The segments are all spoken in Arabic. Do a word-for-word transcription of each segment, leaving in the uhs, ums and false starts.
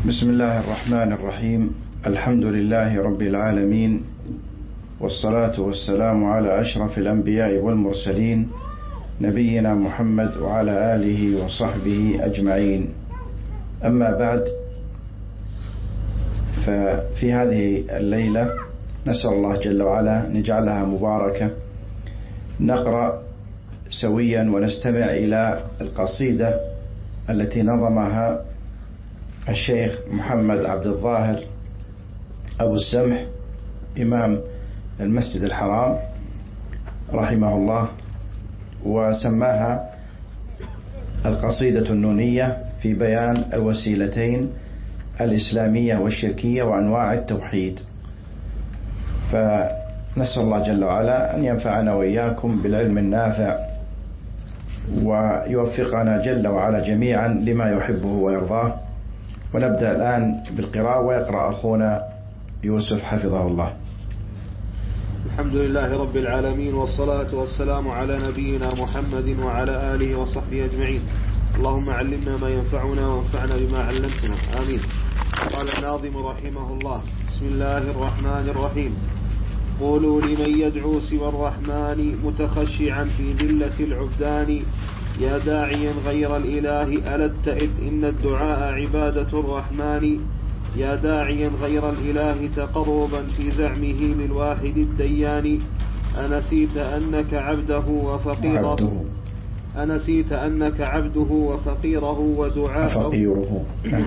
بسم الله الرحمن الرحيم. الحمد لله رب العالمين، والصلاة والسلام على أشرف الأنبياء والمرسلين نبينا محمد وعلى آله وصحبه أجمعين. أما بعد، ففي هذه الليلة نسأل الله جل وعلا نجعلها مباركة، نقرأ سويا ونستمع إلى القصيدة التي نظمها الشيخ محمد عبد الظاهر أبو السمح إمام المسجد الحرام رحمه الله، وسماها القصيدة النونية في بيان الوسيلتين الإسلامية والشركية وأنواع التوحيد. فنسأل الله جل وعلا أن ينفعنا وإياكم بالعلم النافع، ويوفقنا جل وعلا جميعا لما يحبه ويرضاه. ونبدأ الآن بالقراءة، ويقرأ أخونا يوسف حفظه الله. الحمد لله رب العالمين، والصلاة والسلام على نبينا محمد وعلى آله وصحبه أجمعين. اللهم علمنا ما ينفعنا وانفعنا بما علمتنا، آمين. قال الناظم رحمه الله: بسم الله الرحمن الرحيم. قولوا لمن يدعو سوى الرحمن متخشعا في ذلة العبدان، يا داعيا غير الإله ألا اتئد إن الدعاء عبادة الرحمن، يا داعيا غير الإله تقربا في زعمه للواحد الديان، أنسيت أنك عبده وفقيره أنسيت أنك عبده وفقيره ودعاءه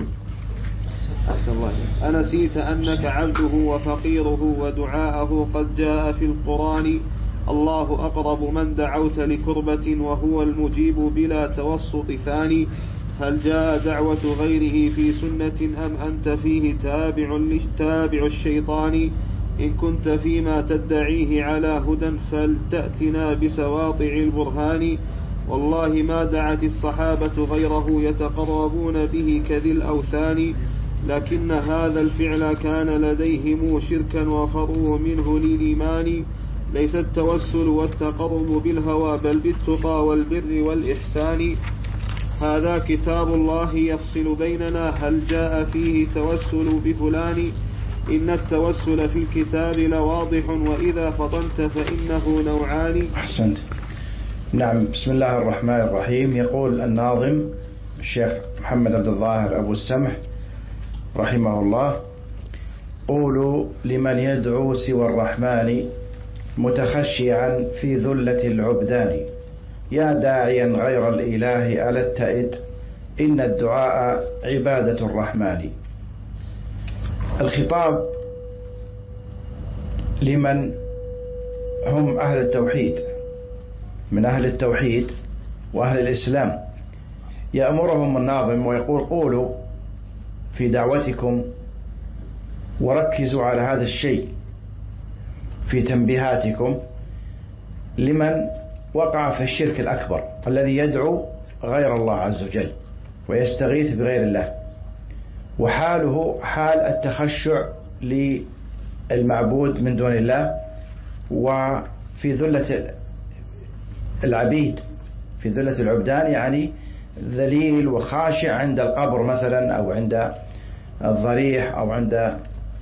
أحسن الله أنسيت أنك عبده وفقيره ودعاءه قد جاء في القرآن، الله أقرب من دعوت لكربة وهو المجيب بلا توسط ثاني، هل جاء دعوة غيره في سنة أم أنت فيه تابع تابع الشيطان، إن كنت فيما تدعيه على هدى فلتأتنا بسواطع البرهان، والله ما دعت الصحابة غيره يتقربون به كذي الأوثان، لكن هذا الفعل كان لديهم شركا وفروا منه للإيمان، ليس التوسل والتقرب بالهوى بل بالتقى والبر والإحسان، هذا كتاب الله يفصل بيننا هل جاء فيه توسل بفلان، إن التوسل في الكتاب لواضح وإذا فطنت فإنه نوعان. أحسنت. نعم. بسم الله الرحمن الرحيم. يقول الناظم الشيخ محمد عبد الظاهر أبو السمح رحمه الله: قولوا لمن يدعو سوى الرحمن متخشعا في ذلة العبدان، يا داعيا غير الإله ألا اتئد إن الدعاء عبادة الرحمن. الخطاب لمن هم أهل التوحيد، من أهل التوحيد وأهل الإسلام، يأمرهم الناظم ويقول: قولوا في دعوتكم وركزوا على هذا الشيء في تنبيهاتكم لمن وقع في الشرك الأكبر الذي يدعو غير الله عز وجل ويستغيث بغير الله، وحاله حال التخشع للمعبود من دون الله، وفي ذلة العبيد، في ذلة العبدان، يعني ذليل وخاشع عند القبر مثلا، أو عند الضريح، أو عند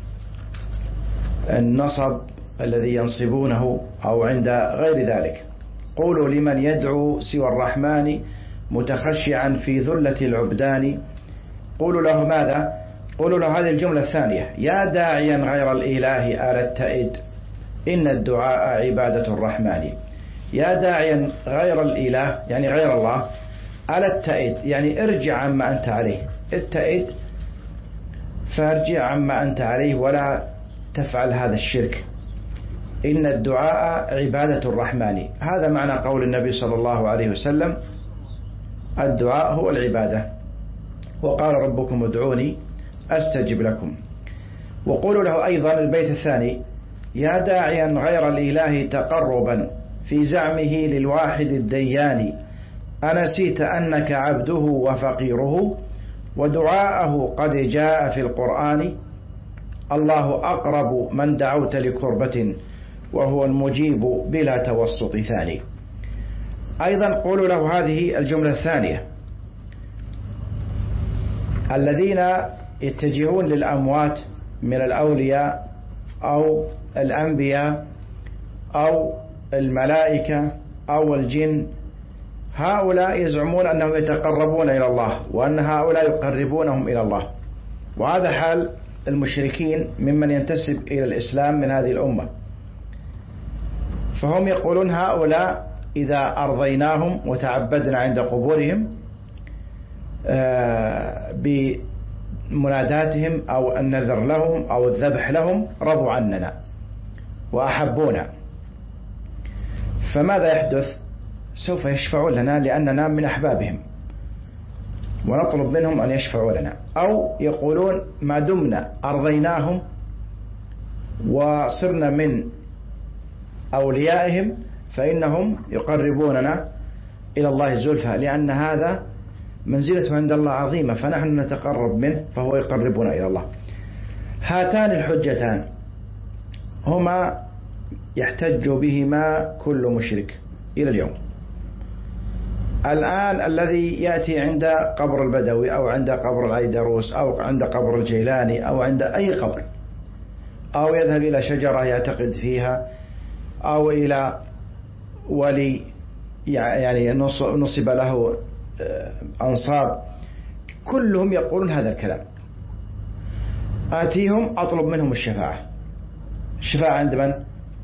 النصب الذي ينصبونه، أو عند غير ذلك. قولوا لمن يدعو سوى الرحمن متخشعا في ذلة العبدان، قولوا له ماذا؟ قولوا له هذه الجملة الثانية: يا داعيا غير الإله ألا اتئد إن الدعاء عبادة الرحمن. يا داعيا غير الإله يعني غير الله، ألا اتئد يعني ارجع عما أنت عليه، اتئد فارجع عما أنت عليه ولا تفعل هذا الشرك، إن الدعاء عبادة الرحمن. هذا معنى قول النبي صلى الله عليه وسلم: الدعاء هو العبادة، وقال ربكم ادعوني أستجب لكم. وقولوا له أيضا البيت الثاني: يا داعيا غير الإله تقربا في زعمه للواحد الديان، أنسيت أنك عبده وفقيره ودعاءه قد جاء في القرآن، الله أقرب من دعوت لكربة وهو المجيب بلا توسط ثاني. أيضا قولوا له هذه الجملة الثانية: الذين يتجهون للأموات من الأولياء أو الأنبياء أو الملائكة أو الجن، هؤلاء يزعمون أنهم يتقربون إلى الله وأن هؤلاء يقربونهم إلى الله، وهذا حال المشركين ممن ينتسب إلى الإسلام من هذه الأمة. فهم يقولون هؤلاء إذا أرضيناهم وتعبدنا عند قبورهم بمناداتهم أو النذر لهم أو الذبح لهم رضوا عننا وأحبونا، فماذا يحدث؟ سوف يشفعون لنا لأننا من أحبابهم ونطلب منهم أن يشفعوا لنا. أو يقولون ما دمنا أرضيناهم وصرنا من أوليائهم فإنهم يقربوننا إلى الله زلفى، لأن هذا منزلته عند الله عظيمة فنحن نتقرب منه فهو يقربنا إلى الله. هاتان الحجتان هما يحتج بهما كل مشرك إلى اليوم. الآن الذي يأتي عند قبر البدوي أو عند قبر العيدروس أو عند قبر الجيلاني أو عند أي قبر، أو يذهب إلى شجرة يعتقد فيها أو إلى ولي يعني نصب له أنصاب، كلهم يقولون هذا الكلام. آتيهم أطلب منهم الشفاعة. الشفاعة عند من؟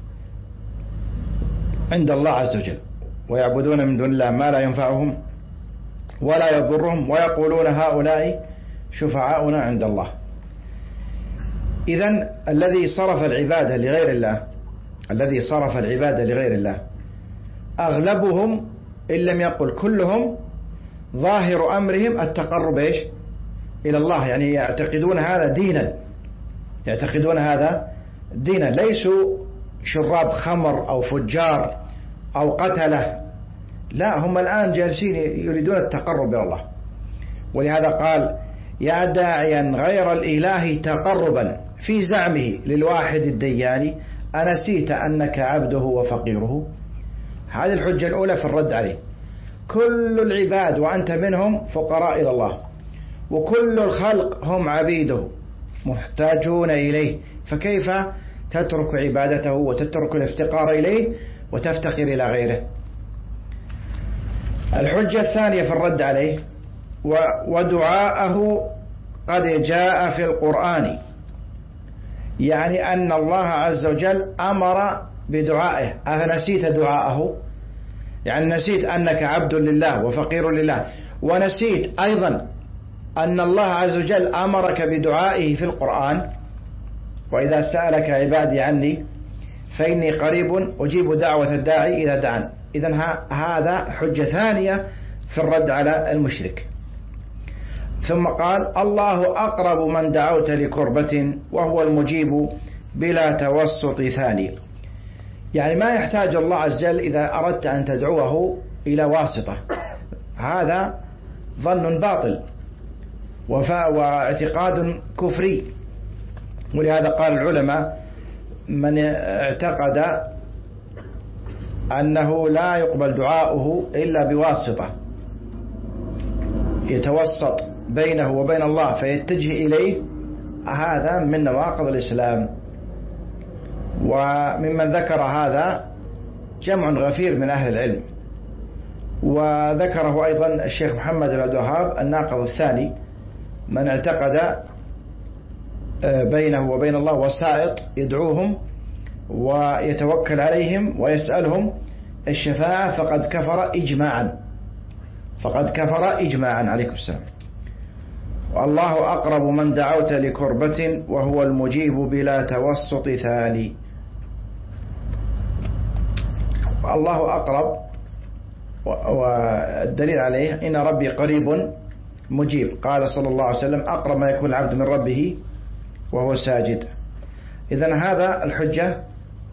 عند الله عز وجل، ويعبدون من دون الله ما لا ينفعهم ولا يضرهم ويقولون هؤلاء شفعاؤنا عند الله. إذن الذي صرف العبادة لغير الله الذي صرف العبادة لغير الله أغلبهم إن لم يقل كلهم ظاهر أمرهم التقرب إيش؟ إلى الله، يعني يعتقدون هذا دينا يعتقدون هذا دينا ليسوا شراب خمر أو فجار أو قتله، لا، هم الآن جالسين يريدون التقرب إلى الله. ولهذا قال يا داعيا غير الإله تقربا في زعمه للواحد الديان أنسيت أنك عبده وفقيره. هذه الحجة الأولى في الرد عليه. كل العباد وأنت منهم فقراء إلى الله، وكل الخلق هم عبيده محتاجون إليه، فكيف تترك عبادته وتترك الافتقار إليه وتفتقر إلى غيره؟ الحجة الثانية في الرد عليه ودعاءه قد جاء في القرآن، يعني أن الله عز وجل أمر بدعائه، أفنسيت دعاءه؟ يعني نسيت أنك عبد لله وفقير لله، ونسيت أيضا أن الله عز وجل أمرك بدعائه في القرآن، وإذا سألك عبادي عني فإني قريب أجيب دعوة الداعي إذا دعان. إذن هذا حجة ثانية في الرد على المشرك. ثم قال الله أقرب من دعوت لكربة وهو المجيب بلا توسط ثاني، يعني ما يحتاج الله عز وجل إذا أردت أن تدعوه إلى واسطة، هذا ظن باطل واعتقاد كفري. ولهذا قال العلماء من اعتقد أنه لا يقبل دعاؤه إلا بواسطة يتوسط بينه وبين الله فيتجه إليه، هذا من نواقض الإسلام. وممن ذكر هذا جمع غفير من أهل العلم، وذكره أيضا الشيخ محمد بن عبد الوهاب الناقض الثاني، من اعتقد بينه وبين الله وسائط يدعوهم ويتوكل عليهم ويسألهم الشفاعة فقد كفر إجماعا فقد كفر إجماعا عليكم السلام. والله أقرب من دعوت لكربة وهو المجيب بلا توسط ثاني. الله أقرب، والدليل عليه إن ربي قريب مجيب، قال صلى الله عليه وسلم أقرب ما يكون العبد من ربه وهو ساجد. إذن هذا الحجة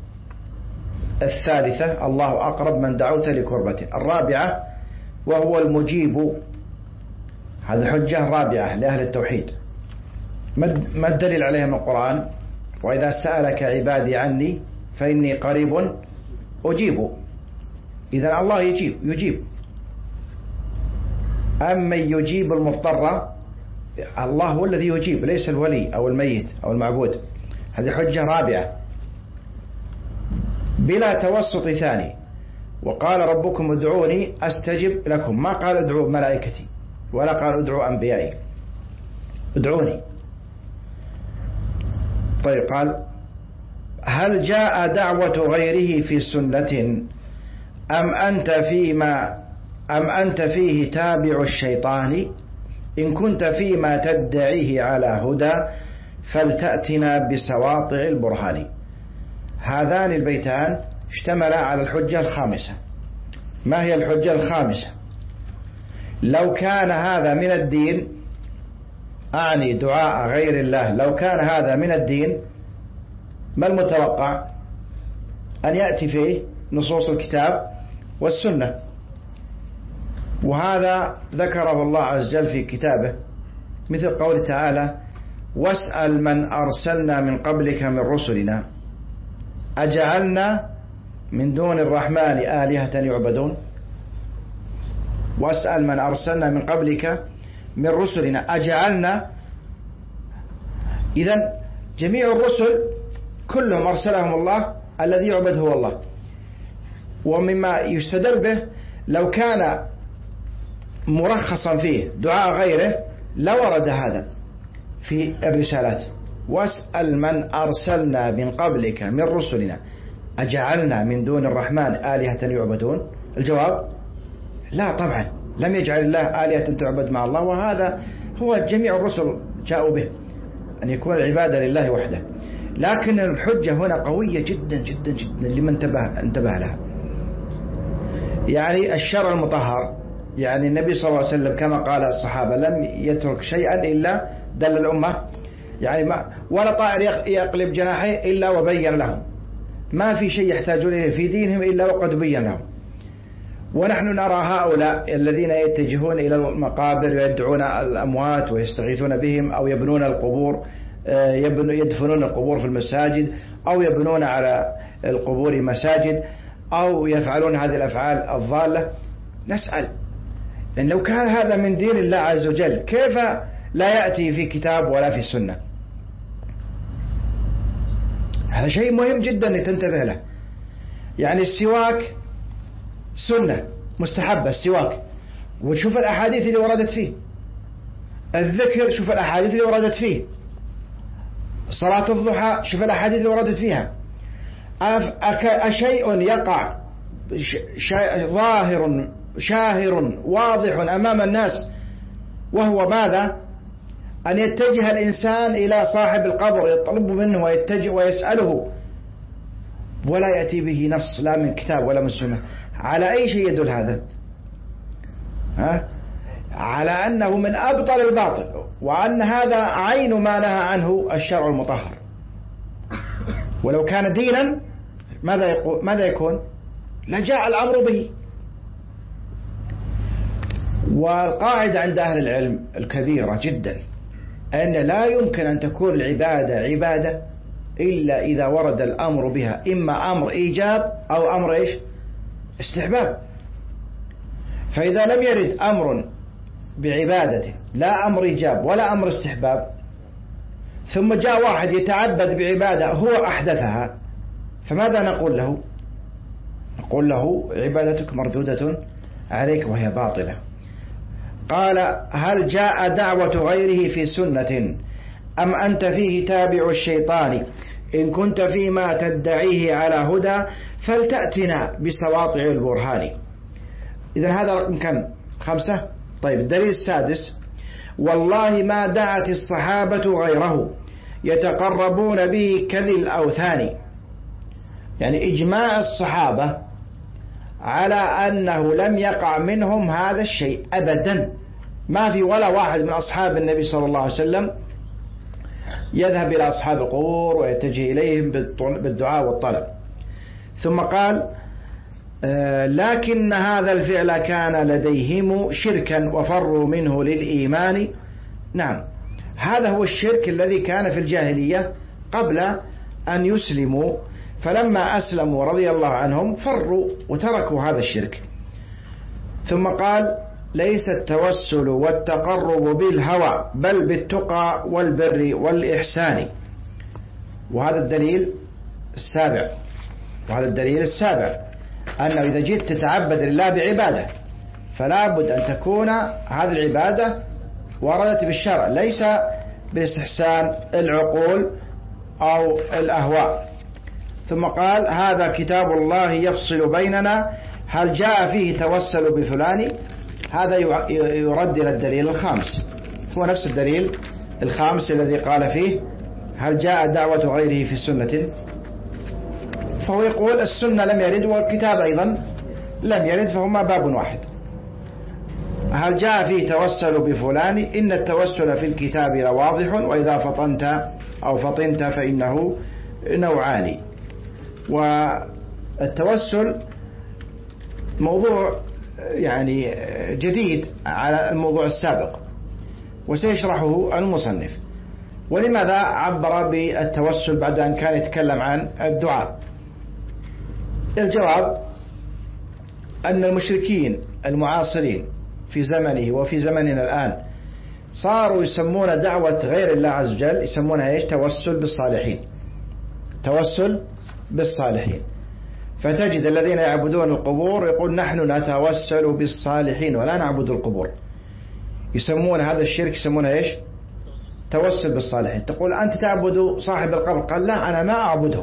الثالثة، الله أقرب من دعوت لكربة. الرابعة وهو المجيب، هذا حجة رابعة لأهل التوحيد. ما الدليل عليها من القرآن؟ وإذا سألك عبادي عني فإني قريب أجيب. إذن الله يجيب يجيب أمن يجيب المضطر الله هو الذي يجيب، ليس الولي أو الميت أو المعبود. هذه حجة رابعة بلا توسط ثاني. وقال ربكم ادعوني أستجب لكم، ما قال ادعوا ملائكتي ولا قال ادعوا أنبيائي، ادعوني. طيب قال هل جاء دعوة غيره في سنة أم أنت فيما أم أنت فيه تابع الشيطان؟ إن كنت فيما تدعيه على هدى فلتأتنا بسواطع البرهان. هذان البيتان اشتملا على الحجة الخامسة. ما هي الحجة الخامسة؟ لو كان هذا من الدين، أعني دعاء غير الله، لو كان هذا من الدين ما المتوقع؟ أن يأتي فيه نصوص الكتاب والسنة، وهذا ذكره الله عز وجل في كتابه، مثل قوله تعالى واسأل من أرسلنا من قبلك من رسلنا أجعلنا من دون الرحمن آلهة يعبدون. واسأل من أرسلنا من قبلك من رسلنا أجعلنا. إذن جميع الرسل كلهم أرسلهم الله، الذي يعبد هو الله. ومما يستدل به لو كان مرخصا فيه دعاء غيره لورد هذا في الرسالات. واسأل من أرسلنا من قبلك من رسلنا أجعلنا من دون الرحمن آلهة يعبدون؟ الجواب لا طبعا، لم يجعل الله آلهة تعبد مع الله، وهذا هو جميع الرسل جاءوا به، أن يكون العبادة لله وحده. لكن الحجة هنا قوية جدا جدا جدا لمن انتبه, انتبه لها. يعني الشرع المطهر، يعني النبي صلى الله عليه وسلم كما قال الصحابة لم يترك شيئا إلا دل الأمة، يعني ما ولا طائر يقلب جناحيه إلا وبين لهم، ما في شيء يحتاجون إليه في دينهم إلا وقد بين لهم. ونحن نرى هؤلاء الذين يتجهون إلى المقابر ويدعون الأموات ويستغيثون بهم، أو يبنون القبور، يدفنون القبور في المساجد، أو يبنون على القبور مساجد، أو يفعلون هذه الأفعال الضالة. نسأل إن لو كان هذا من دين الله عز وجل كيف لا يأتي في كتاب ولا في سنة؟ هذا شيء مهم جدا لتنتبه له. يعني السواك سنة مستحبة، السواك، وشوف الأحاديث اللي وردت فيه. الذكر شوف الأحاديث اللي وردت فيه. صلاة الضحى شوف الأحاديث اللي وردت فيها. أشيء يقع ظاهر شاهر واضح أمام الناس، وهو ماذا؟ أن يتجه الإنسان إلى صاحب القبر يطلب منه ويتجه ويسأله، ولا يأتي به نص لا من كتاب ولا من سنة. على أي شيء يدل هذا؟ ها؟ على أنه من أبطل الباطل، وأن هذا عين ما نهى عنه الشرع المطهر. ولو كان دينا ماذا يقول؟ ماذا يكون؟ لجاء الأمر به. والقاعدة عند أهل العلم الكبيرة جدا أن لا يمكن أن تكون العبادة عبادة إلا إذا ورد الأمر بها، إما أمر إيجاب أو أمر إيش؟ استحباب. فإذا لم يرد أمر بعبادته، لا أمر إيجاب ولا أمر استحباب، ثم جاء واحد يتعبد بعبادة هو أحدثها، فماذا نقول له؟ نقول له عبادتك مردودة عليك وهي باطلة. قال هل جاء دعوة غيره في سنة أم أنت فيه تابع الشيطان؟ إن كنت فيما تدعيه على هدى فلتأتنا بسواطع البرهان. إذن هذا رقم كم؟ خمسة. طيب الدليل السادس: والله ما دعت الصحابة غيره يتقربون به كذي الأوثان. يعني إجماع الصحابة على أنه لم يقع منهم هذا الشيء أبدا. ما في ولا واحد من أصحاب النبي صلى الله عليه وسلم يذهب إلى أصحاب القبور ويتجه إليهم بالدعاء والطلب. ثم قال لكن هذا الفعل كان لديهم شركا وفروا منه للإيمان. نعم، هذا هو الشرك الذي كان في الجاهلية قبل أن يسلموا، فلما أسلموا رضي الله عنهم فروا وتركوا هذا الشرك. ثم قال ليس التوسل والتقرب بالهوى بل بالتقى والبر والإحسان. وهذا الدليل السابع وهذا الدليل السابع أنه إذا جئت تتعبد لله بعبادة فلا بد أن تكون هذه العبادة وردت بالشرع، ليس باستحسان العقول أو الأهواء. ثم قال: هذا كتاب الله يفصل بيننا هل جاء فيه توسل بفلان. هذا يرد إلى الدليل الخامس، هو نفس الدليل الخامس الذي قال فيه: هل جاء دعوة غيره في السنة. فهو يقول السنة لم يرد والكتاب أيضا لم يرد، فهما باب واحد. هل جاء فيه توسل بفلان، إن التوسل في الكتاب لواضح، وإذا فطنت أو فطنت فإنه نوعان. والتوسل موضوع يعني جديد على الموضوع السابق وسيشرحه المصنف. ولماذا عبر بالتوسل بعد أن كان يتكلم عن الدعاء؟ الجواب أن المشركين المعاصرين في زمنه وفي زمننا الآن صاروا يسمون دعوة غير الله عز وجل يسمونها إيش؟ توسل بالصالحين. توسل بالصالحين. فتجد الذين يعبدون القبور يقول: نحن نتوسل بالصالحين ولا نعبد القبور. يسمون هذا الشرك يسمونه إيش؟ توسل بالصالحين. تقول: أنت تعبد صاحب القبر. قال: لا، أنا ما أعبده.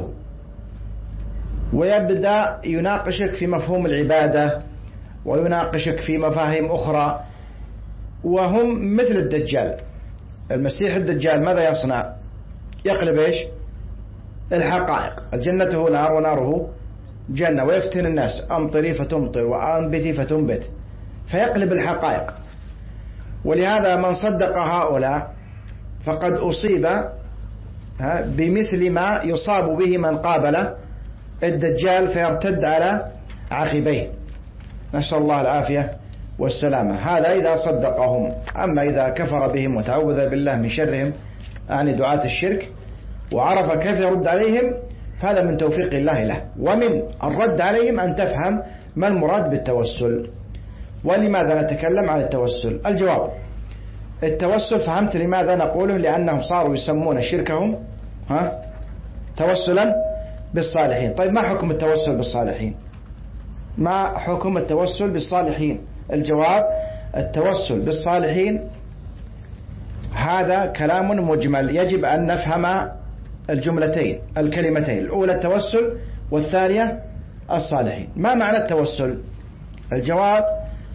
ويبدأ يناقشك في مفهوم العبادة ويناقشك في مفاهيم أخرى، وهم مثل الدجال. المسيح الدجال ماذا يصنع؟ يقلب إيش؟ الحقائق. الجنة نار وناره جنة، ويفتن الناس: أمطري فتمطر وأنبتي فتنبت، فيقلب الحقائق. ولهذا من صدق هؤلاء فقد أصيب بمثل ما يصاب به من قابل الدجال فيرتد على عقبيه، نسأل الله العافية والسلامة. هذا إذا صدقهم. أما إذا كفر بهم وتعوذ بالله من شرهم، يعني دعاة الشرك، وعرف كيف يرد عليهم، فهذا من توفيق الله له. ومن الرد عليهم أن تفهم ما المراد بالتوسل. ولماذا نتكلم عن التوسل؟ الجواب: التوسل فهمت لماذا نقوله؟ لأنهم صاروا يسمون شركهم ها توسلا بالصالحين. طيب ما حكم التوسل بالصالحين؟ ما حكم التوسل بالصالحين؟ الجواب: التوسل بالصالحين هذا كلام مجمل، يجب أن نفهم الجملتين الكلمتين، الأولى التوسل والثانية الصالحين. ما معنى التوسل؟ الجواب: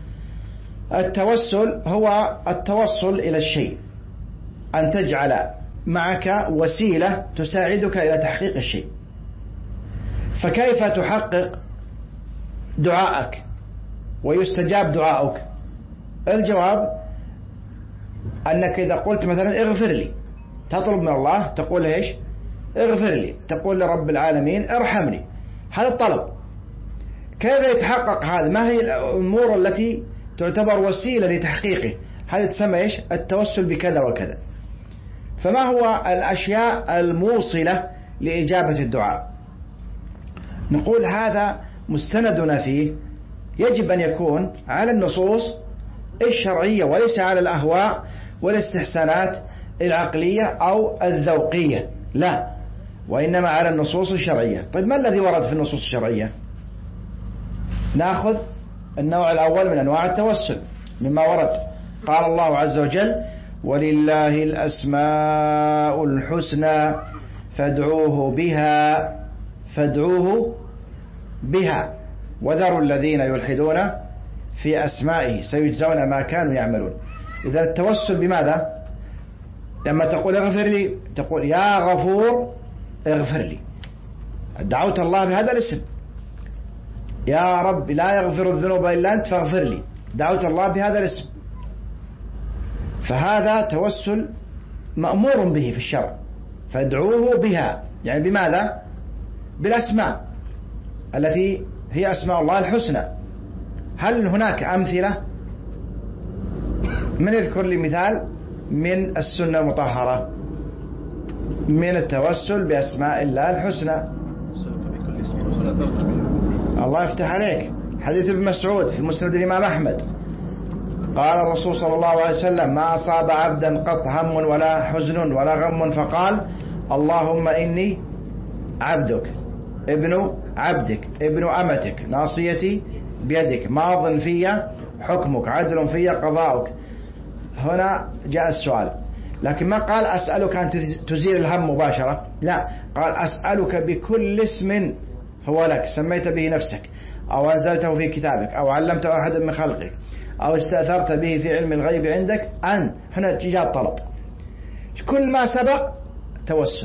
التوسل هو التوصل إلى الشيء، أن تجعل معك وسيلة تساعدك إلى تحقيق الشيء. فكيف تحقق دعائك ويستجاب دعائك؟ الجواب: أنك إذا قلت مثلا اغفر لي، تطلب من الله، تقول إيش؟ اغفر لي. تقول لرب العالمين ارحمني. هذا الطلب. كيف يتحقق هذا؟ ما هي الأمور التي تعتبر وسيلة لتحقيقه؟ هذا تسمى إيش؟ التوسل بكذا وكذا. فما هو الأشياء الموصلة لإجابة الدعاء؟ نقول هذا مستندنا فيه يجب أن يكون على النصوص الشرعية، وليس على الأهواء والاستحسانات العقلية أو الذوقية، لا، وإنما على النصوص الشرعية. طيب ما الذي ورد في النصوص الشرعية؟ نأخذ النوع الأول من أنواع التوسل مما ورد. قال الله عز وجل: ولله الأسماء الحسنى فادعوه بها فادعوه بها وذروا الذين يلحدون في أسمائه سيجزون ما كانوا يعملون. إذا التوسل بماذا؟ لما تقول اغفر لي تقول يا غفور اغفر لي، دعوت الله بهذا الاسم. يا رب لا يغفر الذنوب إلا أنت فاغفر لي، دعوت الله بهذا الاسم. فهذا توسل مأمور به في الشرع. فادعوه بها يعني بماذا؟ بالأسماء التي هي أسماء الله الحسنى. هل هناك أمثلة؟ من يذكر لي مثال من السنة المطهرة من التوسل بأسماء الله الحسنى؟ الله يفتح عليك. حديث ابن مسعود في مسند الإمام أحمد قال الرسول صلى الله عليه وسلم: ما أصاب عبدا قط هم ولا حزن ولا غم فقال: اللهم إني عبدك ابن عبدك ابن أمتك ناصيتي بيدك ماض في حكمك عدل في قضاؤك. هنا جاء السؤال، لكن ما قال أسألك أن تزيل الهم مباشرة، لا، قال أسألك بكل اسم هو لك سميت به نفسك أو أنزلته في كتابك أو علمته أحدا من خلقك أو استأثرت به في علم الغيب عندك أن. هنا جاء الطلب، كل ما سبق توسل.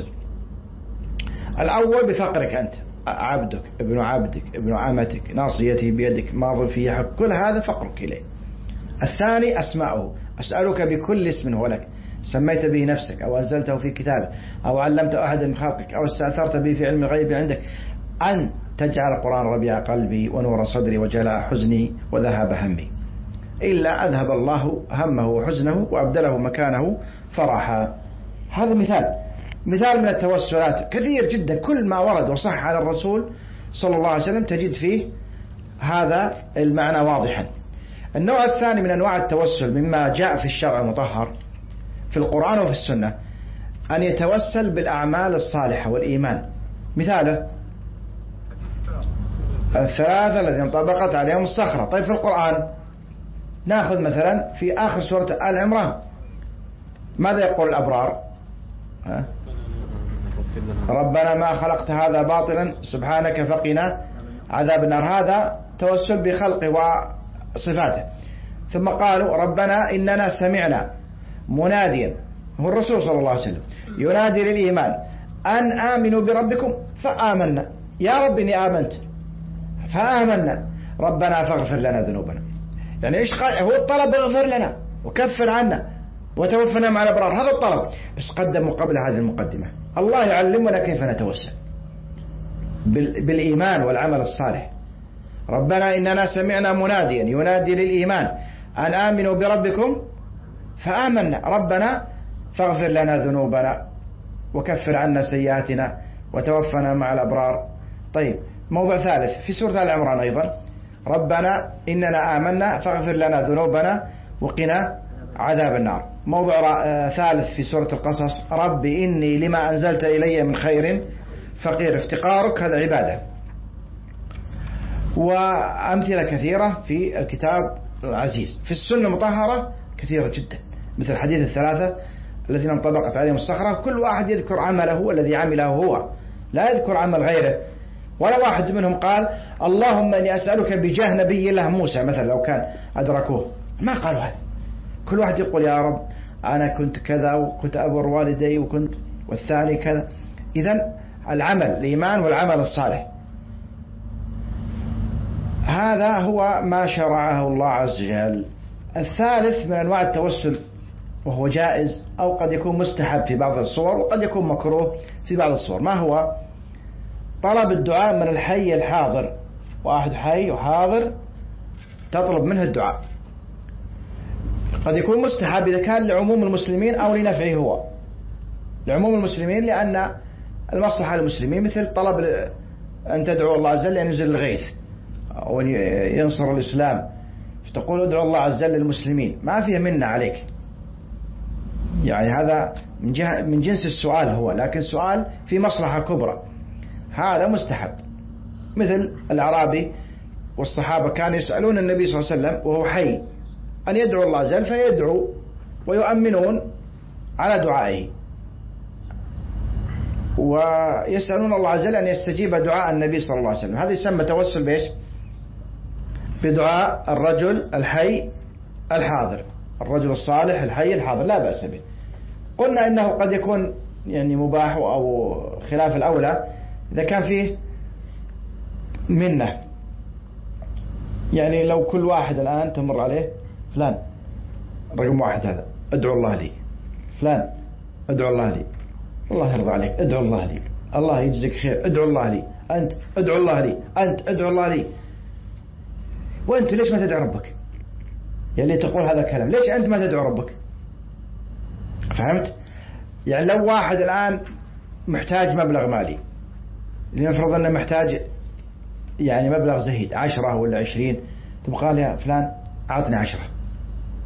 الأول بفقرك أنت، عبدك ابن عبدك ابن أمتك ناصيتي بيدك ماض في حق، كل هذا فقرك إليه. الثاني أسماؤه، أسألك بكل اسم هو لك سميت به نفسك أو أنزلته في كتابك أو علمته أحدا من خلقك أو استأثرت به في علم الغيب عندك أن تجعل القرآن ربيع قلبي ونور صدري وجلاء حزني وذهاب همي، إلا أذهب الله همه وحزنه وأبدله مكانه فرحا. هذا مثال مثال من التوسلات كثير جدا، كل ما ورد وصح على الرسول صلى الله عليه وسلم تجد فيه هذا المعنى واضحا. النوع الثاني من أنواع التوسل مما جاء في الشرع المطهر في القرآن وفي السنة أن يتوسل بالأعمال الصالحة والإيمان. مثاله الثلاثة الذين انطبقت عليهم الصخرة. طيب في القرآن نأخذ مثلا في آخر سورة آل عمران ماذا يقول الأبرار؟ ها؟ ربنا ما خلقت هذا باطلا سبحانك فقنا عذاب النار. هذا توسل بخلقه وصفاته. ثم قالوا ربنا إننا سمعنا مناديا، هو الرسول صلى الله عليه وسلم، ينادي للإيمان أن آمنوا بربكم فآمنا. يا رب إني آمنت فآمنا ربنا فاغفر لنا ذنوبنا. يعني إيش هو الطلب؟ اغفر لنا وكفر عنا وتوفنا مع الأبرار، هذا الطلب. بس قدموا قبل هذه المقدمة الله يعلمنا كيف نتوسل بالإيمان والعمل الصالح. ربنا إننا سمعنا مناديا ينادي للإيمان أن آمنوا بربكم فآمنا ربنا فاغفر لنا ذنوبنا وكفر عنا سيئاتنا وتوفنا مع الأبرار. طيب موضع ثالث في سورة آل عمران أيضا ربنا إننا آمنا فاغفر لنا ذنوبنا وقنا عذاب النار. موضع ثالث في سورة القصص رب إني لما أنزلت إلي من خير فقير. افتقارك هذا عبادة. وأمثلة كثيرة في الكتاب العزيز. في السنة المطهرة كثيرة جدا، مثل حديث الثلاثة الذين انطبقت عليهم الصخرة، كل واحد يذكر عمله الذي عمله هو، لا يذكر عمل غيره. ولا واحد منهم قال اللهم إني أسألك بجاه نبي الله موسى مثلا لو كان أدركوه، ما قالوا هذا. كل واحد يقول يا رب أنا كنت كذا وكنت أبر والدي وكنت والثاني كذا. إذن العمل الإيمان والعمل الصالح هذا هو ما شرعه الله عز وجل. الثالث من أنواع التوسل وهو جائز أو قد يكون مستحب في بعض الصور وقد يكون مكروه في بعض الصور، ما هو؟ طلب الدعاء من الحي الحاضر. واحد حي وحاضر تطلب منه الدعاء. قد يكون مستحب إذا كان لعموم المسلمين أو لنفعه هو. لعموم المسلمين لأن المصلحة للمسلمين، مثل طلب أن تدعو الله عز وجل أن ينزل الغيث أو أن ينصر الإسلام، فتقول ادعو الله عز وجل للمسلمين، ما فيه منة عليك. يعني هذا من, جه من جنس السؤال هو، لكن سؤال في مصلحة كبرى، هذا مستحب. مثل الأعرابي والصحابة كانوا يسألون النبي صلى الله عليه وسلم وهو حي أن يدعو الله عز وجل فيدعو ويؤمنون على دعائه، ويسألون الله عز وجل أن يستجيب دعاء النبي صلى الله عليه وسلم. هذا يسمى توسل بإيش؟ بدعاء الرجل الحي الحاضر، الرجل الصالح الحي الحاضر، لا بأس به. قلنا إنه قد يكون يعني مباح أو خلاف الأولى إذا كان فيه منة. يعني لو كل واحد الآن تمر عليه فلان رقم واحد هذا ادعو الله لي، فلان ادعو الله لي، الله يرضى عليك ادعو الله لي، الله يجزيك خير ادعو الله لي، أنت ادعو الله لي، أنت ادعو الله لي. وأنت ليش ما تدعو ربك؟ يعني تقول هذا الكلام ليش أنت ما تدعو ربك؟ فهمت؟ يعني لو واحد الآن محتاج مبلغ مالي، لنفرض أنه محتاج يعني مبلغ زهيد عشرة ولا عشرين، ثم قال يا فلان أعطني عشرة،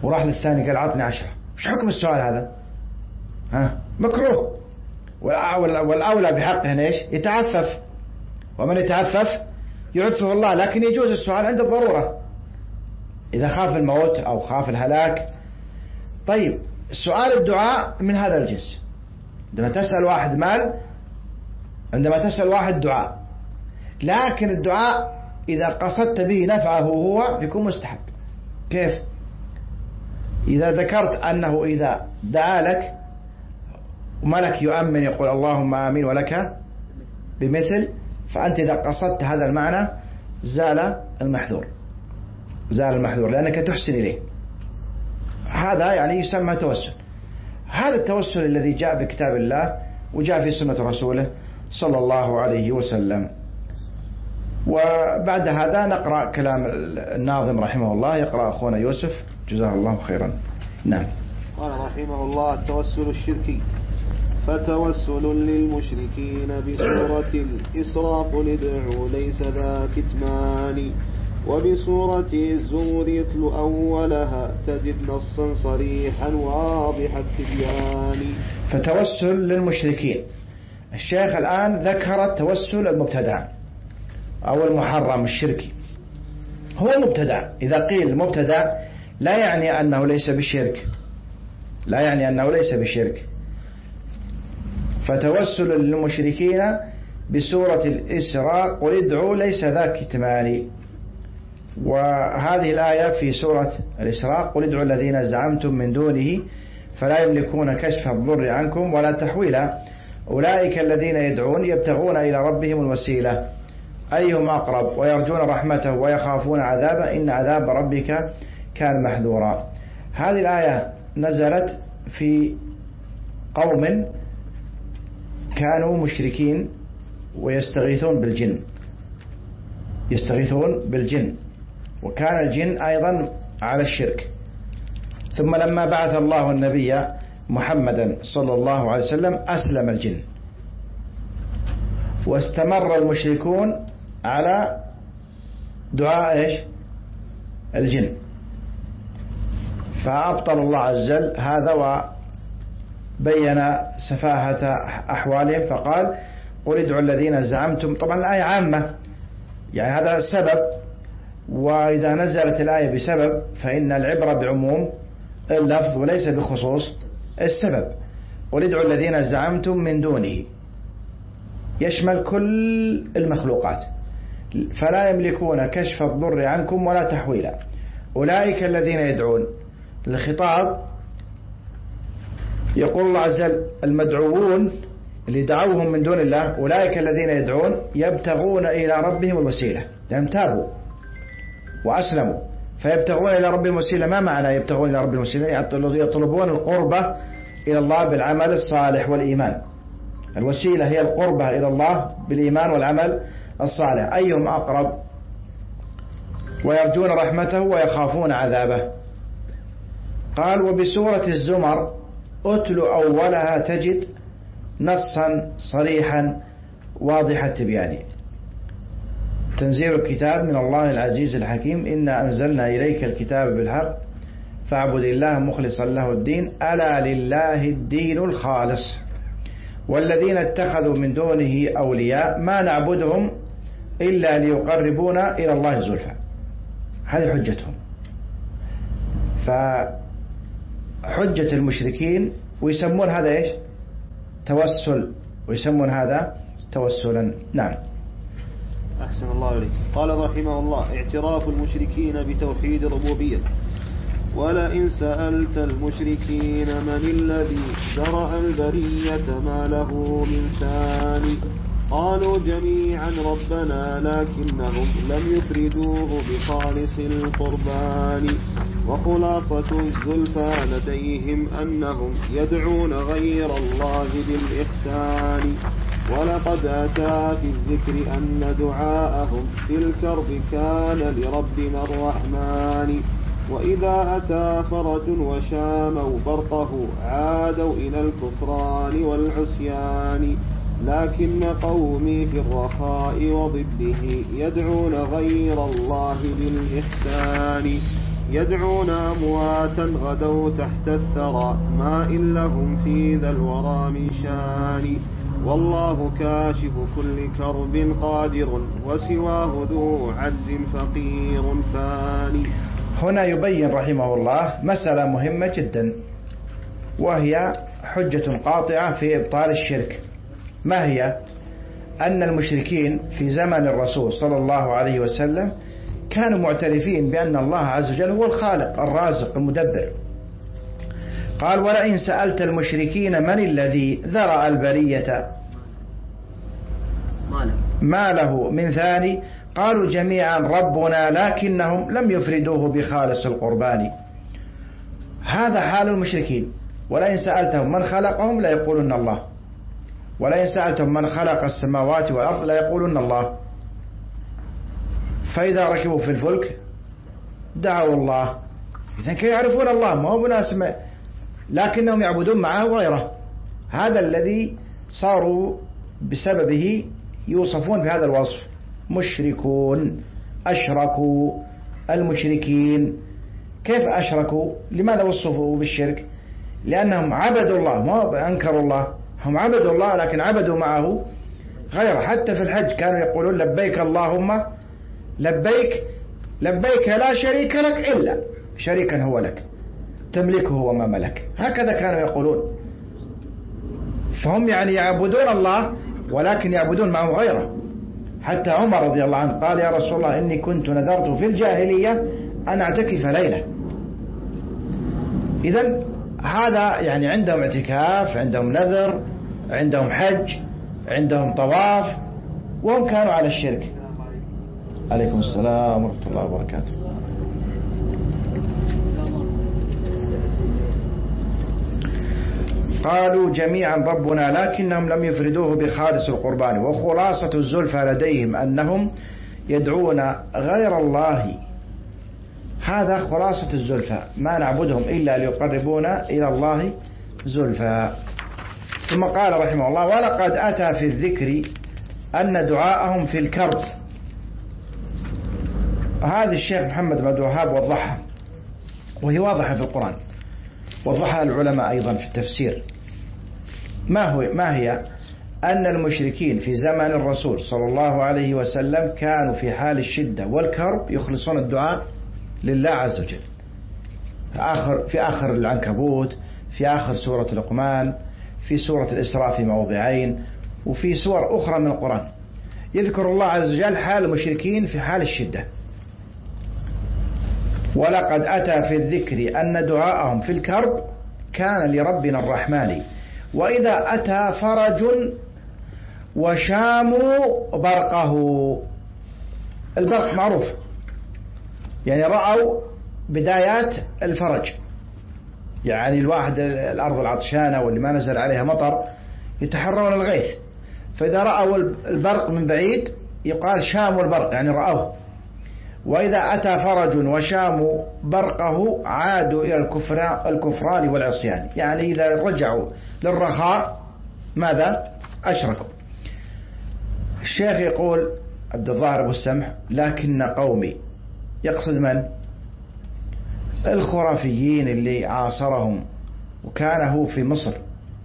وراح للثاني قال عطني عشرة، وش حكم السؤال هذا؟ ها مكروه. والأولى بحقه إيش؟ يتعفف، ومن يتعفف يعفه الله. لكن يجوز السؤال عند الضرورة إذا خاف الموت أو خاف الهلاك. طيب سؤال الدعاء من هذا الجنس، عندما تسأل واحد مال، عندما تسأل واحد دعاء، لكن الدعاء إذا قصدت به نفعه هو يكون مستحب. كيف؟ إذا ذكرت أنه إذا دعا لك وملك يؤمن يقول اللهم آمين ولك بمثل، فأنت إذا قصدت هذا المعنى زال المحذور، زال المحذور لأنك تحسن إليه. هذا يعني يسمى توسل. هذا التوسل الذي جاء بكتاب الله وجاء في سنة رسوله صلى الله عليه وسلم. وبعد هذا نقرأ كلام الناظم رحمه الله. يقرأ أخونا يوسف جزاه الله خيرا. نعم. قال رحمه الله: التوسل الشركي. فتوسل للمشركين بسورة الإسراء قل ادعوا ليس ذا كتمان، وبسورة الزمر يتلو أولها تجد نصا صريحا واضح التبيان. فتوسل للمشركين. الشيخ الآن ذكر التوسل المبتدع أو المحرم الشركي. هو مبتدع. إذا قيل مبتدع لا يعني أنه ليس بشرك، لا يعني أنه ليس بشرك. فتوسل للمشركين بسورة الإسراء قل ادعوا ليس ذا كتمان. وهذه الآية في سورة الإسراء: قل ادعوا الذين زعمتم من دونه فلا يملكون كشف الضر عنكم ولا تحويلا أولئك الذين يدعون يبتغون إلى ربهم الوسيلة أيهم أقرب ويرجون رحمته ويخافون عذابه إن عذاب ربك كان محذورا. هذه الآية نزلت في قوم كانوا مشركين ويستغيثون بالجن، يستغيثون بالجن، وكان الجن أيضا على الشرك. ثم لما بعث الله النبي محمدا صلى الله عليه وسلم أسلم الجن، واستمر المشركون على دعاء إيش؟ الجن، فأبطل الله عز وجل هذا وبين سفاهة أحوالهم فقال قل ادعوا الذين زعمتم. طبعا الآية عامة، يعني هذا السبب، وإذا نزلت الآية بسبب فإن العبرة بعموم اللفظ وليس بخصوص السبب. قل ادعوا الذين زعمتم من دونه يشمل كل المخلوقات فلا يملكون كشف الضر عنكم ولا تحويلا أولئك الذين يدعون. الخطاب يقول الله عز وجل المدعوون اللي دعوهم من دون الله أولئك الذين يدعون يبتغون إلى ربهم الوسيلة، يعني تابوا وأسلموا فيبتغون إلى ربهم الوسيلة. ما معنى يبتغون إلى ربهم الوسيلة؟ يطلبون القربة إلى الله بالعمل الصالح والإيمان. الوسيلة هي القربة إلى الله بالإيمان والعمل الصالح أيهم أقرب ويرجون رحمته ويخافون عذابه. قال وبسورة الزمر أتل أولها تجد نصا صريحا واضح التبيان تنزيل الكتاب من الله العزيز الحكيم إنا أنزلنا إليك الكتاب بالحق فاعبد الله مخلصا له الدين ألا لله الدين الخالص والذين اتخذوا من دونه أولياء ما نعبدهم إلا ليقربونا إلى الله زلفى. هذه حجتهم. فحجة المشركين ويسمون هذا إيش؟ توسل، ويسمون هذا توسلا. نعم. أحسن الله إليك. قال رحمه الله اعتراف المشركين بتوحيد الربوبية. ولئن سألت المشركين من الذي زرع البرية ما له من ثاني قالوا جميعا ربنا لكنهم لم يفردوه بخالص القربان وخلاصة الزلفى لديهم أنهم يدعون غير الله بالإحسان ولقد أتى في الذكر أن دعاءهم في الكرب كان لربنا الرحمن وإذا أتى فرج وشاموا برطه عادوا إلى الكفران والعصيان لكن قومي في الرخاء وضده يدعون غير الله بالإحسان يدعون أمواتا غدوا تحت الثرى ما إن لهم في ذا الورى من شان والله كاشف كل كرب قادر وسواه ذو عجز فقير فاني. هنا يبين رحمه الله مسألة مهمة جدا، وهي حجة قاطعة في إبطال الشرك. ما هي؟ أن المشركين في زمن الرسول صلى الله عليه وسلم كانوا معترفين بأن الله عز وجل هو الخالق الرازق المدبر. قال: ولئن سألت المشركين من الذي ذرأ البرية ما له من ثاني قالوا جميعا ربنا لكنهم لم يفردوه بخالص القربان. هذا حال المشركين. ولئن سألتهم من خلقهم لا يقولون الله، ولئن سألتهم من خلق السماوات والأرض لا يقولون الله. فإذا ركبوا في الفلك دعوا الله. إذن كيف يعرفون الله؟ ما هو بناس، لكنهم يعبدون معه غيره. هذا الذي صاروا بسببه يوصفون بهذا الوصف: مشركون، أشركوا، المشركين. كيف أشركوا؟ لماذا وصفوا بالشرك؟ لأنهم عبدوا الله، ما أنكروا الله، هم عبدوا الله لكن عبدوا معه غيره. حتى في الحج كانوا يقولون: لبيك اللهم لبيك لبيك لا شريك لك إلا شريكا هو لك تملكه وما ملك. هكذا كانوا يقولون. فهم يعني يعبدون الله ولكن يعبدون معه غيره. حتى عمر رضي الله عنه قال: يا رسول الله إني كنت نذرت في الجاهلية أن أعتكف ليلة. إذن هذا يعني عندهم اعتكاف، عندهم نذر، عندهم حج، عندهم طواف، وهم كانوا على الشرك. عليكم السلام ورحمة الله وبركاته. قالوا جميعا ربنا لكنهم لم يفردوه بخالص القربان. وخلاصة الزلفى لديهم أنهم يدعون غير الله. هذا خلاصة الزلفى، ما نعبدهم إلا ليقربونا إلى الله زلفى. ثم قال رحمه الله: ولقد أتى في الذكر أن دعاءهم في الكرب. هذا الشيخ محمد بن عبد الوهاب وضحها، وهي واضحة في القرآن، وضحها العلماء أيضا في التفسير. ما هو ما هي؟ أن المشركين في زمن الرسول صلى الله عليه وسلم كانوا في حال الشدة والكرب يخلصون الدعاء لله عز وجل. في آخر في آخر العنكبوت، في آخر سورة لقمان، في سورة الإسراء في موضعين، وفي سور أخرى من القرآن يذكر الله عز وجل حال المشركين في حال الشدة. ولقد أتى في الذكر أن دعاءهم في الكرب كان لربنا الرحمن وإذا أتى فرج وشاموا برقه. البرق معروف، يعني رأوا بدايات الفرج، يعني الواحد الأرض العطشانة واللي ما نزل عليها مطر يتحرون الغيث، فإذا رأوا البرق من بعيد يقال شاموا البرق، يعني رأوه. وإذا أتى فرج وشاموا برقه عادوا إلى الكفران والعصيان، يعني إذا رجعوا للرخاء ماذا؟ أشركوا. الشيخ يقول عبد الظاهر أبو السمح: لكن قومي، يقصد من؟ الخرافيين اللي عاصرهم، وكان هو في مصر،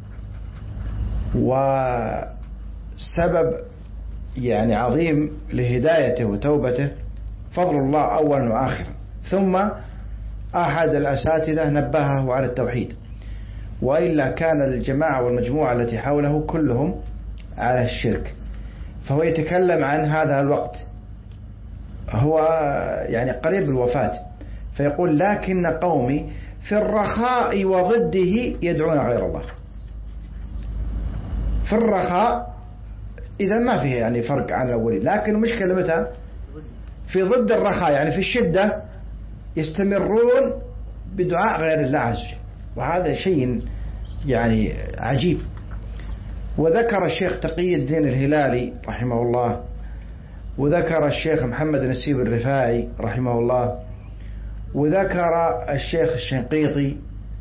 وسبب يعني عظيم لهدايته وتوبته فضل الله أولا وآخرا. ثم أحد الأساتذة نبهه على التوحيد، وإلا كان الجماعة والمجموعة التي حوله كلهم على الشرك. فهو يتكلم عن هذا الوقت، هو يعني قريب الوفاة، فيقول: لكن قومي في الرخاء وضده يدعون غير الله. في الرخاء إذا ما فيه يعني فرق عن الأولين، لكن مش كلمتها في ضد الرخاء، يعني في الشدة يستمرون بدعاء غير الله عز وجل، وهذا شيء يعني عجيب. وذكر الشيخ تقي الدين الهلالي رحمه الله، وذكر الشيخ محمد نسيب الرفاعي رحمه الله، وذكر الشيخ الشنقيطي،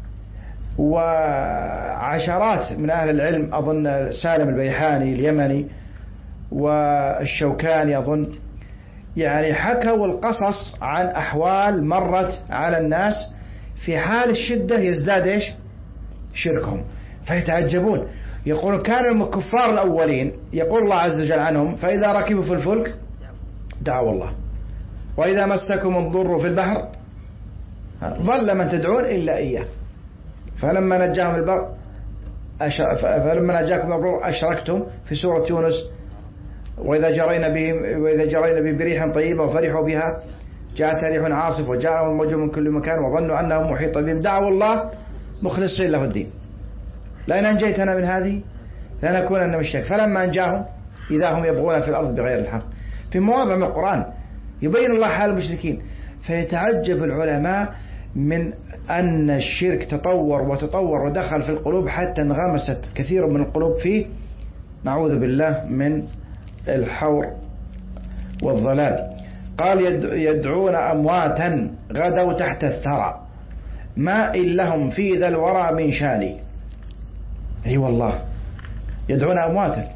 وعشرات من أهل العلم، أظن سالم البيحاني اليمني والشوكاني أظن، يعني حكوا القصص عن أحوال مرت على الناس في حال الشدة يزداد إيش شركهم، فيتعجبون. يقولون كان الكفار الأولين يقول الله عز وجل عنهم فإذا ركبوا في الفلك دعوا الله وإذا مسكم الضر في البحر ظل من تدعون إلا إياه فلما نجاهم البر أش... فلما نجاكم البر أشركتم في سورة يونس وإذا جرينا بهم وإذا جرينا بهم بريح طيبة وفرحوا بها جاءت ريح عاصف وجاءهم الموج من كل مكان وظنوا أنهم محيط بهم دعوا الله مخلصين له الدين لئن أنجيتنا من هذه لنكونن من الشرك فلما أنجاهم إذا هم يبغون في الأرض بغير الحق. في مواضع من القرآن يبين الله حال المشركين، فيتعجب العلماء من أن الشرك تطور وتطور ودخل في القلوب حتى انغمست كثير من القلوب فيه، نعوذ بالله من الحور والضلال. قال يدعون أمواتا غدوا تحت الثرى ما إن لهم في ذا الورى من شان. أي والله يدعون أمواتا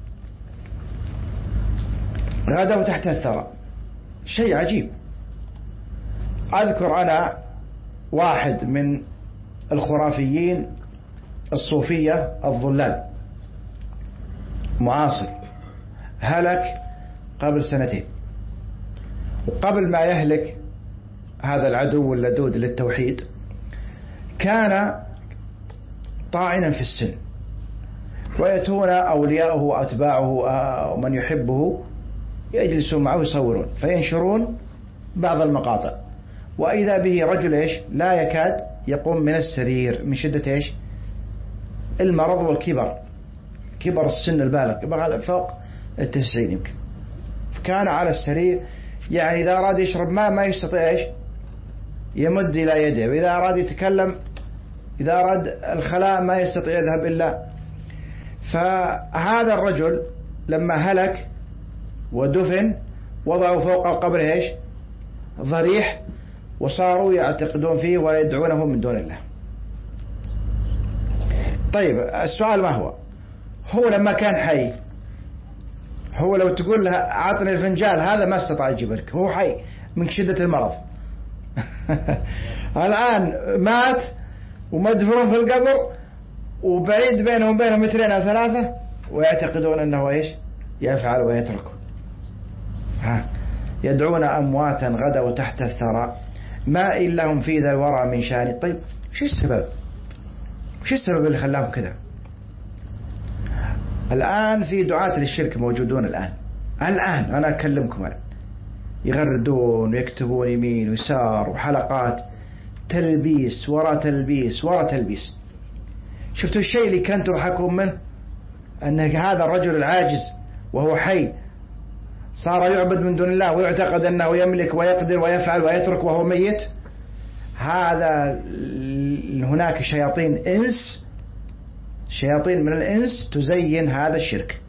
غدوا تحت الثرى، شيء عجيب. أذكر أنا واحد من الخرافيين الصوفية الضلال معاصر هلك قبل سنتين، وقبل ما يهلك هذا العدو اللدود للتوحيد كان طاعنا في السن، ويأتون أولياؤه وأتباعه ومن يحبه يجلسون معه يصورون فينشرون بعض المقاطع، وإذا به رجل إيش لا يكاد يقوم من السرير من شدة إيش المرض والكبر، كبر السن البالغ فوق التسعين يمكن، فكان على السرير يعني إذا أراد يشرب ماء ما يستطيع إيش يمد إلى يده، وإذا أراد يتكلم إذا أراد الخلاء ما يستطيع يذهب إلا. فهذا الرجل لما هلك ودفن وضعوا فوق القبر إيش ضريح وصاروا يعتقدون فيه ويدعونه من دون الله. طيب السؤال ما هو هو لما كان حي، هو لو تقول له أعطني الفنجان هذا ما استطاع يجيب لك، هو حي من شدة المرض الآن مات ومدفون في القبر وبعيد بينهم وبينهم مترين أو ثلاثة ويعتقدون أنه إيش يفعل ويتركه. ها يدعون أمواتا غدوا تحت الثرى ما إن لهم في ذا الورى من شان. طيب شو السبب شو السبب اللي خلاهم كذا؟ الآن في دعاة للشرك موجودون الآن الآن أنا أكلمكم الآن يغردون ويكتبون يمين ويسار وحلقات تلبيس ورا تلبيس ورا تلبيس. شفتوا الشيء اللي كنتوا تضحكون منه أن هذا الرجل العاجز وهو حي صار يعبد من دون الله ويعتقد أنه يملك ويقدر ويفعل ويترك وهو ميت. هذا هناك شياطين إنس شياطين من الإنس تزين هذا الشرك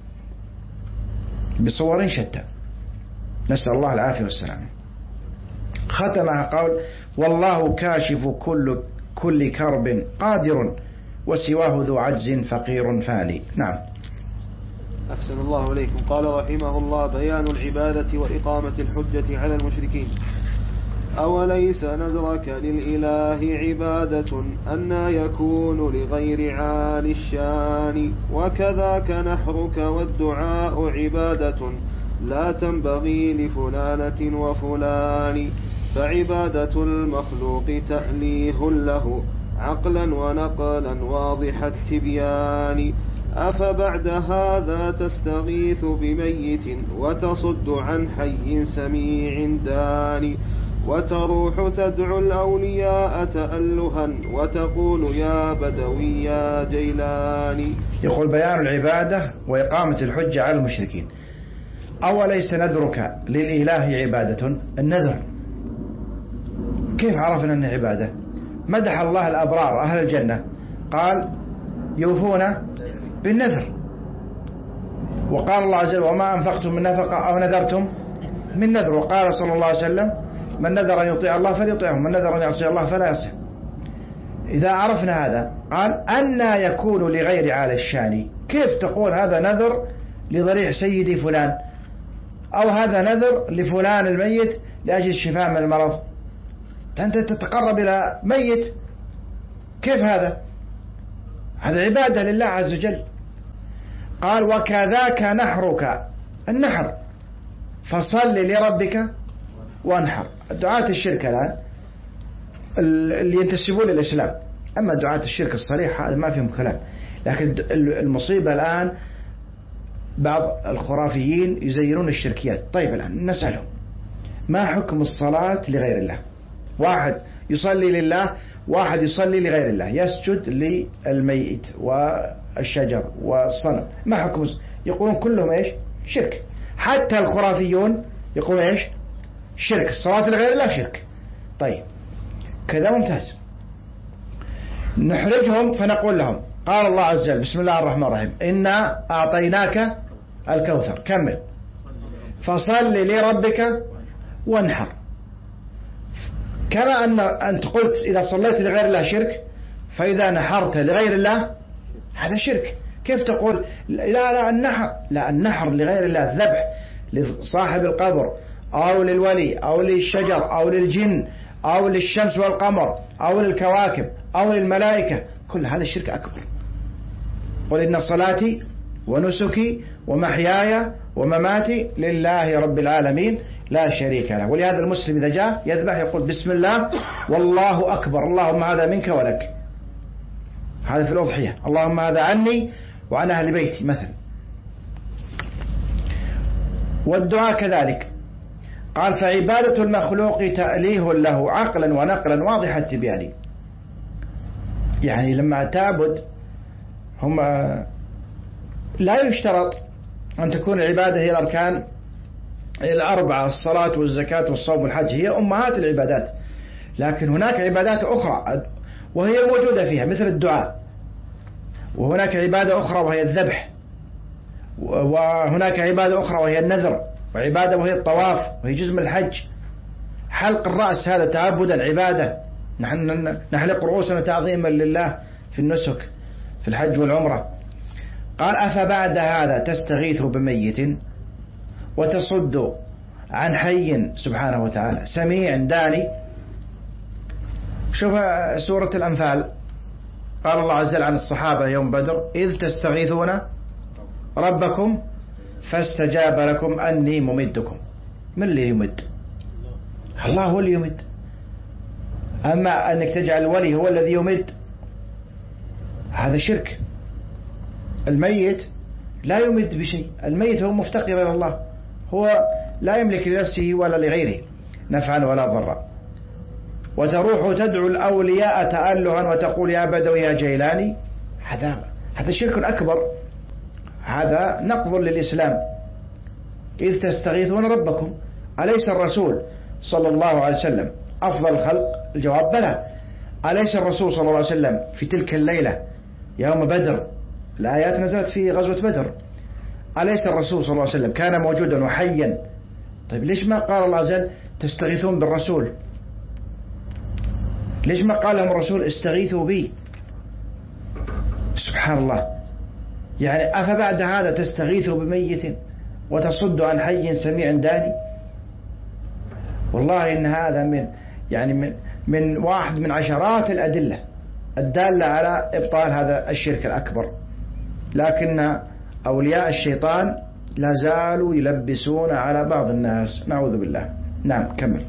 بصور شتى، نسأل الله العافية والسلام. ختمها قول والله كاشف كل كل كرب قادر وسواه ذو عجز فقير فاني. نعم. أحسن الله إليكم. قال رحمه الله بيان العبادة وإقامة الحجة على المشركين. أوليس نذرك للإله عبادة أن يكون لغير عالي الشان وكذاك نحرك والدعاء عبادة لا تنبغي لفلانة وفلان فعبادة المخلوق تأليه له عقلا ونقلا واضح التبيان أفبعد هذا تستغيث بميت وتصد عن حي سميع داني وتروح تدعو الأولياء تألها وتقول يا بدوي يا جيلاني. يقول بيان العبادة وإقامة الحجة على المشركين. أوليس نذرك للإله عبادة؟ النذر كيف عرفنا أنه عبادة؟ مدح الله الأبرار أهل الجنة قال يوفون بالنذر، وقال الله عز وجل وما أنفقتم من نفقة أو نذرتم من نذر، وقال صلى الله عليه وسلم من نذر أن يطيع الله فليطيعه من نذر أن يعصي الله فلا يعصيه. إذا عرفنا هذا قال أن يكون لغير عالي الشان، كيف تقول هذا نذر لضريح سيدي فلان أو هذا نذر لفلان الميت لأجل الشفاء من المرض. أنت تتقرب إلى ميت، كيف هذا؟ هذا عبادة لله عز وجل. قال وكذاك نحرك، النحر، فصل لربك وانحر. دعاة الشرك الآن اللي ينتسبون للإسلام، أما دعاة الشرك الصريح هذا ما فيهم كلام. لكن المصيبة الآن بعض الخرافيين يزينون الشركيات. طيب الآن نسألهم ما حكم الصلاة لغير الله؟ واحد يصلي لله، واحد يصلي لغير الله، يسجد للميت والشجر والصنم، ما حكم؟ يقولون كلهم ايش؟ شرك. حتى الخرافيون يقولون ايش؟ شرك. الصلاة لغير الله شرك. طيب كذا ممتاز. نحرجهم فنقول لهم قال الله عز وجل بسم الله الرحمن الرحيم إنا أعطيناك الكوثر، كمل، فصل لربك وانحر. كما أن أنت قلت إذا صليت لغير الله شرك، فإذا نحرت لغير الله هذا شرك. كيف تقول لا لا النحر؟ لا، النحر لغير الله، الذبح لصاحب القبر أو للولي أو للشجر أو للجن أو للشمس والقمر أو للكواكب أو للملائكة، كل هذا الشرك أكبر. قل إن صلاتي ونسكي ومحياي ومماتي لله رب العالمين لا شريك له. ولهذا المسلم إذا جاء يذبح يقول بسم الله والله أكبر، اللهم هذا منك ولك. هذا في الأضحية، اللهم هذا عني وعن أهل بيتي مثلا. والدعاء كذلك. قال فعبادة المخلوق تأليه له عقلا ونقلا واضح التبيان. يعني لما تعبد هم لا يشترط أن تكون العبادة هي الأركان الأربعة، الصلاة والزكاة والصوم والحج، هي أمهات العبادات. لكن هناك عبادات أخرى وهي موجودة فيها مثل الدعاء، وهناك عبادة أخرى وهي الذبح، وهناك عبادة أخرى وهي النذر، وعبادة وهي الطواف وهي جزء من الحج. حلق الرأس هذا تعبدا عبادة، نحن نحلق رؤوسنا تعظيما لله في النسك في الحج والعمرة. قال أفبعد هذا تستغيث بميت وتصد عن حي سبحانه وتعالى سميع داني. شوف سورة الأنفال، قال الله عز وجل عن الصحابة يوم بدر إذ تستغيثون ربكم فاستجاب لكم أني ممدكم. من اللي يمد؟ الله هو اللي يمد. أما أنك تجعل الولي هو الذي يمد هذا شرك. الميت لا يمد بشيء، الميت هو مفتقر إلى الله، هو لا يملك لنفسه ولا لغيره نفعا ولا ضرا. وتروح تدعو الأولياء تألها وتقول يا بدوي يا جيلاني، هذا هذا شرك أكبر، هذا نقض للإسلام. إذ تستغيثون ربكم، أليس الرسول صلى الله عليه وسلم أفضل الخلق؟ الجواب بلى. أليس الرسول صلى الله عليه وسلم في تلك الليلة يوم بدر، الآيات نزلت في غزوة بدر، أليس الرسول صلى الله عليه وسلم كان موجودا وحيا؟ طيب ليش ما قال الله عز وجل تستغيثون بالرسول؟ ليش ما قال لهم الرسول استغيثوا بي؟ سبحان الله. يعني أفبعد هذا تستغيثوا بميت وتصد عن حي سميع داني؟ والله إن هذا من يعني من من واحد من عشرات الأدلة الدالة على إبطال هذا الشرك الأكبر. لكن أولياء الشيطان لا زالوا يلبسون على بعض الناس، نعوذ بالله. نعم كمل.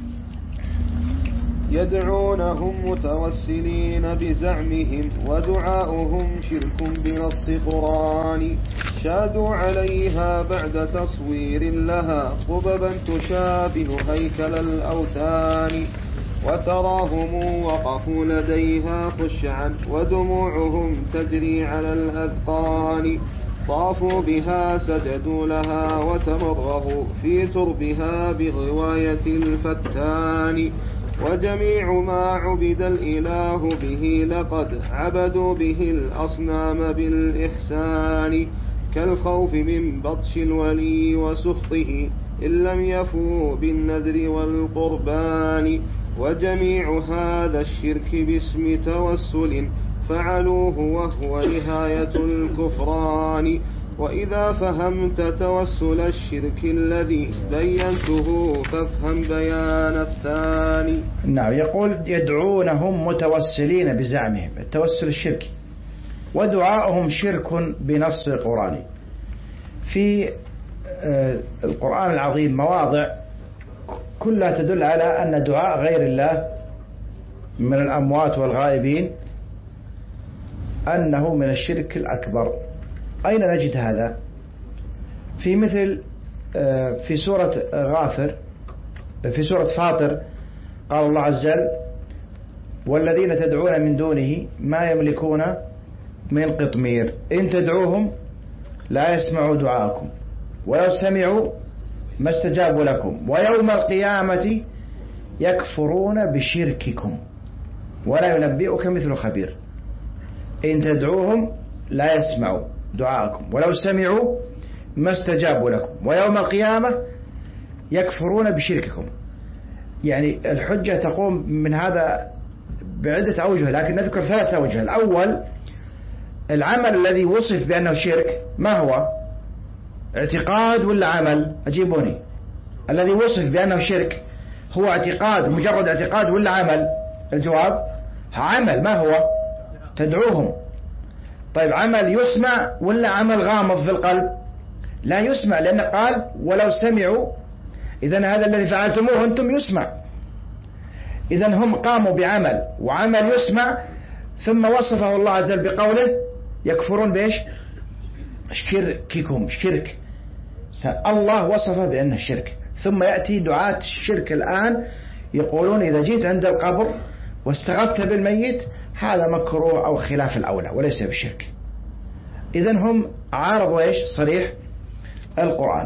يدعونهم متوسلين بزعمهم ودعاؤهم شرك بنص قرآن. شادوا عليها بعد تصوير لها قببا تشابه هيكل الأوثان. وتراهم وقفوا لديها خشعا ودموعهم تجري على الأذقان. طافوا بها سجدوا لها وتمرغوا في تربها بغواية الفتان. وجميع ما عبد الإله به لقد عبدوا به الأصنام بالإحسان. كالخوف من بطش الولي وسخطه إن لم يفوا بالنذر والقربان. وجميع هذا الشرك باسم توسل فعلوه وهو نهاية الكفران. وإذا فهمت توسل الشرك الذي بينته فافهم بيان الثاني. نعم، يقول يدعونهم متوسلين بزعمهم، التوسل الشركي، ودعاؤهم شرك بنص قرآني. في القرآن العظيم مواضع كلها تدل على أن دعاء غير الله من الأموات والغائبين أنه من الشرك الأكبر. أين نجد هذا؟ في مثل في سورة غافر، في سورة فاطر قال الله عز وجل: والذين تدعون من دونه ما يملكون من قطمير إن تدعوهم لا يسمعوا دعاءكم ولو سمعوا ما استجابوا لكم ويوم القيامة يكفرون بشرككم ولا ينبئك مثل خبير. إن تدعوهم لا يسمعوا دعاءكم ولو سمعوا ما استجابوا لكم ويوم القيامة يكفرون بشرككم. يعني الحجة تقوم من هذا بعدة أوجه، لكن نذكر ثلاثة أوجه. الأول، العمل الذي وصف بأنه شرك ما هو؟ اعتقاد ولا عمل؟ أجيبوني. الذي وصف بأنه شرك هو اعتقاد، مجرد اعتقاد ولا عمل؟ الجواب عمل. ما هو؟ تدعوهم. طيب عمل يسمع ولا عمل غامض في القلب؟ لا يسمع، لأن قال ولو سمعوا. إذن هذا الذي فعلتموه أنتم يسمع. إذن هم قاموا بعمل وعمل يسمع، ثم وصفه الله عز وجل بقوله يكفرون بإيش؟ شرككم، شرك. الله وصفه بأنه شرك. ثم يأتي دعاة الشرك الآن يقولون إذا جيت عند القبر واستغثت بالميت هذا مكروه أو خلاف الأولى وليس بشرك. إذن هم عارضوا إيش؟ صريح القرآن.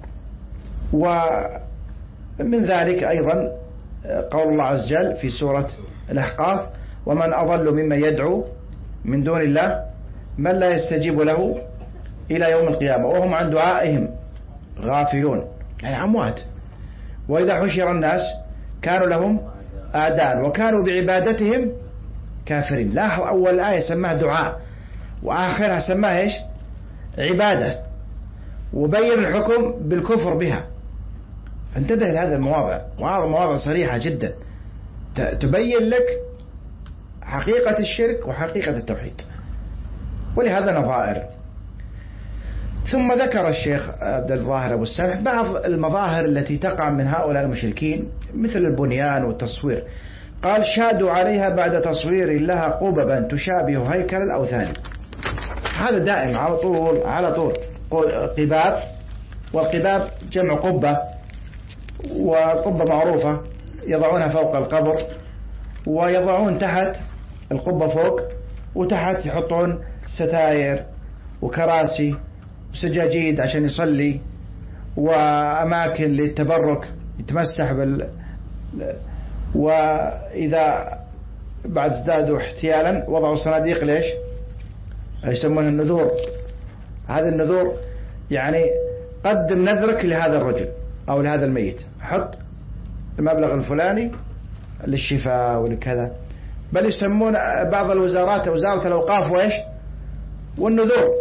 ومن ذلك أيضا قول الله عز وجل في سورة الأحقاف: ومن أضل ممن يدعو من دون الله من لا يستجيب له إلى يوم القيامة وهم عن دعائهم غافلون، يعني أموات. وإذا حشر الناس كانوا لهم أعداء وكانوا بعبادتهم كافرين. لاحظ أول آية سماها دعاء وآخرها سماها إيش؟ عبادة، وبين الحكم بالكفر بها. فانتبه لهذه المواضع، وهذه مواضع صريحة جدا تبين لك حقيقة الشرك وحقيقة التوحيد، ولهذا نظائر. ثم ذكر الشيخ عبد الظاهر أبو السامح بعض المظاهر التي تقع من هؤلاء المشركين مثل البنيان والتصوير. قال: شادوا عليها بعد تصوير لها قببا تشابه هيكل الأوثان. هذا دائم على طول على طول قباب، والقباب جمع قبة، وقبة معروفة يضعونها فوق القبر ويضعون تحت القبة فوق، وتحت يحطون ستاير وكراسي وسجاجيد عشان يصلي، وأماكن للتبرك يتمسح بال. وإذا بعد ازدادوا احتيالا وضعوا صناديق ليش؟ يسمونها النذور. هذا النذور يعني قدم نذرك لهذا الرجل أو لهذا الميت، حط المبلغ الفلاني للشفاء ولكذا. بل يسمون بعض الوزارات وزارة الأوقاف وإيش؟ والنذور.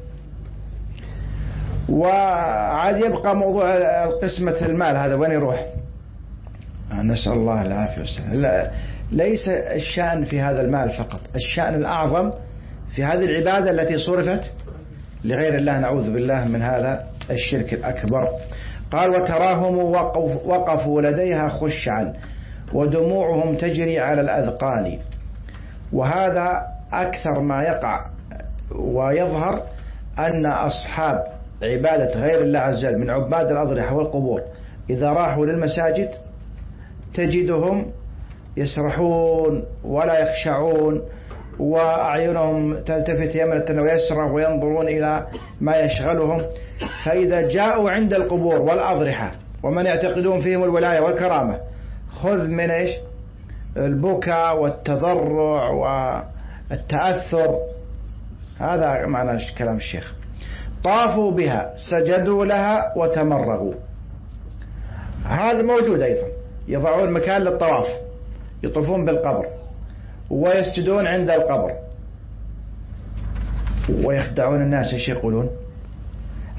وعاد يبقى موضوع قسمة المال، هذا وين يروح؟ نسأل الله العافية والسلام. لا، ليس الشأن في هذا المال فقط، الشأن الأعظم في هذه العبادة التي صرفت لغير الله، نعوذ بالله من هذا الشرك الأكبر. قال: وتراهم وقف وقفوا لديها خشعا ودموعهم تجري على الأذقان. وهذا أكثر ما يقع ويظهر أن أصحاب عبادة غير الله عز وجل من عباد الأضرحة والقبور إذا راحوا للمساجد تجدهم يسرحون ولا يخشعون، وأعينهم تلتفت يمنة ويسرى وينظرون إلى ما يشغلهم. فإذا جاءوا عند القبور والأضرحة ومن يعتقدون فيهم الولاية والكرامة خذ من إيش؟ البكاء والتضرع والتأثر. هذا معنى كلام الشيخ. طافوا بها سجدوا لها وتمرغوا. هذا موجود أيضا، يضعون مكان للطواف، يطوفون بالقبر ويسجدون عند القبر ويخدعون الناس. ايش يقولون؟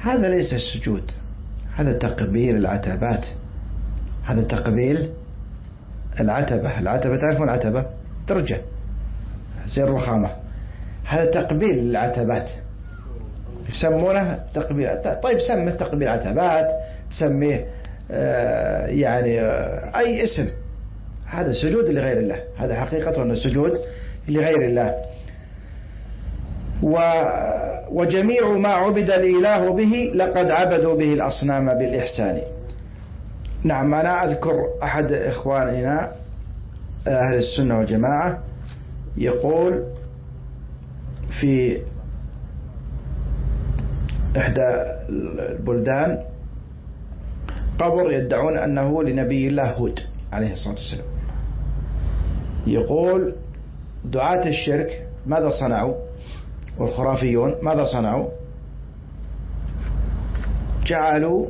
هذا ليس السجود، هذا تقبيل العتبات، هذا تقبيل العتبة. العتبة تعرفون العتبة درجة زي الرخامة، هذا تقبيل العتبات يسمونه تقبيل. طيب سميه تقبيل عتبات، تسميه آه يعني آه أي اسم، هذا سجود لغير الله، هذا حقيقة أنه سجود لغير الله. وجميع ما عبد الإله به لقد عبدوا به الأصنام بالإحسان. نعم، أنا أذكر أحد إخواننا أهل السنة والجماعة يقول في إحدى البلدان قبر يدعون أنه لنبي الله هود عليه الصلاة والسلام. يقول دعاة الشرك ماذا صنعوا؟ والخرافيون ماذا صنعوا؟ جعلوا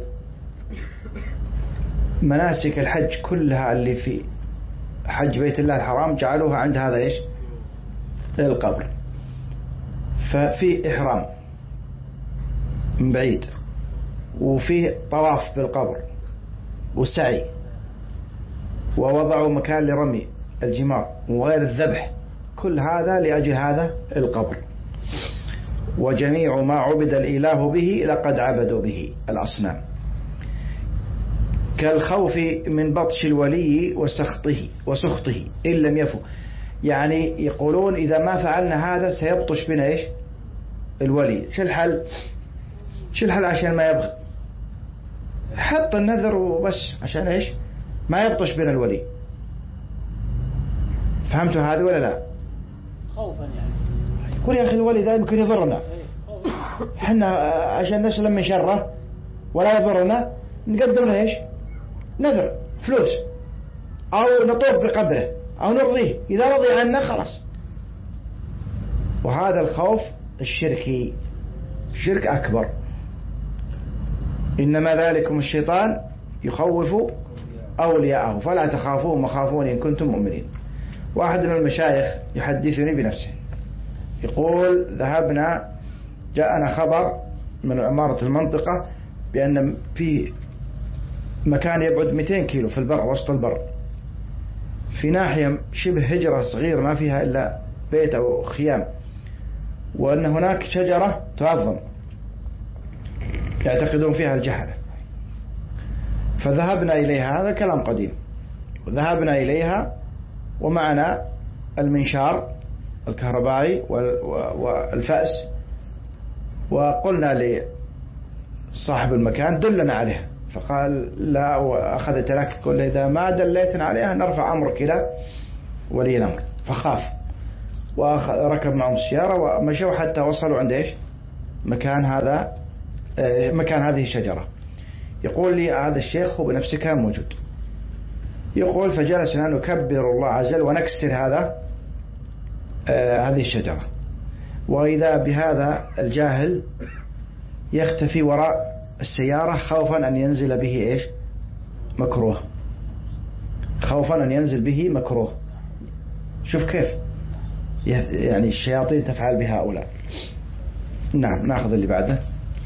مناسك الحج كلها اللي في حج بيت الله الحرام جعلوها عند هذا إيش؟ القبر. ففي إحرام من بعيد، وفيه طواف بالقبر والسعي، ووضعوا مكان لرمي الجمار وغير الذبح، كل هذا لأجل هذا القبر. وجميع ما عبد الإله به لقد عبدوا به الأصنام، كالخوف من بطش الولي وسخطه وسخطه إن لم يفو. يعني يقولون إذا ما فعلنا هذا سيبطش بنا إيش؟ الولي. شو الحل؟ شو الحل عشان ما يبغى؟ حط النذر وبس عشان إيش؟ ما يبطش بنا الولي. فهمتوا هذا ولا لا؟ خوفا يعني. يقول يا أخي الولي ده يمكن يضرنا، احنا عشان نسلم من شره ولا يضرنا نقدم له ايش؟ نذر فلوس، او نطوف بقبره، او نرضيه، اذا رضي عنا خلاص. وهذا الخوف الشركي، شرك اكبر. انما ذلكم الشيطان يخوف اولياءه فلا تخافوهم وخافون ان كنتم مؤمنين. واحد من المشايخ يحدثني بنفسه يقول ذهبنا، جاءنا خبر من عمارة المنطقة بأن في مكان يبعد مئتين كيلو في البر وسط البر، في ناحية شبه هجرة صغير ما فيها إلا بيت أو خيام، وأن هناك شجرة تعظم يعتقدون فيها الجهلة. فذهبنا إليها، هذا كلام قديم، ذهبنا إليها ومعنا المنشار الكهربائي والفأس، وقلنا لصاحب المكان دلنا عليها، فقال لا، وأخذ تلك قل إذا ما دليتنا عليها نرفع أمرك إلى ولي الأمر. فخاف وركب معهم السيارة ومشوا حتى وصلوا عند إيش؟ مكان هذا، مكان هذه الشجرة. يقول لي هذا الشيخ هو بنفسه كان موجود. يقول فجلسنا نكبر الله عز وجل ونكسر هذا آه هذه الشجرة، وإذا بهذا الجاهل يختفي وراء السيارة خوفا أن ينزل به إيش؟ مكروه، خوفا أن ينزل به مكروه. شوف كيف يعني الشياطين تفعل بهؤلاء. نعم، نأخذ اللي بعده.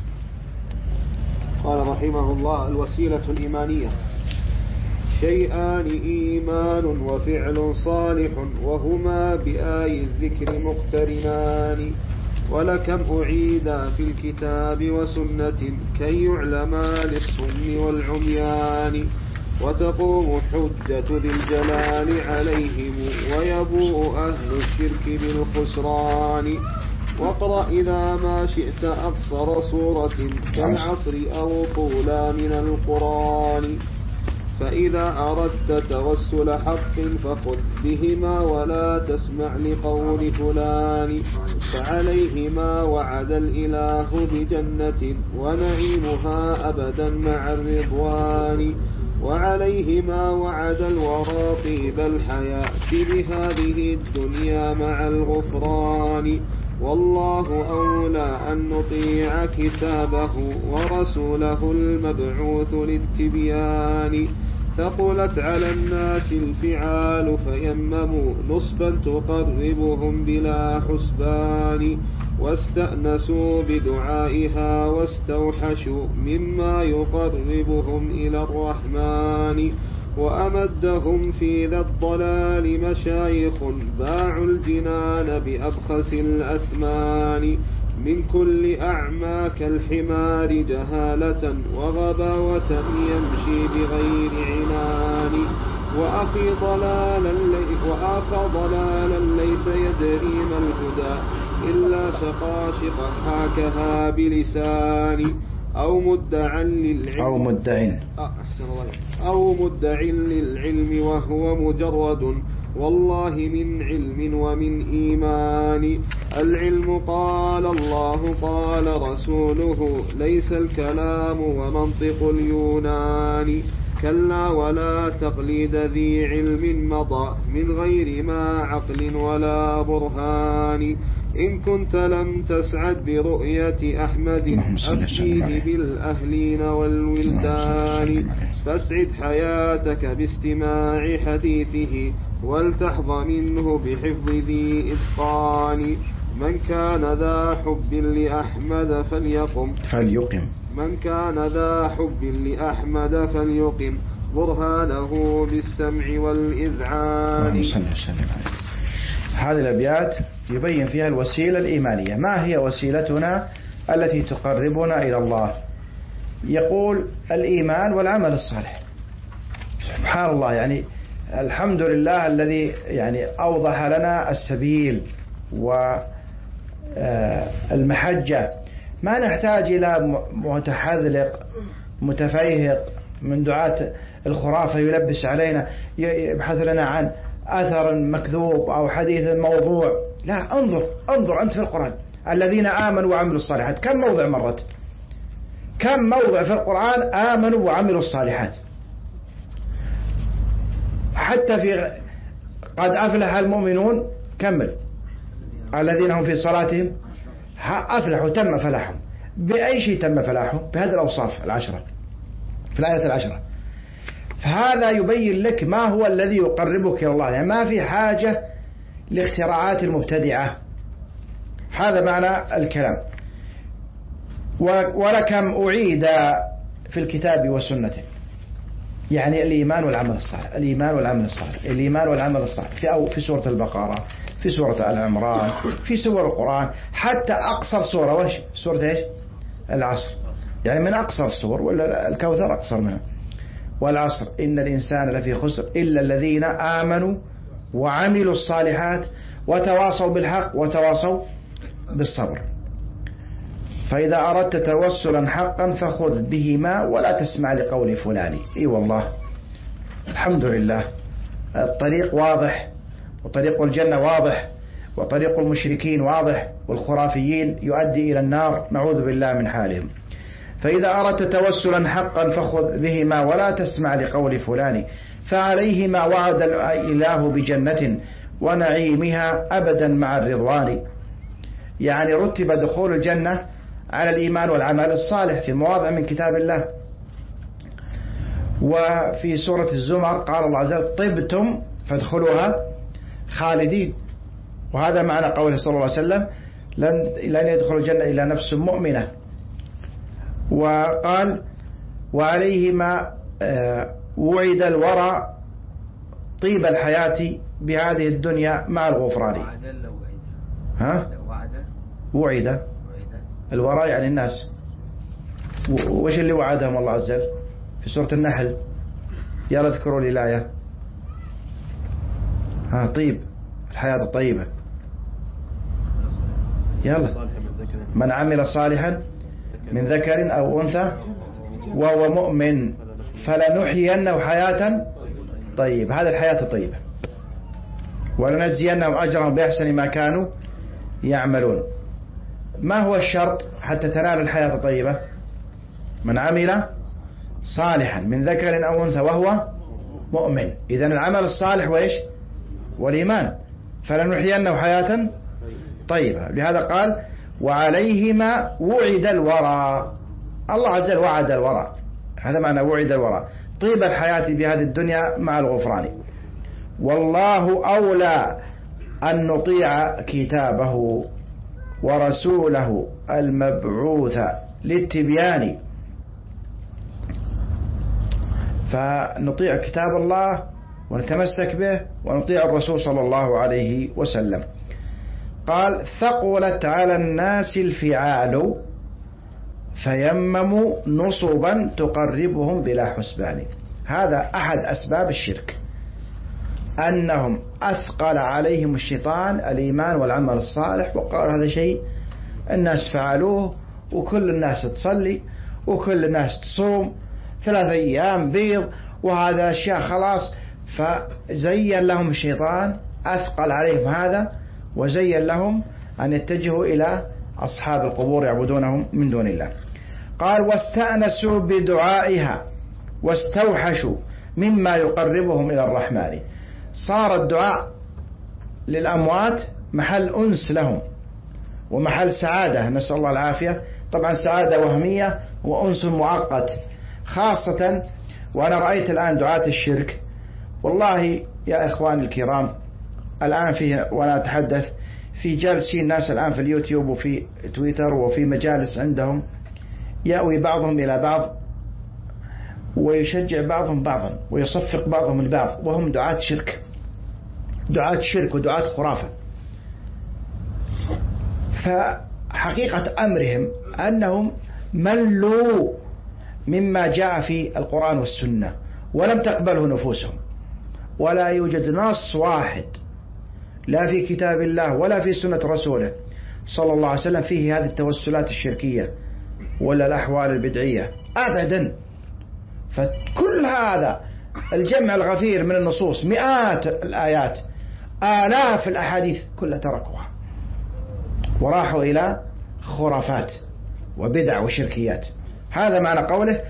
قال رحمه الله: الوسيلة الإيمانية: شيئان إيمان وفعل صالح، وهما بآي الذكر مقترنان، ولكم أعيدا في الكتاب وسنة كي يعلما للصم والعميان، وتقوم حجة ذي الجلال عليهم ويبوء أهل الشرك بالخسران. واقرأ إذا ما شئت أقصر سورة كالعصر أو طولا من القرآن، فإذا أردت توسل حق فخذ بهما ولا تسمع لقول فلان، فعليهما وعد الإله بجنة ونعيمها أبدا مع الرضوان، وعليهما وعد الورى طيب الحياة بهذه الدنيا مع الغفران. والله أولى أن نطيع كتابه ورسوله المبعوث للتبيان، ثقلت على الناس الفعال فيمموا نصبا تقربهم بلا حسبان، واستأنسوا بدعائها واستوحشوا مما يقربهم إلى الرحمن. وأمدهم في ذا الضلال مشايخ باعوا الجنان بأبخس الأثمان. من كل أعمى كالحمار جهالة وغباوة يمشي بغير عنان. وأخي ضلالا, لي وآخى ضلالا ليس يدري ما الهدى إلا شقاشق حاكها بلسان. أو مدعا للعلم أو مدع أحسن الله أو مدع للعلم وهو مجرد والله من علم ومن إيمان. العلم قال الله قال رسوله ليس الكلام ومنطق اليونان. كلا ولا تقليد ذي علم مضى من غير ما عقل ولا برهان. إن كنت لم تسعد برؤية أحمد أفديه بالأهلين والولدان. فاسعد حياتك باستماع حديثه ولتحظ منه بحفظ ذي إتقان. من كان ذا حب لأحمد فليقم فليقم من كان ذا حب لأحمد فليقم برهانه بالسمع والإذعان. هذه الأبيات يبين فيها الوسيلة الإيمانية. ما هي وسيلتنا التي تقربنا إلى الله؟ يقول الإيمان والعمل الصالح. سبحان الله، يعني الحمد لله الذي يعني أوضح لنا السبيل والمحجة. ما نحتاج إلى متحذلق متفيهق من دعاة الخرافة يلبس علينا يبحث لنا عن أثر مكذوب أو حديث موضوع. لا، انظر انظر أنت في القرآن الذين آمنوا وعملوا الصالحات. كم موضع مرت؟ كم موضع في القرآن آمنوا وعملوا الصالحات؟ حتى في قد أفلح المؤمنون. كمل الذين هم في صلاتهم أفلحوا تم فلاحهم. بأي شيء تم فلاحهم؟ بهذه الأوصاف العشرة في الآية العشرة. فهذا يبين لك ما هو الذي يقربك إلى الله. يعني ما في حاجة لاختراعات المبتدعة. هذا معنى الكلام. ولكم أعيد في الكتاب والسنة، يعني الإيمان والعمل الصالح، الإيمان والعمل الصالح، الإيمان والعمل الصالح في أو في سورة البقرة، في سورة آل عمران، في سور القرآن، حتى أقصر سورة وش سورة إيش؟ العصر، يعني من أقصر السور، ولا الكوثر أقصر منها. والعصر إن الإنسان لفي خسر إلا الذين آمنوا وعملوا الصالحات وتواصوا بالحق وتواصوا بالصبر. فإذا أردت توسلا حقا فخذ بهما ولا تسمع لقول فلان. إي والله الحمد لله الطريق واضح، وطريق الجنة واضح، وطريق المشركين واضح، والخرافيين يؤدي إلى النار، نعوذ بالله من حالهم. فإذا أردت توسلا حقا فخذ بهما ولا تسمع لقول فلان. فعليهما وعد الإله بجنة ونعيمها أبدا مع الرضوان. يعني رتب دخول الجنة على الإيمان والعمل الصالح في مواضع من كتاب الله. وفي سورة الزمر قال الله عز وجل طبتم فادخلوها خالدين. وهذا معنى قوله صلى الله عليه وسلم لن, لن يدخل الجنة إلا نفس مؤمنة. وقال وعليهما وعد الورى طيب الحياة بهذه الدنيا مع الغفران. ها؟ وعد الورى يعني الناس. وش اللي وعدهم الله عز وجل في سورة النحل؟ يلا اذكروا لي الآية. ها طيب الحياة الطيبة. يلا من عمل صالحا من ذكر أو أنثى وهو مؤمن فلنحيينه حياة طيبة. هذا الحياة الطيبة. ولنجزينهم أجرهم بأحسن ما كانوا يعملون. ما هو الشرط حتى تنال الحياة الطيبة؟ من عمل صالحا من ذكر أو أنثى وهو مؤمن. إذن العمل الصالح وإيش؟ والإيمان. فلنحيينه حياة طيبة. لهذا قال وعليهما وعد الورى. الله عز وجل وعد الورى. هذا معنى وعد الورى طيب الحياة بهذه الدنيا مع الغفران. والله أولى أن نطيع كتابه. ورسوله المبعوث للتبيان. فنطيع كتاب الله ونتمسك به ونطيع الرسول صلى الله عليه وسلم. قال ثقلت على الناس الفعال فيمموا نصبا تقربهم بلا حسبان. هذا أحد أسباب الشرك، أنهم أثقل عليهم الشيطان الإيمان والعمل الصالح، وقال هذا شيء الناس فعلوه، وكل الناس تصلي وكل الناس تصوم ثلاثة أيام بيض، وهذا أشياء خلاص. فزين لهم الشيطان، أثقل عليهم هذا، وزين لهم أن يتجهوا إلى أصحاب القبور يعبدونهم من دون الله. قال واستأنسوا بدعائها واستوحشوا مما يقربهم إلى الرحمن. صار الدعاء للأموات محل أنس لهم ومحل سعادة، نسأل الله العافية. طبعا سعادة وهمية وأنس مؤقت، خاصة وأنا رأيت الآن دعاة الشرك. والله يا إخواني الكرام، الآن فيه وأنا أتحدث في جالسين ناس الآن في اليوتيوب وفي تويتر وفي مجالس عندهم، يأوي بعضهم إلى بعض ويشجع بعضهم بعضا ويصفق بعضهم البعض، وهم دعاة شرك، دعاة شرك ودعاة خرافة. فحقيقة أمرهم أنهم ملوا مما جاء في القرآن والسنة ولم تقبله نفوسهم، ولا يوجد نص واحد لا في كتاب الله ولا في سنة رسوله صلى الله عليه وسلم فيه هذه التوسلات الشركية ولا الأحوال البدعية أبدا. فكل هذا الجمع الغفير من النصوص، مئات الآيات، آلاف الأحاديث، كلها تركوها وراحوا إلى خرافات وبدع وشركيات. هذا معنى قوله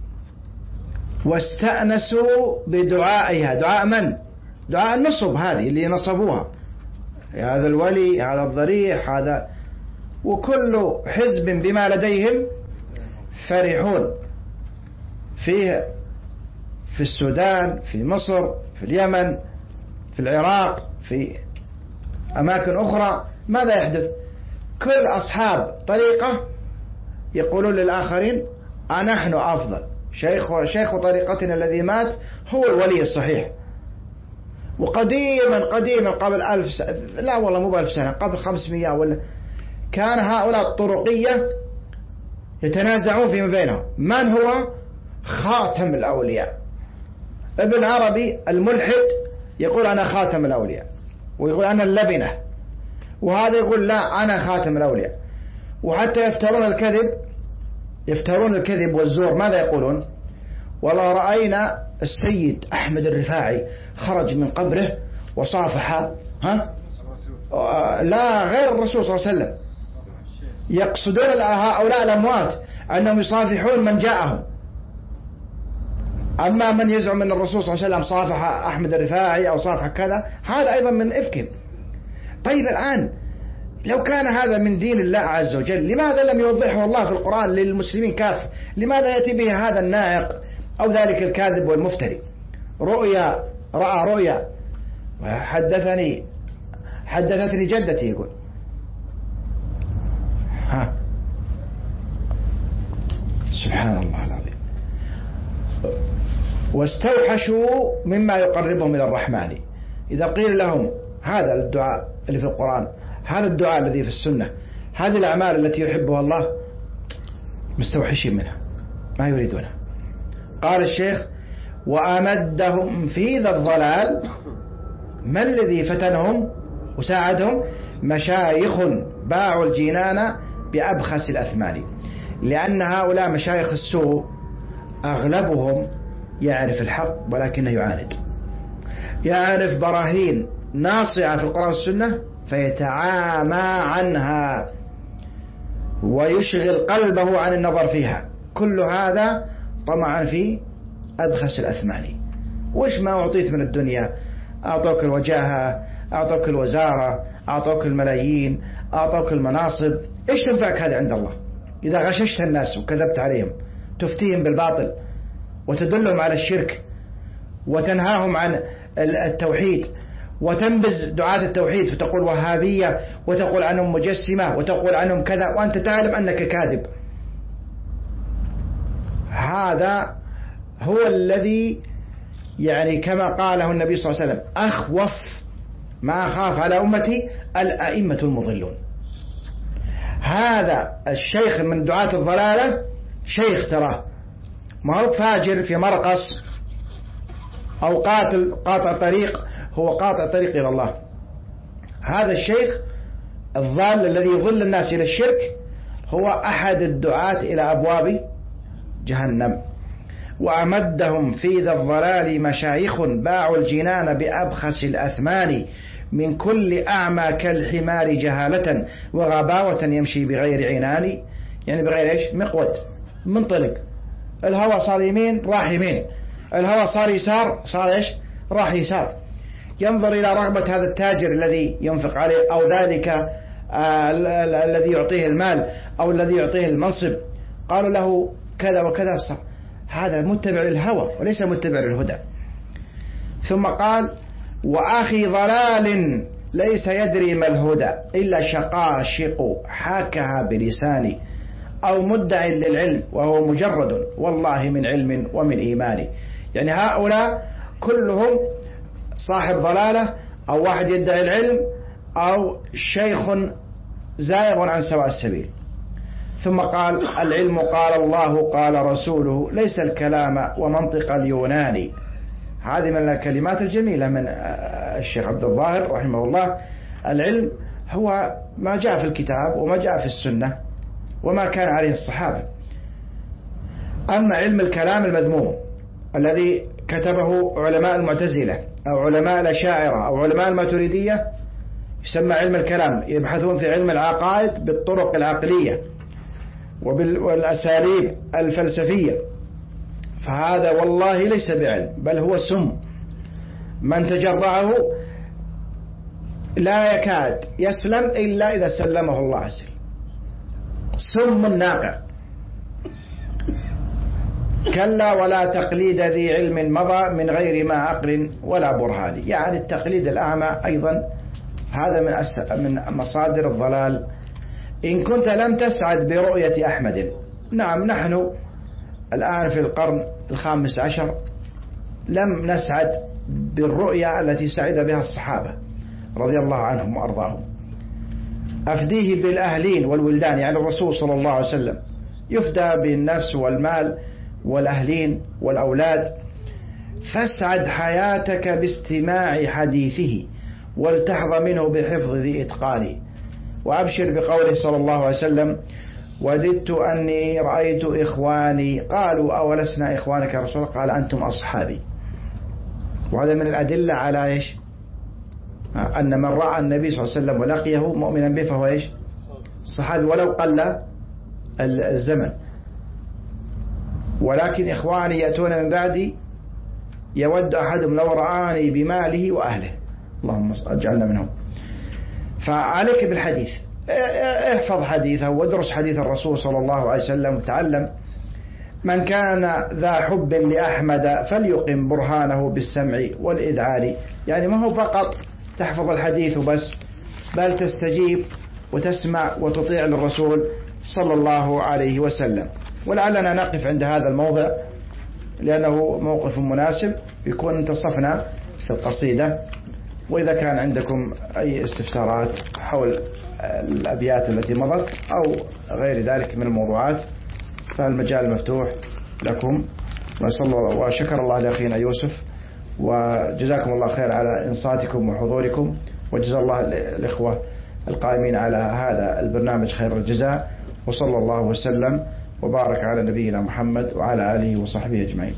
واستأنسوا بدعائها. دعاء من؟ دعاء النصب، هذه اللي نصبوها، هذا الولي، هذا الضريح، هذا، وكل حزب بما لديهم فرحون. فيه في السودان، في مصر، في اليمن، في العراق، في أماكن أخرى، ماذا يحدث؟ كل أصحاب طريقة يقولون للآخرين أنحن أفضل، شيخ شيخ طريقتنا الذي مات هو الولي الصحيح. وقديما قديما قبل ألف سنة، لا والله مو بألف سنة، قبل خمسمائة ولا، كان هؤلاء الطرقية يتنازعون فيما بينهم من هو خاتم الأولياء. ابن عربي الملحد يقول أنا خاتم الأولياء، ويقول أنا اللبنة، وهذا يقول لا أنا خاتم الأولياء. وحتى يفترون الكذب، يفترون الكذب والزور. ماذا يقولون؟ والله رأينا السيد أحمد الرفاعي خرج من قبره وصافح ها لا غير الرسول صلى الله عليه وسلم. يقصدون هؤلاء الأموات أنهم يصافحون من جاءهم. أما من يزعم أن الرسول صلى الله عليه وسلم صافح أحمد الرفاعي أو صافح كذا، هذا أيضا من إفك. طيب الآن لو كان هذا من دين الله عز وجل، لماذا لم يوضحه الله في القرآن للمسلمين كافة؟ لماذا يأتي به هذا الناعق أو ذلك الكاذب والمفتري؟ رؤيا، رأى رؤيا، حدثني حدثتني جدتي، يقول ها سبحان الله العظيم. واستوحشوا مما يقربهم إلى الرحمن. إذا قيل لهم هذا الدعاء اللي في القرآن، هذا الدعاء الذي في السنة، هذه الأعمال التي يحبها الله، مستوحشين منها، ما يريدونها. قال الشيخ وأمدهم في ذا الضلال. ما الذي فتنهم وساعدهم؟ مشايخ باعوا الجنان بأبخس الأثمان. لأن هؤلاء مشايخ السوء أغلبهم يعرف الحق ولكنه يعاند، يعرف براهين ناصعة في القرآن والسنة فيتعامى عنها ويشغل قلبه عن النظر فيها. كل هذا طمعا في أبخس الأثمان. وإيش ما أعطيت من الدنيا؟ أعطوك الوجاهة، أعطوك الوزارة، أعطوك الملايين، أعطوك المناصب، إيش تنفعك هذا عند الله إذا غششت الناس وكذبت عليهم، تفتيهم بالباطل وتدلهم على الشرك وتنهاهم عن التوحيد وتنبز دعاة التوحيد فتقول وهابية وتقول عنهم مجسمة وتقول عنهم كذا وأنت تعلم أنك كاذب. هذا هو الذي يعني كما قاله النبي صلى الله عليه وسلم أخوف ما أخاف على أمتي الأئمة المضلون. هذا الشيخ من دعاة الضلالة شيخ تراه، ما هو فاجر في مرقص أو قاتل قاطع طريق، هو قاطع طريق إلى الله. هذا الشيخ الضال الذي يضل الناس إلى الشرك هو أحد الدعاة إلى أبواب جهنم. وأمدهم في ذا الضلال مشايخ باعوا الجنان بأبخس الأثمان من كل أعمى كالحمار جهالة وغباوة يمشي بغير عنان. يعني بغير إيش؟ مقود منطلق، الهوى صار يمين راح يمين، الهوى صار يسار صار إيش؟ راح يسار. ينظر إلى رغبة هذا التاجر الذي ينفق عليه أو ذلك آه الذي يعطيه المال أو الذي يعطيه المنصب، قالوا له كذا وكذا، صار هذا متبع للهوى وليس متبع للهدى. ثم قال وآخي ضلال ليس يدري ما الهدى إلا شقاشق حاكها بلساني أو مدع للعلم وهو مجرد والله من علم ومن إيمان. يعني هؤلاء كلهم صاحب ضلالة أو واحد يدعي العلم أو شيخ زائغ عن سواء السبيل. ثم قال العلم قال الله قال رسوله ليس الكلام ومنطق اليوناني. هذه من الكلمات الجميلة من الشيخ عبد الظاهر رحمه الله. العلم هو ما جاء في الكتاب وما جاء في السنة وما كان عليه الصحابة. أما علم الكلام المذموم الذي كتبه علماء المعتزلة أو علماء الأشاعرة أو علماء الماتريدية يسمى علم الكلام، يبحثون في علم العقائد بالطرق العقلية والأساليب الفلسفية، فهذا والله ليس بعلم بل هو سم. من تجرعه لا يكاد يسلم إلا إذا سلمه الله عز وجل. سم ناقع. كلا ولا تقليد ذي علم مضى من غير ما عقل ولا برهان. يعني التقليد الأعمى أيضا هذا من أس... من مصادر الضلال. إن كنت لم تسعد برؤية أحمد، نعم نحن الآن في القرن الخامس عشر لم نسعد بالرؤية التي سعد بها الصحابة رضي الله عنهم وأرضاهم. أفديه بالأهلين والولدان، يعني الرسول صلى الله عليه وسلم يفدى بالنفس والمال والأهلين والأولاد. فاسعد حياتك باستماع حديثه ولتحظى منه بحفظ ذي إتقان. وأبشر بقوله صلى الله عليه وسلم وددت أني رأيت إخواني قالوا أولسنا إخوانك يا رسول الله قال أنتم أصحابي. وهذا من الأدلة على إيش؟ أن من رأى النبي صلى الله عليه وسلم ولقيه مؤمنا به فهو إيش؟ صحابي ولو قل الزمن. ولكن إخواني يأتون من بعدي يود أحدهم لو رآني بماله وأهله، اللهم اجعلنا منهم. فعليك بالحديث، احفظ حديثه وادرس حديث الرسول صلى الله عليه وسلم وتعلم. من كان ذا حب لأحمد فليقم برهانه بالسمع والإذعان. يعني ما هو فقط تحفظ الحديث وبس، بل تستجيب وتسمع وتطيع للرسول صلى الله عليه وسلم. ولعلنا نقف عند هذا الموضع لأنه موقف مناسب، يكون انتصفنا في القصيدة. وإذا كان عندكم أي استفسارات حول الأبيات التي مضت أو غير ذلك من الموضوعات فالمجال مفتوح لكم. وشكر الله لأخينا يوسف، وجزاكم الله خير على إنصاتكم وحضوركم، وجزا الله الإخوة القائمين على هذا البرنامج خير الجزاء. وصلى الله وسلم وبارك على نبينا محمد وعلى آله وصحبه أجمعين.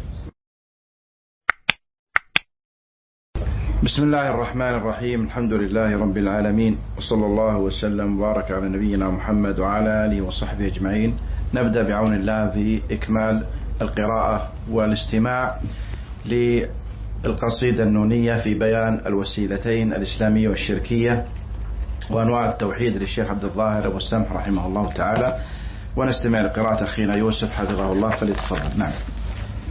بسم الله الرحمن الرحيم. الحمد لله رب العالمين، وصلى الله وسلم وبارك على نبينا محمد وعلى آله وصحبه أجمعين. نبدأ بعون الله في إكمال القراءة والاستماع للقصيدة النونية في بيان الوسيلتين الإسلامية والشركية وأنواع التوحيد للشيخ عبد الظاهر أبو السمح رحمه الله تعالى. ونستمع لقراءة أخينا يوسف حفظه الله، فليتفضل. نعم.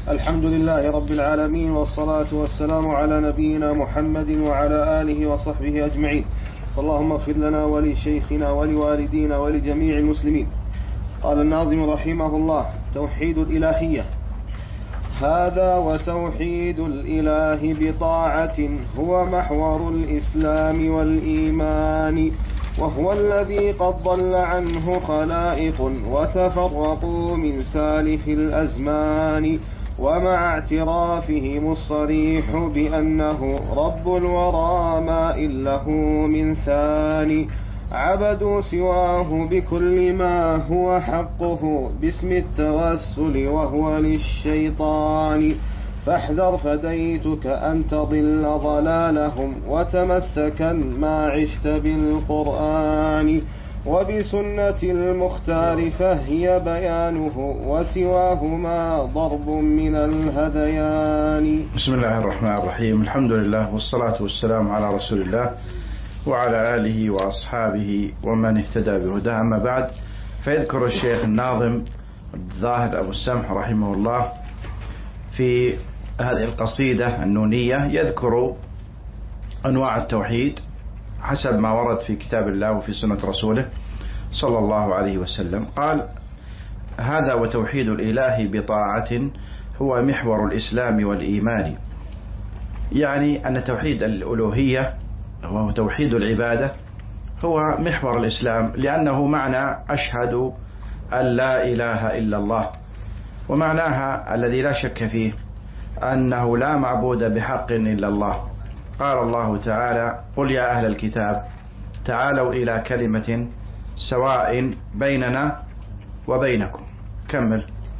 الحمد لله رب العالمين، والصلاة والسلام على نبينا محمد وعلى آله وصحبه أجمعين. اللهم اغفر لنا ولشيخنا ولوالدينا ولجميع المسلمين. قال الناظم رحمه الله: توحيد الإلهية. هذا وتوحيد الإله بطاعة هو محور الإسلام والإيمان، وهو الذي قد ضل عنه خلائق وتفرقوا من سالف الأزمان، ومع اعترافهم الصريح بأنه رب الورى ما إله من ثاني، عبدوا سواه بكل ما هو حقه باسم التوسل وهو للشيطان، فاحذر فديتك أن تضل ضلالهم وتمسكا ما عشت بالقرآن، وبسنة المختار فهي بيانه وسواهما ضرب من الهذيان. بسم الله الرحمن الرحيم. الحمد لله والصلاة والسلام على رسول الله وعلى آله وأصحابه ومن اهتدى بهداه. أما بعد، فيذكر الشيخ الناظم الظاهر أبو السمح رحمه الله في هذه القصيدة النونية يذكر أنواع التوحيد حسب ما ورد في كتاب الله وفي سنة رسوله صلى الله عليه وسلم. قال: هذا وتوحيد الإله بطاعة هو محور الإسلام والإيمان، يعني أن توحيد الألوهية وهو توحيد العبادة هو محور الإسلام، لأنه معنى أشهد أن لا إله إلا الله، ومعناها الذي لا شك فيه أنه لا معبود بحق إلا الله. قال الله تعالى: قل يا أهل الكتاب تعالوا إلى كلمة سواء بيننا وبينكم. كمل.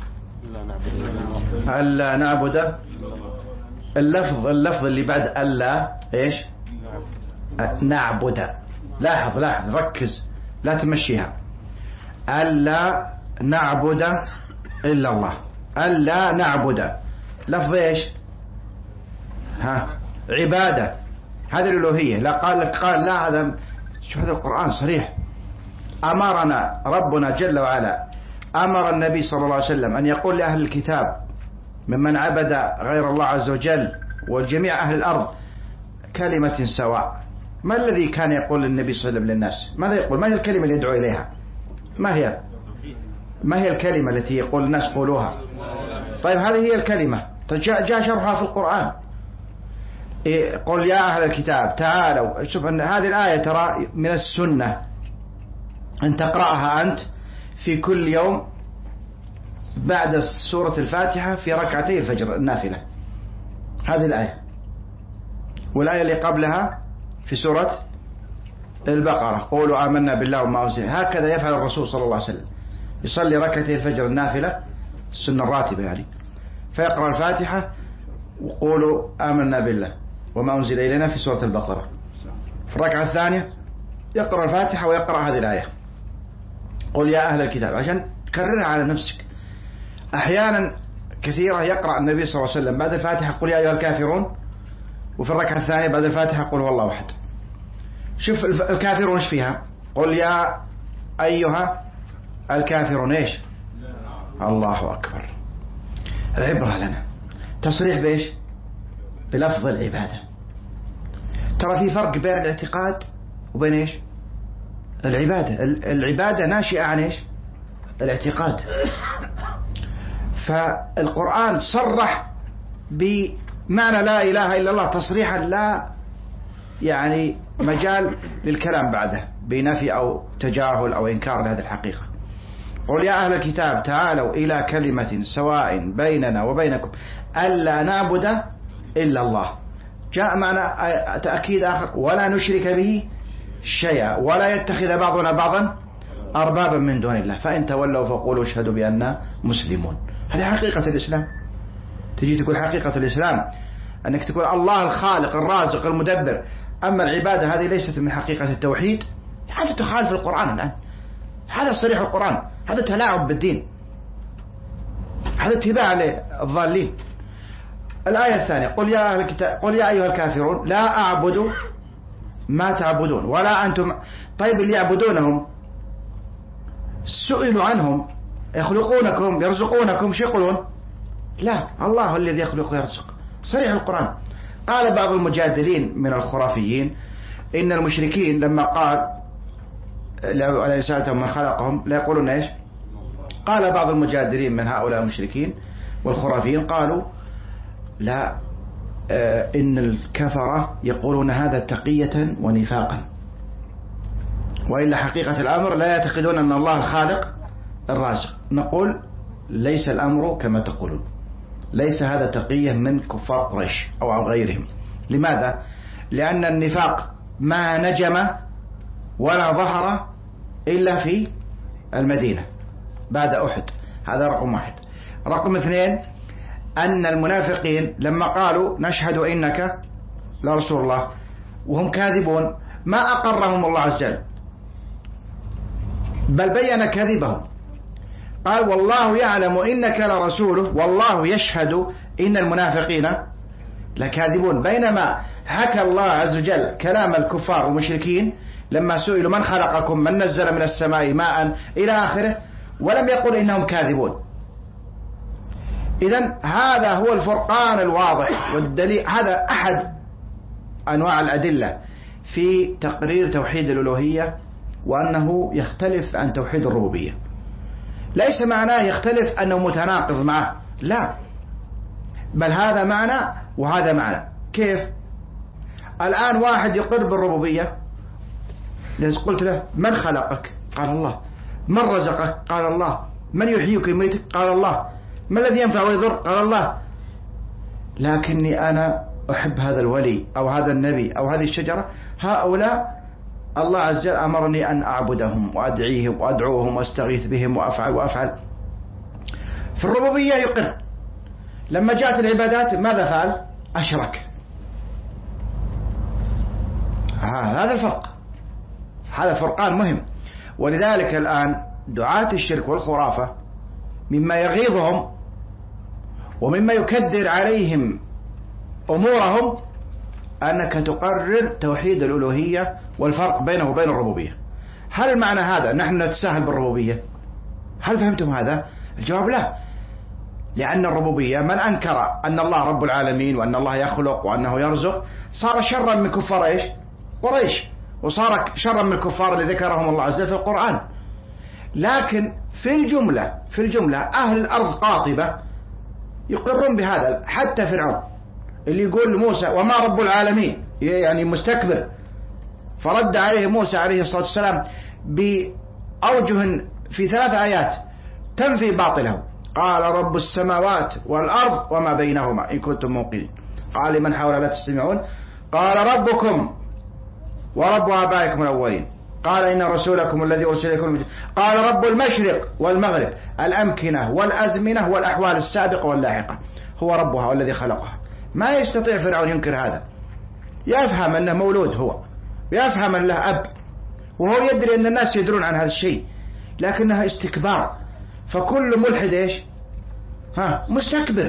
ألا نعبد. اللفظ اللفظ اللي بعد ألا إيش؟ نعبد. لاحظ لاحظ ركز، لا تمشيها. ألا نعبد إلا الله. ألا نعبد لفظ إيش؟ ها، عبادة. هذه الألوهية. لا قال لك قال لا، هذا شوف هذا القرآن صريح. أمرنا ربنا جل وعلا، أمر النبي صلى الله عليه وسلم أن يقول لأهل الكتاب ممن عبد غير الله عز وجل والجميع أهل الأرض كلمة سواء. ما الذي كان يقول النبي صلى الله عليه وسلم للناس؟ ماذا يقول؟ ما هي الكلمة اللي يدعو إليها؟ ما هي ما هي الكلمة التي يقول الناس قولوها؟ طيب هذه هي الكلمة، جاء شرحها في القرآن. قل يا أهل الكتاب تعالوا. شوف أن هذه الآية ترى من السنة أن تقرأها أنت في كل يوم بعد سورة الفاتحة في ركعتي الفجر النافلة. هذه الآية، والآية اللي قبلها في سورة البقرة: قولوا آمنا بالله وما أنزل. هكذا يفعل الرسول صلى الله عليه وسلم، يصلي ركعتي الفجر النافلة السنة الراتبة يعني، فيقرأ الفاتحة وقولوا آمنا بالله وما أنزل إلينا في سورة البقرة. في الركعة الثانية يقرأ الفاتحة ويقرأ هذه الآية: قل يا أهل الكتاب، عشان تكررها على نفسك. أحيانا كثيرة يقرأ النبي صلى الله عليه وسلم بعد الفاتحة قل يا أيها الكافرون، وفي الركعة الثانية بعد الفاتحة قل هو الله أحد. شوف الكافرون ايش فيها؟ قل يا أيها الكافرون ايش؟ الله أكبر. العبرة لنا تصريح بايش؟ بلفظ العبادة. ترى في فرق بين الاعتقاد وبين ايش؟ العبادة. العبادة ناشئة عن ايش؟ الاعتقاد. فالقرآن صرح بمعنى لا إله إلا الله تصريحا لا يعني مجال للكلام بعده بنفي أو تجاهل أو إنكار لهذه الحقيقة. قل يا أهل الكتاب تعالوا إلى كلمة سواء بيننا وبينكم ألا نعبد إلا الله. جاء معنا تأكيد آخر: ولا نشرك به شيئا ولا يتخذ بعضنا بعضا أربابا من دون الله فإن تولوا فقولوا اشهدوا بأننا مسلمون. هذه حقيقة الإسلام. تجي تقول حقيقة الإسلام أنك تقول الله الخالق الرازق المدبر، أما العبادة هذه ليست من حقيقة التوحيد. هذا تخالف القرآن الآن، هذا صريح القرآن، هذا تلاعب بالدين، هذا اتباع للضالين. الآية الثانية: قل يا أهل الكتاب قل يا أيها الكافرون لا أعبد ما تعبدون ولا أنتم. طيب اللي يعبدونهم سئلوا عنهم: يخلقونكم يرزقونكم، شو يقولون؟ لا، الله الذي يخلق ويرزق، صريح القرآن. قال بعض المجادلين من الخرافيين إن المشركين لما قال لا سألتهم من خلقهم لا يقولون إيش؟ قال بعض المجادلين من هؤلاء المشركين والخرافيين قالوا لا، آه إن الكفرة يقولون هذا تقية ونفاقا، وإلا حقيقة الأمر لا يعتقدون أن الله الخالق الرازق. نقول ليس الأمر كما تقولون، ليس هذا تقية من كفار قريش أو غيرهم. لماذا؟ لأن النفاق ما نجم ولا ظهر إلا في المدينة بعد أحد، هذا رقم واحد. رقم اثنين، أن المنافقين لما قالوا نشهد إنك لرسول الله وهم كاذبون ما أقرهم الله عز وجل، بل بين كذبهم، قال والله يعلم إنك لرسوله والله يشهد إن المنافقين لكاذبون. بينما حكى الله عز وجل كلام الكفار والمشركين لما سئلوا من خلقكم من نزل من السماء ماء إلى آخره، ولم يقل إنهم كاذبون. إذن هذا هو الفرقان الواضح والدليل، هذا أحد أنواع الأدلة في تقرير توحيد الألوهية، وأنه يختلف عن توحيد الربوبية. ليس معناه يختلف أنه متناقض معه، لا، بل هذا معنى وهذا معنى. كيف؟ الآن واحد يقر بالربوبية، إذا قلت له من خلقك؟ قال الله. من رزقك؟ قال الله. من يحييك ويميتك؟ قال الله. ما الذي ينفع ويضر؟ قال الله. لكني أنا أحب هذا الولي أو هذا النبي أو هذه الشجرة، هؤلاء الله عز وجل أمرني أن أعبدهم وأدعيهم وأدعوهم وأستغيث بهم وأفعل وأفعل. في الربوبية يقر، لما جاءت العبادات ماذا فعل؟ أشرك. هذا الفرق، هذا فرقان مهم. ولذلك الآن دعاة الشرك والخرافة مما يغيظهم ومما يكدر عليهم أمورهم أنك تقرر توحيد الألوهية والفرق بينه وبين الربوبية. هل معنى هذا نحن نتساهل بالربوبية؟ هل فهمتم هذا؟ الجواب لا، لأن الربوبية من أنكر أن الله رب العالمين وأن الله يخلق وأنه يرزق صار شرا من كفار إيش؟ قريش، وصار شرا من الكفار اللي ذكرهم الله عز وجل في القرآن. لكن في الجملة في الجملة أهل الأرض قاطبة يقرون بهذا، حتى فرعون اللي يقول لموسى وما رب العالمين، يعني مستكبر، فرد عليه موسى عليه الصلاة والسلام بأوجه في ثلاث آيات تنفي باطله. قال رب السماوات والأرض وما بينهما إن كنتم موقنين. قال لمن حول لا تستمعون. قال ربكم ورب آبائكم الأولين. قال إن رسولكم الذي أرسل إليكم. قال رب المشرق والمغرب، الأمكنة والأزمنة والأحوال السابقة واللاحقة، هو ربها والذي خلقها. ما يستطيع فرعون ينكر هذا، يفهم أنه مولود هو، يفهم أن له أب، وهو يدري أن الناس يدرون عن هذا الشيء، لكنها استكبار. فكل ملحد إيش؟ ها مستكبر.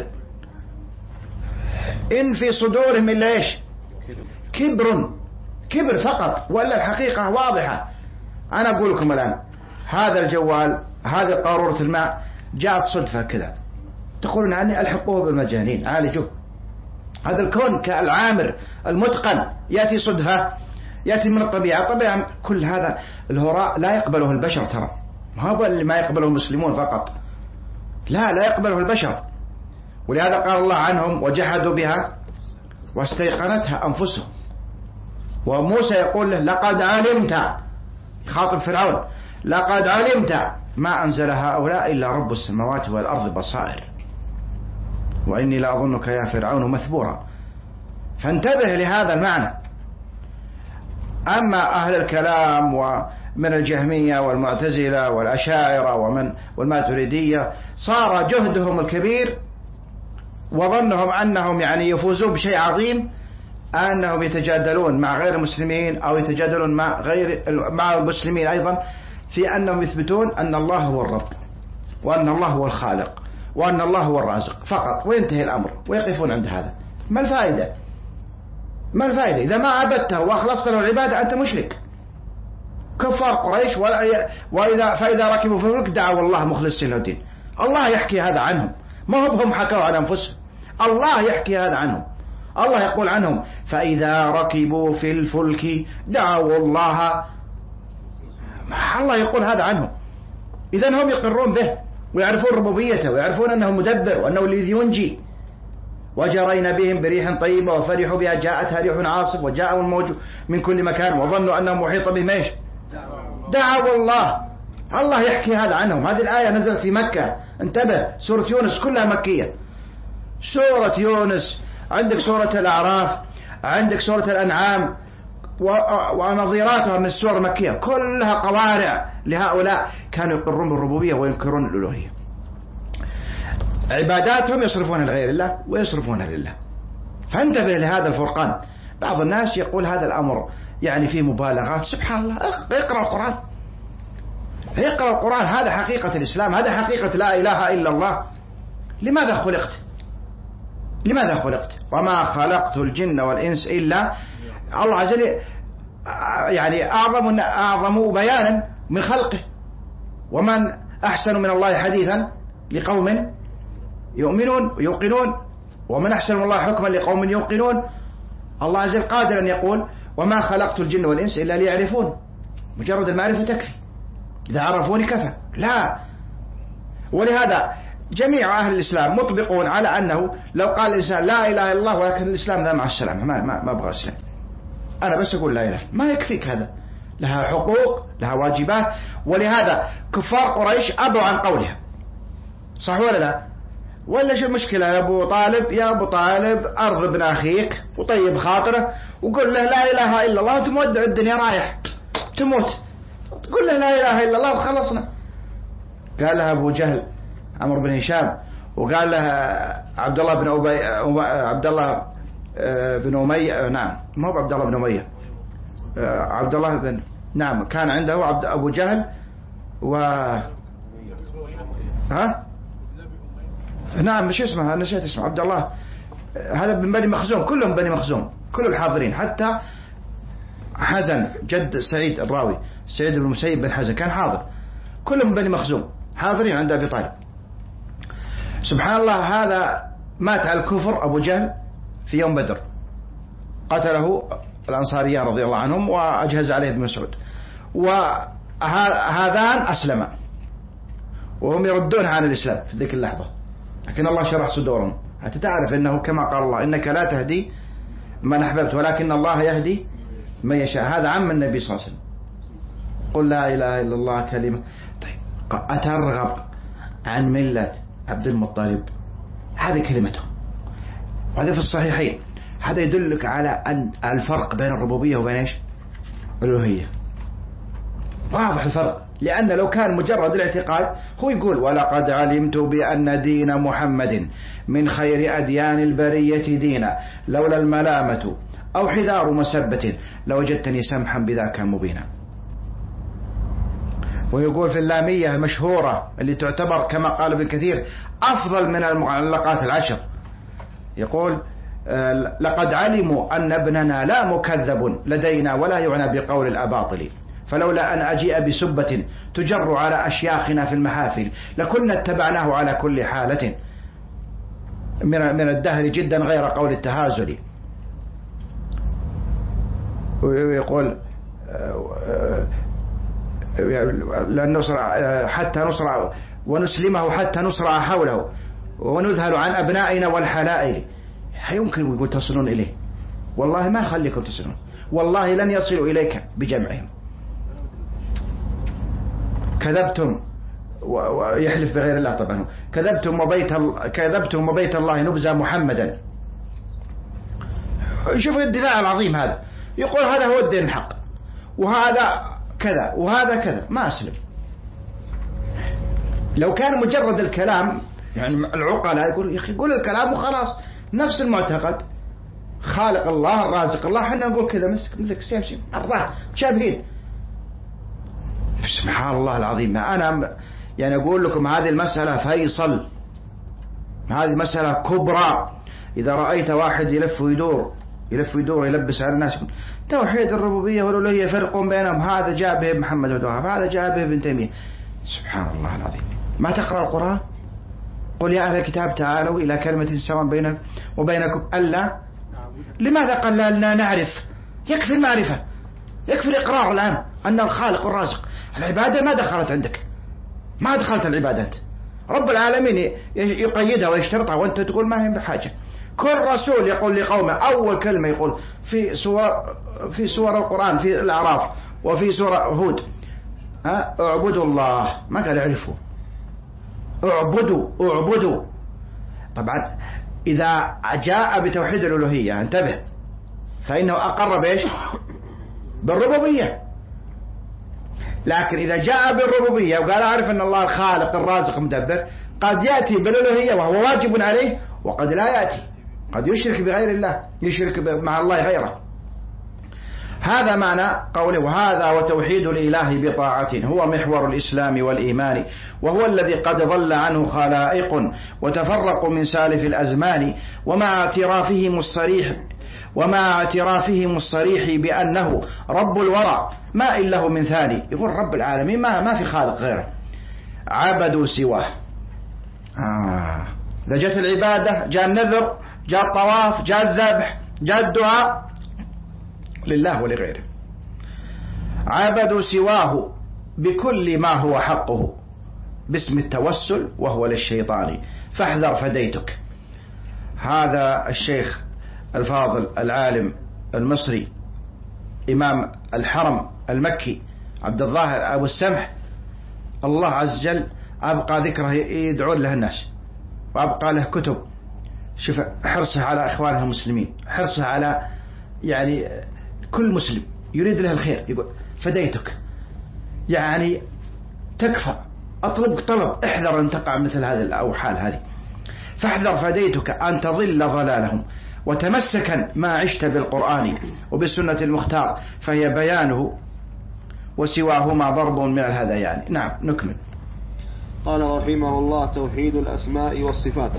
إن في صدورهم إلا إيش؟ كبر، كبر فقط، ولا الحقيقة واضحة. أنا أقول لكم الآن هذا الجوال، هذه قارورة الماء جاءت صدفة كذا، تقولون عني ألحقوه بالمجانين، عالجوه. هذا الكون كالعامر المتقن يأتي صدفة، يأتي من الطبيعة. طبعا كل هذا الهراء لا يقبله البشر، ترى هذا اللي ما يقبله المسلمون فقط، لا لا يقبله البشر. ولهذا قال الله عنهم وجحدوا بها واستيقنتها أنفسهم. وموسى يقول له لقد علمت، خاطب فرعون، لقد علمت ما أنزل هؤلاء إلا رب السماوات والأرض بصائر وإني لأظنك يا فرعون مثبورا. فانتبه لهذا المعنى. أما أهل الكلام ومن الجهمية والمعتزلة والأشاعرة ومن والماتريدية صار جهدهم الكبير وظنهم أنهم يعني يفوزون بشيء عظيم، أنهم يتجادلون مع غير المسلمين أو يتجادلون مع غير مع المسلمين أيضا في أنهم يثبتون أن الله هو الرب وأن الله هو الخالق وأن الله هو الرازق فقط، وينتهي الأمر ويقفون عند هذا. ما الفائدة؟ ما الفائدة إذا ما عبدته وأخلصت له العبادة؟ أنت مشرك. كفار قريش وإذا فإذا ركبوا في الفلك دعوا الله مخلصين له الدين. الله يحكي هذا عنهم، ما هم حكوا عن أنفسهم، الله يحكي هذا عنهم. الله يقول عنهم فإذا ركبوا في الفلك دعوا الله. الله يقول هذا عنهم. إذن هم يقرون به ويعرفون ربوبيته ويعرفون أنه مدبر وأنه الذي ينجي. وجرينا بهم بريح طيبة وفرحوا بها جاءتها ريح عاصف وجاءهم الموج من كل مكان وظنوا أنه محيط بهم ايش؟ دعوا الله. الله يحكي هذا عنهم. هذه الآية نزلت في مكة. انتبه، سورة يونس كلها مكية. سورة يونس، عندك سورة الأعراف، عندك سورة الأنعام ونظيراتها من السور المكية، كلها قوارع لهؤلاء كانوا يقرون بالربوبية وينكرون الألوهية. عباداتهم يصرفونها لغير الله ويصرفونها لله. فانتبه لهذا الفرقان. بعض الناس يقول هذا الأمر يعني فيه مبالغات. سبحان الله، اقرأ القرآن، اقرأ القرآن. هذا حقيقة الإسلام، هذا حقيقة لا إله إلا الله. لماذا خلقت؟ لماذا خلقت؟ وما خلقت الجن والإنس إلا. الله عز وجل يعني أعظم أعظم بيانا من خلقه. ومن أحسن من الله حديثا لقوم يؤمنون يوقنون، ومن أحسن من الله حكما لقوم يوقنون. الله عز وجل قادر أن يقول وما خلقت الجن والإنس إلا ليعرفون. مجرد المعرفة تكفي، إذا عرفوني كفى. لا. ولهذا جميع أهل الإسلام مطبقون على أنه لو قال الإنسان لا إله إلا الله ولكن الإسلام ذا مع السلامة، ما, ما, ما أبغى إسلام، أنا بس أقول لا إله، ما يكفيك هذا. لها حقوق، لها واجبات. ولهذا كفار قريش أبوا عن قولها، صح ولا لا؟ ولا شو المشكلة يا أبو طالب؟ يا أبو طالب أرض ابن أخيك وطيب خاطره وقل له لا إله إلا الله وتمودع الدنيا رايح تموت، قل له لا إله إلا الله وخلصنا. قال لها أبو جهل عمرو بن هشام، وقال لها عبد الله بن أبي عبد الله بن أمية، نعم ما هو عبد الله بن أمية، عبد الله بن نعم كان عنده عبد أبو جهل و ها نعم مش اسمه، أنا نسيت اسمه، عبد الله هذا من بني مخزوم، كلهم بني مخزوم، كل الحاضرين، حتى حزن جد سعيد الراوي سعيد بن المسيب بن حزن كان حاضر، كلهم بني مخزوم حاضرين عند أبي طالب. سبحان الله، هذا مات على الكفر أبو جهل في يوم بدر، قتله الأنصاريان رضي الله عنهم وأجهز عليه ابن مسعود، وهذان أسلما وهم يردون عن الإسلام في ذيك اللحظة، لكن الله شرح صدورهم حتى تعرف أنه كما قال الله إنك لا تهدي من أحببت ولكن الله يهدي من يشاء. هذا عم النبي صلى الله عليه وسلم، قل لا إله إلا الله كلمة. طيب أترغب عن ملة عبد المطلب؟ هذه كلمته، وهذا في الصحيحين. هذا يدلك على أن الفرق بين الربوبية وبين إيش؟ الألوهية. واضح الفرق، لأن لو كان مجرد الاعتقاد، هو يقول ولقد علمت بأن دين محمد من خير أديان البرية دينا لولا الملامة أو حذار مسبة لوجدتني سمحا بذاك مبينا. ويقول في اللامية المشهورة اللي تعتبر كما قال ابن كثير أفضل من المعلقات العشر، يقول لقد علموا أن ابننا لا مكذب لدينا ولا يعنى بقول الأباطل، فلولا أن أجيء بسبة تجر على أشياخنا في المحافل لكنا اتبعناه على كل حالة من الدهر جدا غير قول التهازل. ويقول لأن نصرع حتى نصرع ونسلمه حتى نصرع حوله ونذهل عن أبنائنا والحلائل. يمكن يقول تصلون إليه؟ والله ما خليكم تصلون، والله لن يصلوا إليك بجمعهم. كذبتم ويحلف بغير الله طبعا، كذبتم وبيت كذبتم وبيت الله نبذى محمدا. شوف الدفاع العظيم هذا، يقول هذا هو الدين الحق وهذا كذا وهذا كذا، ما أسلم. لو كان مجرد الكلام يعني العقلاء يقول يا أخي قول الكلام وخلاص، نفس المعتقد خالق الله الرازق الله، حنا نقول كذا مسك مثلك سيمشي الله شابهين. سبحان الله العظيم. أنا يعني أقول لكم هذه المسألة فيصل، هذه مسألة كبرى. إذا رأيت واحد يلف ويدور يلف ويدور يلبس على الناس توحيد الربوبية والألوهية يفرق بينهم، هذا جاء به محمد بن وهاب، هذا جاء به ابن تيمية. سبحان الله العظيم. ما تقرأ القرآن؟ قل يا أهل الكتاب تعالوا إلى كلمة سواء بينكم وبينكم ألا. لماذا قال لا نعرف؟ يكفي المعرفة، يكفي الإقرار الآن أن الخالق الرازق. العبادة ما دخلت عندك، ما دخلت العبادات. رب العالمين يقيدها ويشترطها وأنت تقول ما هي بحاجة. كل رسول يقول لقومه أول كلمة يقول في سور في سور القرآن في الأعراف وفي سورة هود اعبدوا الله، ما قال اعرفوا، اعبدوا اعبدوا. طبعا إذا جاء بتوحيد الألوهية انتبه، فإنه أقر بإيش؟ بالربوبية. لكن إذا جاء بالربوبية وقال أعرف أن الله الخالق الرازق المدبر، قد يأتي بالألوهية وهو واجب عليه، وقد لا يأتي، قد يشرك بغير الله، يشرك مع الله غيره. هذا معنى قوله وهذا وتوحيد الإله بطاعة هو محور الإسلام والإيمان، وهو الذي قد ضل عنه خلائق وتفرقوا من سالف الأزمان، ومع اعترافهم الصريح ومع اعترافهم الصريح بأنه رب الورى ما إن له من ثاني. يقول رب العالمين ما, ما في خالق غيره، عبدوا سواه. آه. إذا جاءت العبادة جاء النذر، جاء الطواف، جاء الذبح، جاء الدعاء لله ولغيره. عبدوا سواه بكل ما هو حقه باسم التوسل وهو للشيطان فاحذر فديتك. هذا الشيخ الفاضل العالم المصري إمام الحرم المكي عبد الظاهر أبو السمح، الله عز وجل أبقى ذكره يدعون له الناس، وأبقى له كتب. شوف حرصه على إخوانه المسلمين، حرصه على يعني كل مسلم يريد له الخير. يقول فديتك، يعني تكفى، أطلب طلب، احذر أن تقع مثل هذه الأوحال هذه. فاحذر فديتك أن تضل ضلالهم وتمسكا ما عشت بالقرآن وبالسنة المختار فهي بيانه وسواهما ضرب من الهذيان. نعم نكمل. قال رحمه الله توحيد الأسماء والصفات.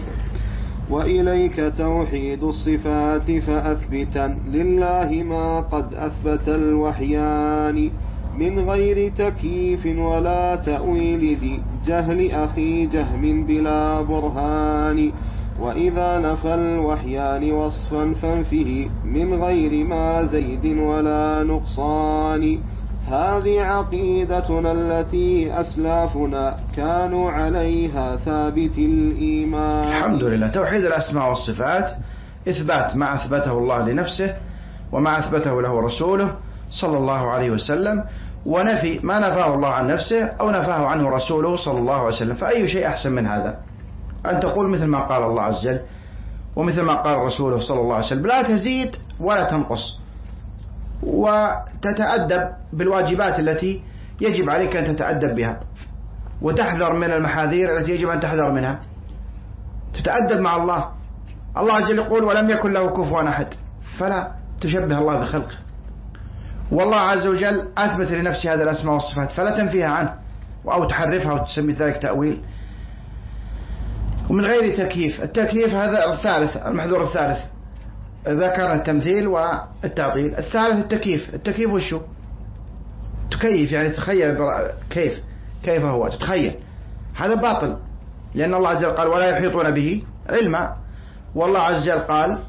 وإليك توحيد الصفات فأثبتا لله ما قد أثبت الوحيان من غير تكييف ولا تأويل ذي جهل أخي جهم بلا برهان. وإذا نفى الوحيان وصفا فانفه من غير ما زيد ولا نقصان. هذه عقيدتنا التي أسلافنا كانوا عليها ثابت الإيمان. الحمد لله. توحيد الأسماء والصفات إثبات ما أثبته الله لنفسه وما أثبته له رسوله صلى الله عليه وسلم، ونفي ما نفاه الله عن نفسه أو نفاه عنه رسوله صلى الله عليه وسلم. فأي شيء أحسن من هذا؟ أن تقول مثل ما قال الله عز وجل ومثل ما قال رسوله صلى الله عليه وسلم، لا تزيد ولا تنقص، وتتأدب بالواجبات التي يجب عليك أن تتأدب بها، وتحذر من المحاذير التي يجب أن تحذر منها. تتأدب مع الله. الله عز وجل يقول ولم يكن له كفوا أحد، فلا تشبه الله بخلقه. والله عز وجل أثبت لنفسه هذا الأسماء والصفات فلا تنفيها عنه أو تحرفها وتسمي ذلك تأويل. ومن غير تكييف، التكييف هذا الثالث المحذور الثالث، ذكر التمثيل والتعطيل. الثالث التكييف. التكييف وشو؟ تكيف يعني تتخيل كيف كيف هو تتخيل، هذا باطل، لأن الله عز وجل قال ولا يحيطون به علما، والله عز وجل قال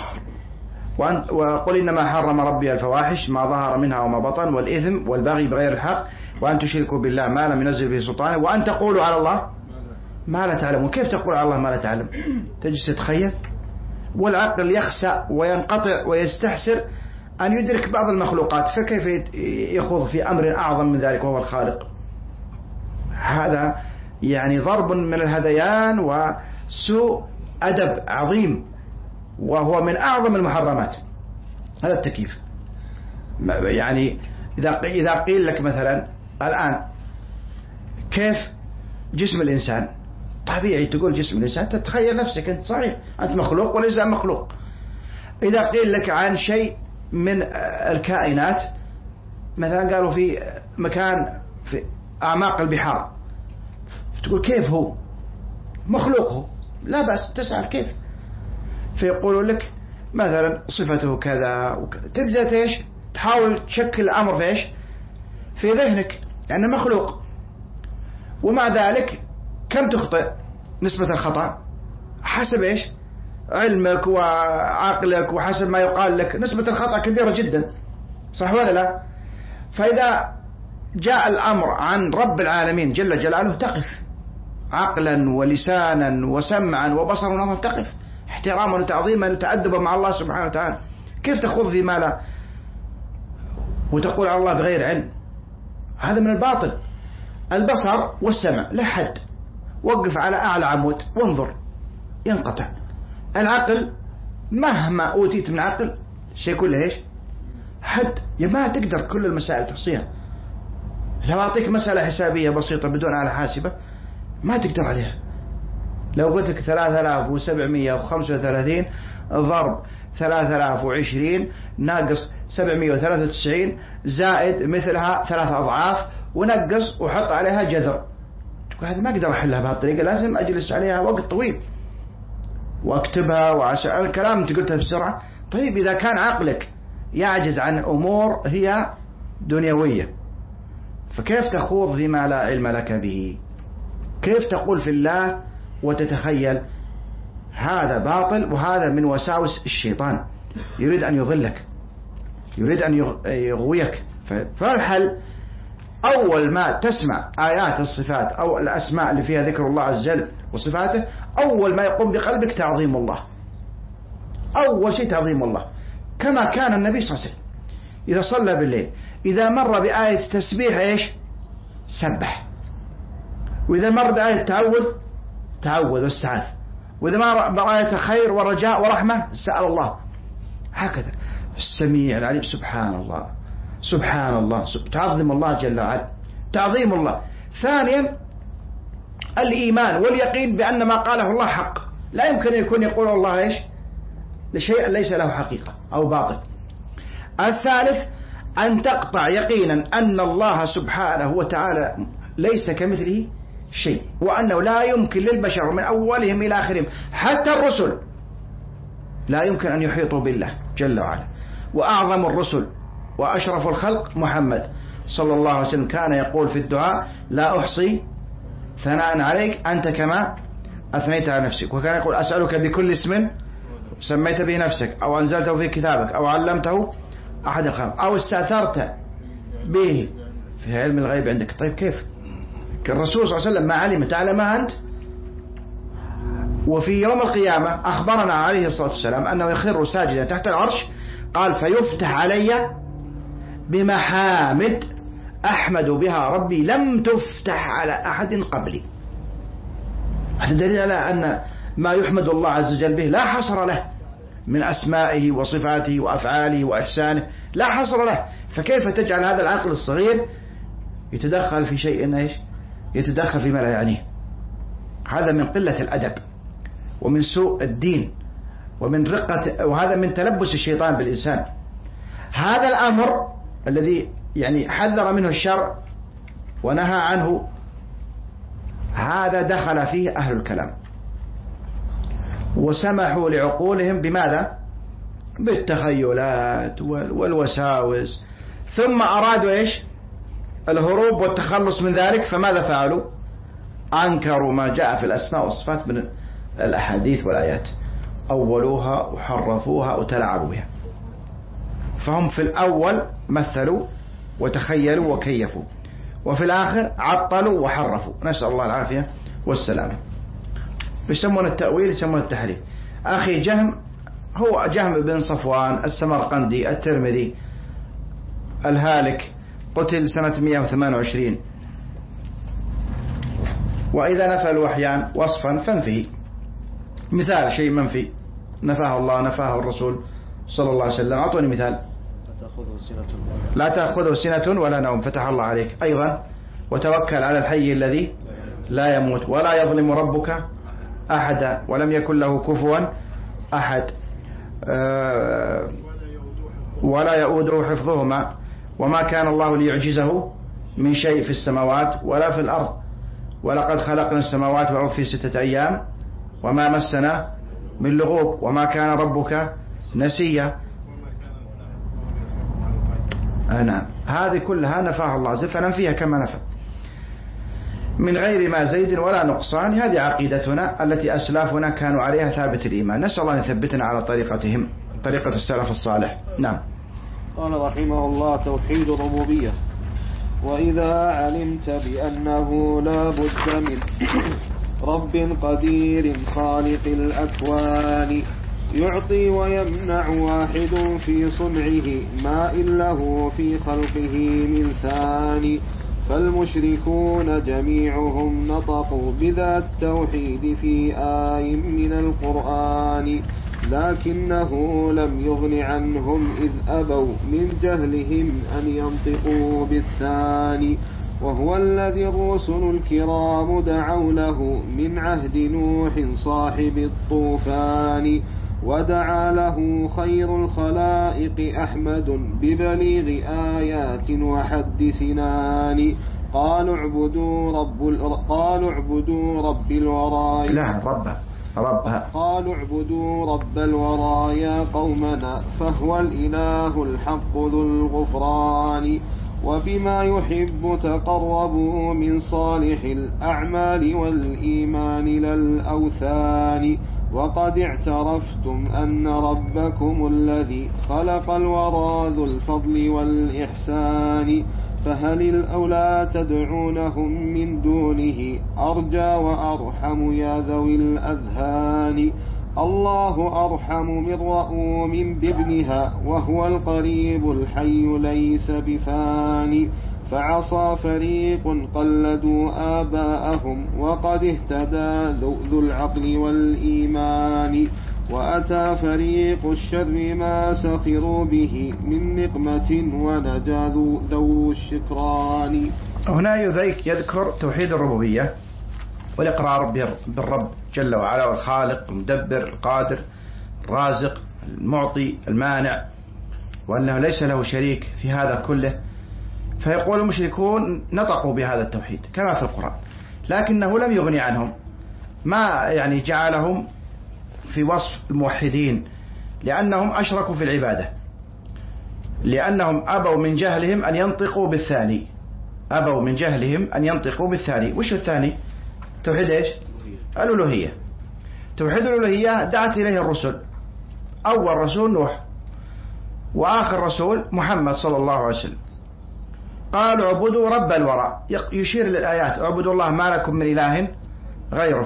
وقل إنما حرم ربي الفواحش ما ظهر منها وما بطن والإثم والبغي بغير الحق وأن تشركوا بالله ما لم ينزل به سلطانه وأن تقولوا على الله ما لا تعلمون. كيف تقول على الله ما لا تعلم؟ تجلس تتخيل، والعقل يخسأ وينقطع ويستحسر أن يدرك بعض المخلوقات، فكيف يخوض في أمر أعظم من ذلك وهو الخالق؟ هذا يعني ضرب من الهذيان وسوء أدب عظيم، وهو من أعظم المحرمات. هذا التكييف. يعني إذا إذا قيل لك مثلا الآن كيف جسم الإنسان، طبيعي تقول جسم الإنسان تتخيل نفسك أنت صحيح أنت مخلوق والإنسان مخلوق. إذا قيل لك عن شيء من الكائنات مثلا قالوا في مكان في أعماق البحار، تقول كيف هو مخلوق، هو لا بأس تسأل كيف، فيقولوا لك مثلا صفته كذا وكذا، تبدأ ايش تحاول تشكل الأمر في ايش في ذهنك يعني مخلوق. ومع ذلك كم تخطئ نسبة الخطأ حسب إيش؟ علمك وعقلك وحسب ما يقال لك نسبة الخطأ كبيرة جدا، صح ولا لا؟ فإذا جاء الأمر عن رب العالمين جل جلاله تقف عقلا ولسانا وسمعا وبصرا ونظرا، تقف احتراما وتعظيما وتأدبا مع الله سبحانه وتعالى. كيف تخوض فيما لا وتقول على الله بغير علم؟ هذا من الباطل. البصر والسمع لا حد، وقف على أعلى عمود وانظر ينقطع. العقل مهما أوتيت من عقل شيء كله إيش؟ حد، ما تقدر كل المسائل تحصيها. لو أعطيك مسألة حسابية بسيطة بدون آلة حاسبة ما تقدر عليها. لو قلت لك ثلاثة آلاف وسبعمائة وخمسة وثلاثين ضرب ثلاثة آلاف وعشرين ناقص سبعمائة وثلاثة وتسعين زائد مثلها ثلاث أضعاف ونقص وحط عليها جذر، تقول هذه ما أقدر أحلها بهالطريقة، لازم أجلس عليها وقت طويل واكتبها وعشان الكلام أنت قلتها بسرعة. طيب إذا كان عقلك يعجز عن أمور هي دنيوية فكيف تخوض فيما لا علم لك به؟ كيف تقول في الله وتتخيل؟ هذا باطل، وهذا من وساوس الشيطان، يريد أن يضلك، يريد أن يغويك. فالحل أول ما تسمع آيات الصفات أو الأسماء اللي فيها ذكر الله عز وجل وصفاته، أول ما يقوم بقلبك تعظيم الله، أول شيء تعظيم الله، كما كان النبي صلى الله عليه وسلم إذا صلى بالليل إذا مر بآية تسبيح إيش؟ سبح، وإذا مر بآية تعوذ تعوذ واستعاذ، وإذا مر بآية خير ورجاء ورحمة سأل الله. هكذا السميع العليم، سبحان الله سبحان الله، تعظم الله جل وعلا، تعظيم الله. ثانيا الإيمان واليقين بأن ما قاله الله حق، لا يمكن يكون يقول الله إيش لشيء ليس له حقيقة أو باطل. الثالث أن تقطع يقينا أن الله سبحانه وتعالى ليس كمثله شيء، وأنه لا يمكن للبشر من أولهم إلى آخرهم حتى الرسل لا يمكن أن يحيطوا بالله جل وعلا. وأعظم الرسل وأشرف الخلق محمد صلى الله عليه وسلم كان يقول في الدعاء لا أحصي ثناء عليك أنت كما أثنيت على نفسك، وكان يقول أسألك بكل اسم سميت به نفسك أو أنزلته في كتابك أو علمته أحد الخلق أو استأثرت به في علم الغيب عندك. طيب كيف؟ الرسول صلى الله عليه وسلم ما علم تعلمها أنت؟ وفي يوم القيامة أخبرنا عليه الصلاة والسلام أنه يخر ساجدا تحت العرش، قال فيفتح علي بمحامد أحمد بها ربي لم تفتح على أحد قبلي. هذا دليل على أن ما يحمد الله عز وجل به لا حصر له من أسمائه وصفاته وأفعاله وإحسانه، لا حصر له. فكيف تجعل هذا العقل الصغير يتدخل في شيء إيش؟ يتدخل فيما لا يعنيه؟ هذا من قلة الأدب ومن سوء الدين ومن رقة، وهذا من تلبس الشيطان بالإنسان. هذا الأمر الذي يعني حذر منه الشرع ونهى عنه، هذا دخل فيه أهل الكلام وسمحوا لعقولهم بماذا؟ بالتخيلات والوساوس، ثم أرادوا إيش؟ الهروب والتخلص من ذلك، فماذا فعلوا؟ أنكروا ما جاء في الأسماء والصفات من الأحاديث والآيات، أولوها وحرفوها وتلعبوا بها. فهم في الأول مثلوا وتخيلوا وكيفوا، وفي الآخر عطلوا وحرفوا، نسأل الله العافية والسلامة. يسمون التأويل يسمون التحريف. أخي جهم هو جهم بن صفوان السمرقندي الترمذي الهالك، قتل سنة مئة وثمانية وعشرين. وإذا نفى الوحيان وصفا فانفيه، مثال شيء منفي نفاه الله نفاه الرسول صلى الله عليه وسلم. أعطوني مثال. لا تأخذه سنة ولا نوم، فتح الله عليك. أيضا وتوكل على الحي الذي لا يموت ولا يظلم ربك أحدا ولم يكن له كفوا أحد. أه ولا يؤوده حفظهما وما كان الله ليعجزه من شيء في السماوات ولا في الأرض ولقد خلقنا السماوات والأرض في ستة أيام وما مسنا من لغوب وما كان ربك نسيا. نعم، هذه كلها نفاها الله عز وجل فننفيها كما نفى. من غير ما زيد ولا نقصان. هذه عقيدتنا التي أسلافنا كانوا عليها ثابت الإيمان، نسأل الله أن يثبتنا على طريقتهم، طريقة السلف الصالح. نعم. قال رحمه الله: توحيد الربوبية. وإذا علمت بأنه لا بد من رب قدير خالق الأكوان يعطي ويمنع واحد في صنعه ما إن له في خلقه من ثاني، فالمشركون جميعهم نطقوا بذا التوحيد في آي من القرآن، لكنه لم يغن عنهم إذ أبوا من جهلهم أن ينطقوا بالثاني، وهو الذي الرسل الكرام دعوا له من عهد نوح صاحب الطوفان، ودعا له خير الخلائق أحمد ببليغ آيات وحد سنان. قالوا اعبدوا رب قالوا اعبدوا رب الورى لا رب رب قالوا اعبدوا رب الورى يا قومنا، فهو الإله الحق ذو الغفران، وبما يحب تقربوا من صالح الأعمال والإيمان للأوثان، وقد اعترفتم أن ربكم الذي خلق الورى ذو الفضل والإحسان، فهل الأولى تدعونهم من دونه أرجى وأرحم يا ذوي الأذهان؟ الله أرحم من رؤوم بابنها، وهو القريب الحي ليس بفاني، فعصى فريق قلدوا آباءهم وقد اهتدى ذو العقل والإيمان، وأتى فريق الشر ما سخروا به من نقمة ونجا ذو الشكران. هنا يذيك يذكر توحيد الربوبية والإقرار بالرب جل وعلا، والخالق المدبر القادر الرازق المعطي المانع، وأنه ليس له شريك في هذا كله. فيقول المشركون نطقوا بهذا التوحيد كما في القرآن، لكنه لم يغني عنهم، ما يعني جعلهم في وصف الموحدين، لأنهم أشركوا في العبادة، لأنهم أبوا من جهلهم أن ينطقوا بالثاني، أبوا من جهلهم أن ينطقوا بالثاني. وش الثاني؟ توحيد إيش؟ الألوهية. توحيد الألوهية دعت إليه الرسل، أول رسول نوح، وآخر رسول محمد صلى الله عليه وسلم. قالوا اعبدوا رب الورى، يشير للآيات اعبدوا الله ما لكم من إله غيره،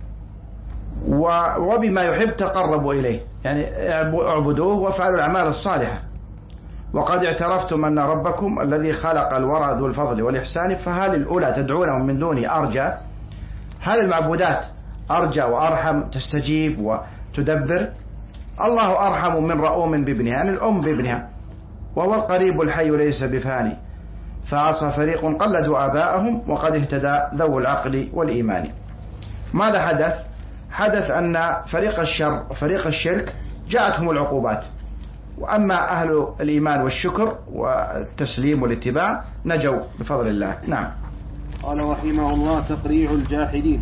وبما يحب تقربوا إليه، يعني اعبدوه وافعلوا الأعمال الصالحة. وقد اعترفتم أن ربكم الذي خلق الورى ذو الفضل والإحسان، فهل الأولى تدعونهم من دونه أرجى؟ هل المعبودات أرجى وأرحم تستجيب وتدبر؟ الله أرحم من رؤوم بابنها، يعني الأم بابنها، وهو القريب الحي ليس بفاني، فعصى فريق قلدوا آباءهم وقد اهتدى ذو العقل والإيمان. ماذا حدث؟ حدث أن فريق الشر وفريق الشرك جاءتهم العقوبات، وأما أهل الإيمان والشكر والتسليم والاتباع نجوا بفضل الله. نعم. قال رحمه الله: تقريع الجاحدين.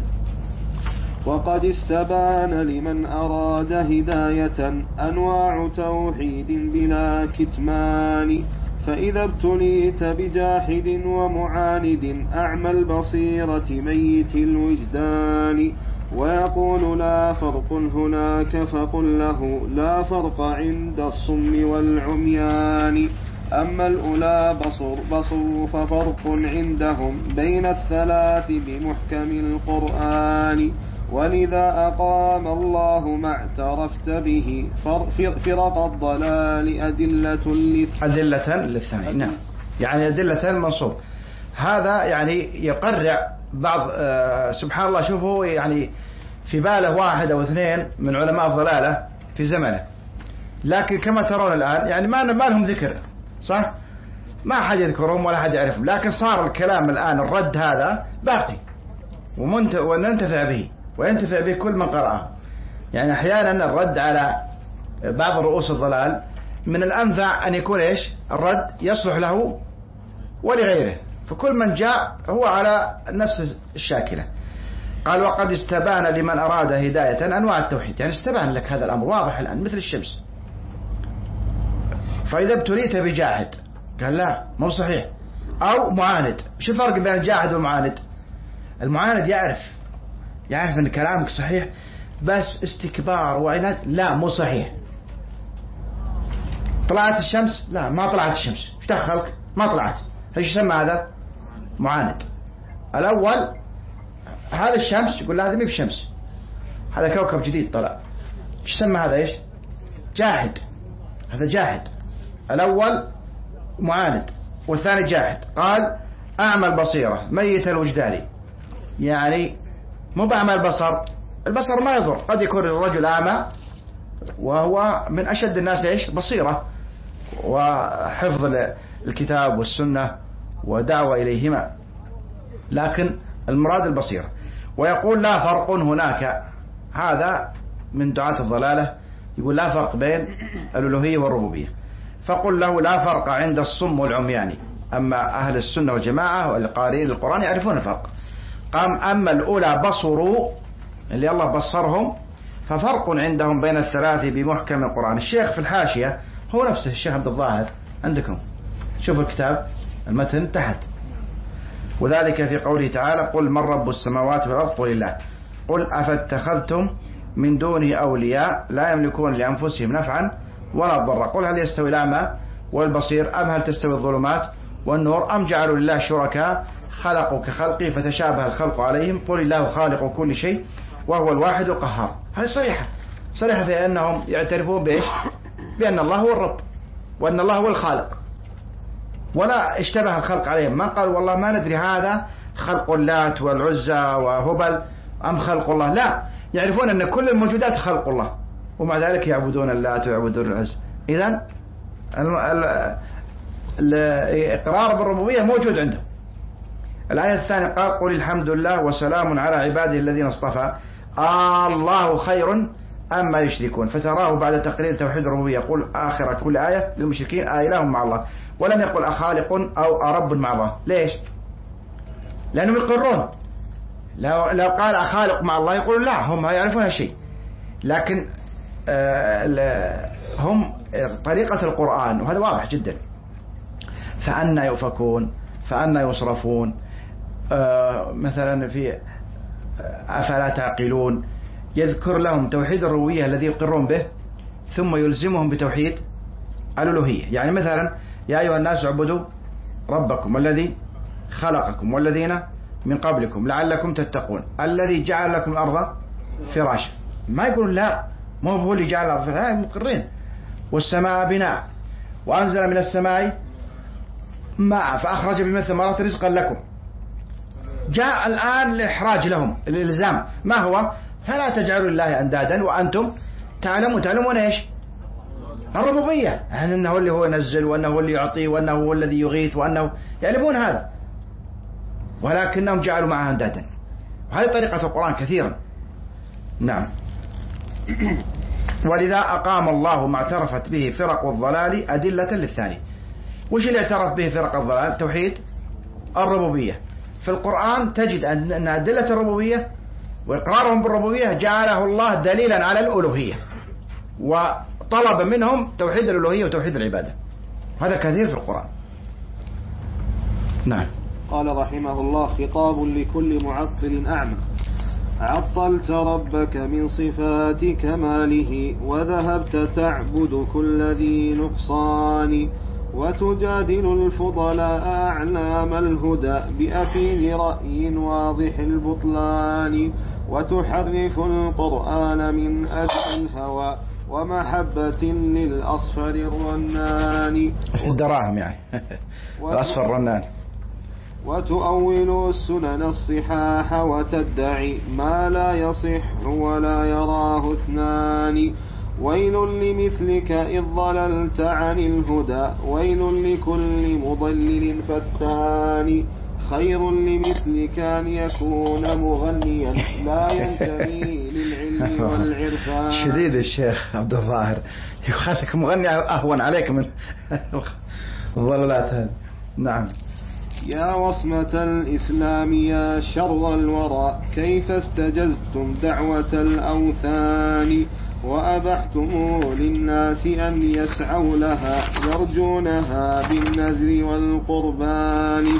وقد استبان لمن أراد هداية أنواع توحيد بلا كتمان، فإذا ابتليت بجاحد ومعاند أعمى البصيرة ميت الوجدان، ويقول لا فرق هناك فقل له لا فرق عند الصم والعميان، أما الأولى بصر بصر ففرق عندهم بين الثلاث بمحكم القرآن، ولذا أقام الله ما اعترفت به فرق الضلال أدلة للثاني. أدلة للثاني، نعم، يعني أدلة المنصوب. هذا يعني يقرع بعض آه سبحان الله. شوفوا يعني في باله واحد أو اثنين من علماء الضلالة في زمنه، لكن كما ترون الآن يعني ما ما لهم ذكر، صح؟ ما حد يذكرهم ولا حد يعرفهم، لكن صار الكلام الآن الرد هذا باقي وننتفع به وينتفع به كل من قرأه. يعني أحيانا الرد على بعض رؤوس الضلال من الأنفع أن يكون إيش؟ الرد يصلح له ولغيره، فكل من جاء هو على نفس الشاكلة. قال وقد استبان لمن أراد هداية أنواع التوحيد، يعني استبان لك هذا الأمر واضح الآن مثل الشمس. فإذا ابتليت بجاحد قال لا مو صحيح، أو معاند. شو الفرق بين الجاحد والمعاند؟ المعاند يعرف يعرف أن كلامك صحيح، بس استكبار وعناد لا مو صحيح. طلعت الشمس، لا ما طلعت الشمس، ايش دخلك؟ ما طلعت. ايش يسمى هذا؟ معاند. الأول هذا الشمس يقول لا هذا مي بشمس، هذا كوكب جديد طلع. ايش يسمى هذا؟ ايش؟ جاحد. هذا جاحد. الأول معاند والثاني جاحد. قال أعمى البصيرة ميت الوجدان، يعني مو بأعمى البصر، البصر ما يضر، قد يكون الرجل أعمى وهو من أشد الناس إيش؟ بصيرة وحفظ الكتاب والسنة ودعوة إليهما، لكن المراد البصيرة. ويقول لا فرق هناك، هذا من دعاة الضلالة، يقول لا فرق بين الألوهية والربوبية. فقل له لا فرق عند الصم والعميان، أما أهل السنة والجماعة والقارئين القرآن يعرفون الفرق. قام أما الأولى بصروا اللي الله بصرهم ففرق عندهم بين الثلاث بمحكم القرآن. الشيخ في الحاشية هو نفسه الشيخ عبد الظاهر عندكم، شوفوا الكتاب المتن تحت. وذلك في قوله تعالى قل من رب السماوات والأرض قل الله، قل أفاتخذتم من دونه أولياء لا يملكون لأنفسهم نفعا ولا ضرا، قل هل يستوي الأعمى والبصير أم هل تستوي الظلمات والنور أم جعلوا لله شركاء خلقوا كخلقي فتشابه الخلق عليهم، قل الله خالق كل شيء وهو الواحد القهار. هذه صريحة صريحة في أنهم يعترفون بإيش؟ بأن الله هو الرب وأن الله هو الخالق، ولا اشتبه الخلق عليهم. ما قال والله ما ندري هذا خلق اللات والعزى وهبل أم خلق الله، لا، يعرفون أن كل الموجودات خلق الله ومع ذلك يعبدون اللات ويعبدون العزى. إذن الإقرار بالربوبية موجود عندهم. الآية الثانية قال قل الحمد لله وسلام على عباده الذين اصطفى آه الله خير أما يشركون، فتراه بعد تقرير توحيد الربوبية يقول آخر كل آية للمشركين آه إله مع الله، ولم يقل أخالق أو أرب مع الله. ليش؟ لأنهم يقرون. لو, لو قال أخالق مع الله يقولون لا، هم يعرفون هالشيء، لكن آه هم طريقة القرآن وهذا واضح جدا. فأنا يؤفكون، فأنا يصرفون، آه مثلا في أفلا تعقلون، يذكر لهم توحيد الربوبية الذي يقرون به ثم يلزمهم بتوحيد الألوهية. يعني مثلا يا أيها الناس اعبدوا ربكم الذي خلقكم والذين من قبلكم لعلكم تتقون الذي جعل لكم الأرض فراشا، ما يقولون لا ما هو اللي جعل الأرض فراشا، مقرين. والسماء بناء وأنزل من السماء ماء فأخرج بمن ثمرات رزقا لكم. جاء الآن الإحراج لهم الإلزام، ما هو؟ فلا تجعلوا الله أندادا وأنتم تعلمون. تعلمون إيش؟ الربوبية، يعني أنه اللي هو ينزل وأنه هو اللي يعطي وأنه هو الذي يغيث وأنه يعلمون هذا، ولكنهم جعلوا معها أندادا. وهذه طريقة القرآن كثيرا. نعم. ولذا أقام الله ما اعترفت به فرق الضلال أدلة للثاني. وش اللي اعترف به فرق الضلال؟ توحيد الربوبية. في القرآن تجد أن أدلة الربوبية وإقرارهم بالربوبية جعله الله دليلا على الألوهية، وطلب منهم توحيد الألوهية وتوحيد العبادة. هذا كثير في القرآن. نعم. قال رحمه الله خطاب لكل معطل أعمى: عطلت ربك من صفات كماله وذهبت تعبد كل ذي نقصان، وتجادل الفضلاء أعلام الهدى بأفين رأي واضح البطلان، وتحرف القرآن من أجل الهوى ومحبة للأصفر الرنان الدراهم يعني الأصفر الرنان، وتؤول السنن الصحاح وتدعي ما لا يصح ولا يراه اثنان. ويل لمثلك إذ ضللت عن الهدى ويل لكل مضلل فتان. خير لمثلك أن يكون مغنيا لا ينتمي للعلم والعرفان. شديد الشيخ عبد الظاهر، يخليك مغني أهون عليك من الضلالات هذه. نعم. يا وصمة الإسلام يا شر الورى كيف استجزتم دعوة الأوثان، وأبحتم للناس أن يسعوا لها يرجونها بالنذر والقربان.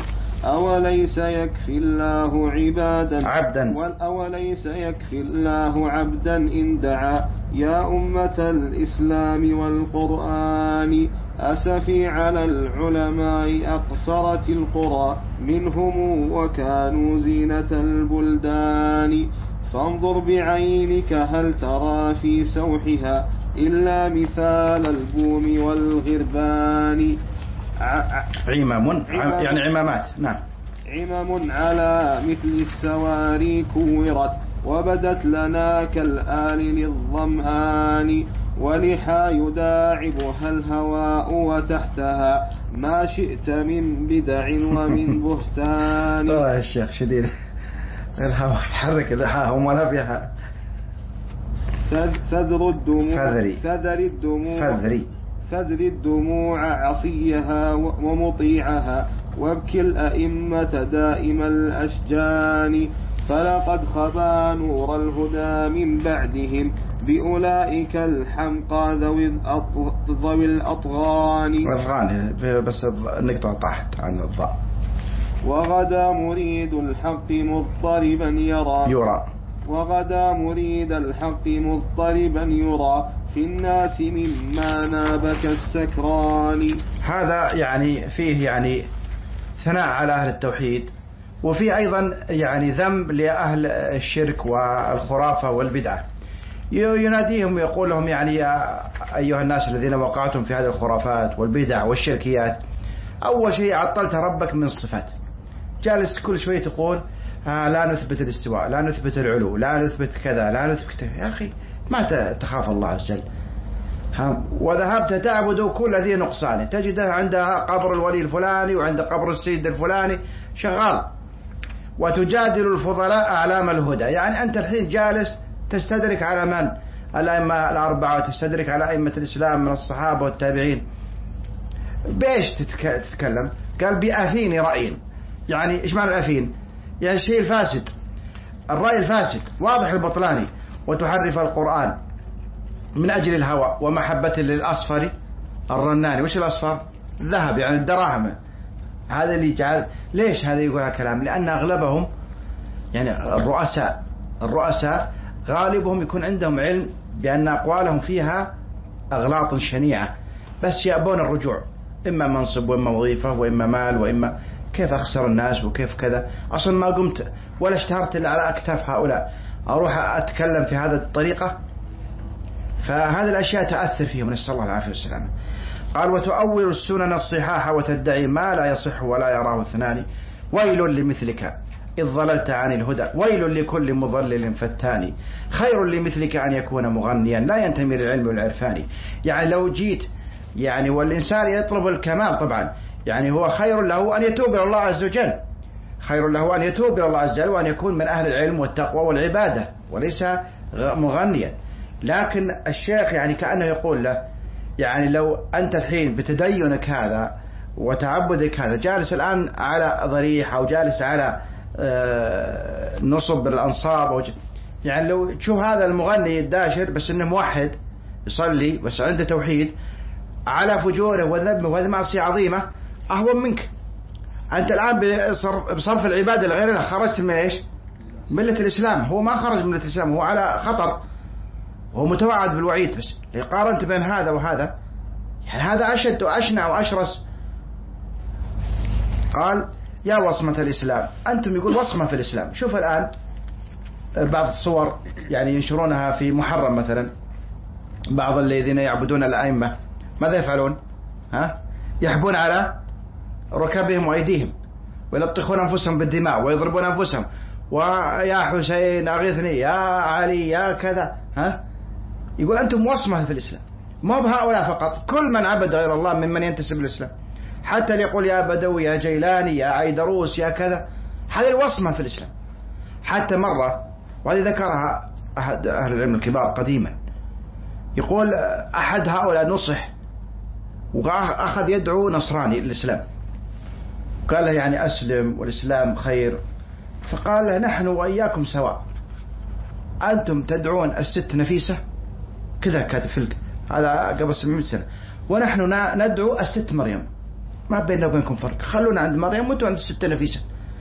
أوليس يكفي الله عبادا عبدا أوليس يكفي الله عبدا إن دعا يا أمة الإسلام والقرآن أسفي على العلماء أقصرت القرى منهم وكانوا زينة البلدان فانظر بعينك هل ترى في سوحها إلا مثال البوم والغربان. عمام يعني عمامات. نعم. عمام على مثل السواري كورت وبدت لنا كالآل للظمآن ولحى يداعبها الهواء وتحتها ما شئت من بدع ومن بهتان. والله الشيخ شديد الهواء يحرك لحاهم ولا فيها. فذر الدموع فذري فذر الدموع فذري فذر الدموع عصيها ومطيعها وابكي الأئمة دائم الأشجان فلقد خبا نور الهدى من بعدهم بأولئك الحمقى ذوي الأطغان. والغان بس النقطة طاحت عن الضاء. وغدا مريد الحق مضطربا يرى يرى وغدا مريد الحق مضطربا يرى في الناس مما نابك السكران. هذا يعني فيه يعني ثناء على أهل التوحيد، وفيه أيضا يعني ذنب لأهل الشرك والخرافة والبدعة. يناديهم ويقول لهم يعني يا أيها الناس الذين وقعتم في هذه الخرافات والبدع والشركيات، أول شيء عطلت ربك من الصفات. جالس كل شوية تقول آه لا نثبت الاستواء، لا نثبت العلو، لا نثبت كذا، لا نثبت كذا. يا أخي ما تخاف الله عز وجل. وذهبت تعبد كل ذي نقصان، تجدها عندها قبر الولي الفلاني وعند قبر السيد الفلاني شغال، وتجادل الفضلاء أعلام الهدى. يعني أنت الحين جالس تستدرك على من؟ الأئمة الأربعة، وتستدرك على أئمة الإسلام من الصحابة والتابعين. بإيش تتكلم؟ قال بأفين رأي. يعني إيش معنى الأفين؟ يعني الشيء الفاسد، الرأي الفاسد واضح البطلاني. وتحرف القرآن من أجل الهوى ومحبة للأصفر الرناني. وش الأصفر؟ الذهب، يعني الدراهم. هذا اللي جعل. ليش هذا يقول هالكلام؟ لأن أغلبهم يعني الرؤساء الرؤساء غالبهم يكون عندهم علم بأن أقوالهم فيها أغلاط شنيعة، بس يأبون الرجوع، إما منصب وإما وظيفة وإما مال وإما كيف أخسر الناس وكيف كذا. أصلا ما قمت ولا اشتهرت إلا على أكتاف هؤلاء، أروح أتكلم في هذه الطريقة. فهذه الأشياء تأثر فيهم، نسأل الله العافية والسلامة. قال وتؤول السنن الصحاح وتدعي ما لا يصح ولا يراه اثنان. ويل لمثلك إذ ضللت عن الهدى، ويل لكل مضلل فتان. خير لمثلك أن يكون مغنيا لا ينتمي للعلم والعرفان. يعني لو جيت يعني والإنسان يطلب الكمال طبعا، يعني هو خير له أن يتوب إلى الله عز وجل، خير له أن يتوب إلى الله عز وجل وأن يكون من أهل العلم والتقوى والعبادة وليس مغنيا. لكن الشيخ يعني كأنه يقول له يعني لو أنت الحين بتدينك هذا وتعبدك هذا جالس الآن على ضريح أو جالس على نصب الأنصاب، يعني لو تشوف هذا المغني الداشر بس إنه موحد يصلي بس عنده توحيد على فجوره وذنبه وهذه معصية عظيمة أهون منك. أنت الآن بصرف العبادة لغيرنا خرجت من إيش؟ ملة الإسلام. هو ما خرج من ملة الإسلام، هو على خطر، هو متوعد بالوعيد. بس قارنت بين هذا وهذا يعني هذا أشد وأشنع وأشرس. قال يا وصمة الإسلام، أنتم يقول وصمة في الإسلام. شوف الآن بعض الصور يعني ينشرونها في محرم مثلا، بعض الذين يعبدون الأئمة ماذا يفعلون؟ ها؟ يحبون على ركبهم وأيديهم ويلطخون أنفسهم بالدماء ويضربون أنفسهم، ويا حسين أغثني، يا علي، يا كذا. ها؟ يقول أنتم وصمة في الإسلام. ما بهؤلاء فقط، كل من عبد غير الله ممن ينتسب للإسلام، حتى اللي يقول يا بدوي يا جيلاني يا عيدروس يا كذا، هذه الوصمة في الإسلام. حتى مرة وهذه ذكرها أحد أهل العلم الكبار قديما، يقول أحد هؤلاء نصح وأخذ يدعو نصراني للإسلام، قال له يعني أسلم والإسلام خير. فقال له نحن وإياكم سواء، أنتم تدعون الست نفيسة كذا كاتب فلك هذا قبل سبعمائة سنة، ونحن ندعو الست مريم. ما بيننا وبينكم فرق، خلونا عند مريم وانتوا عند الست نفيسة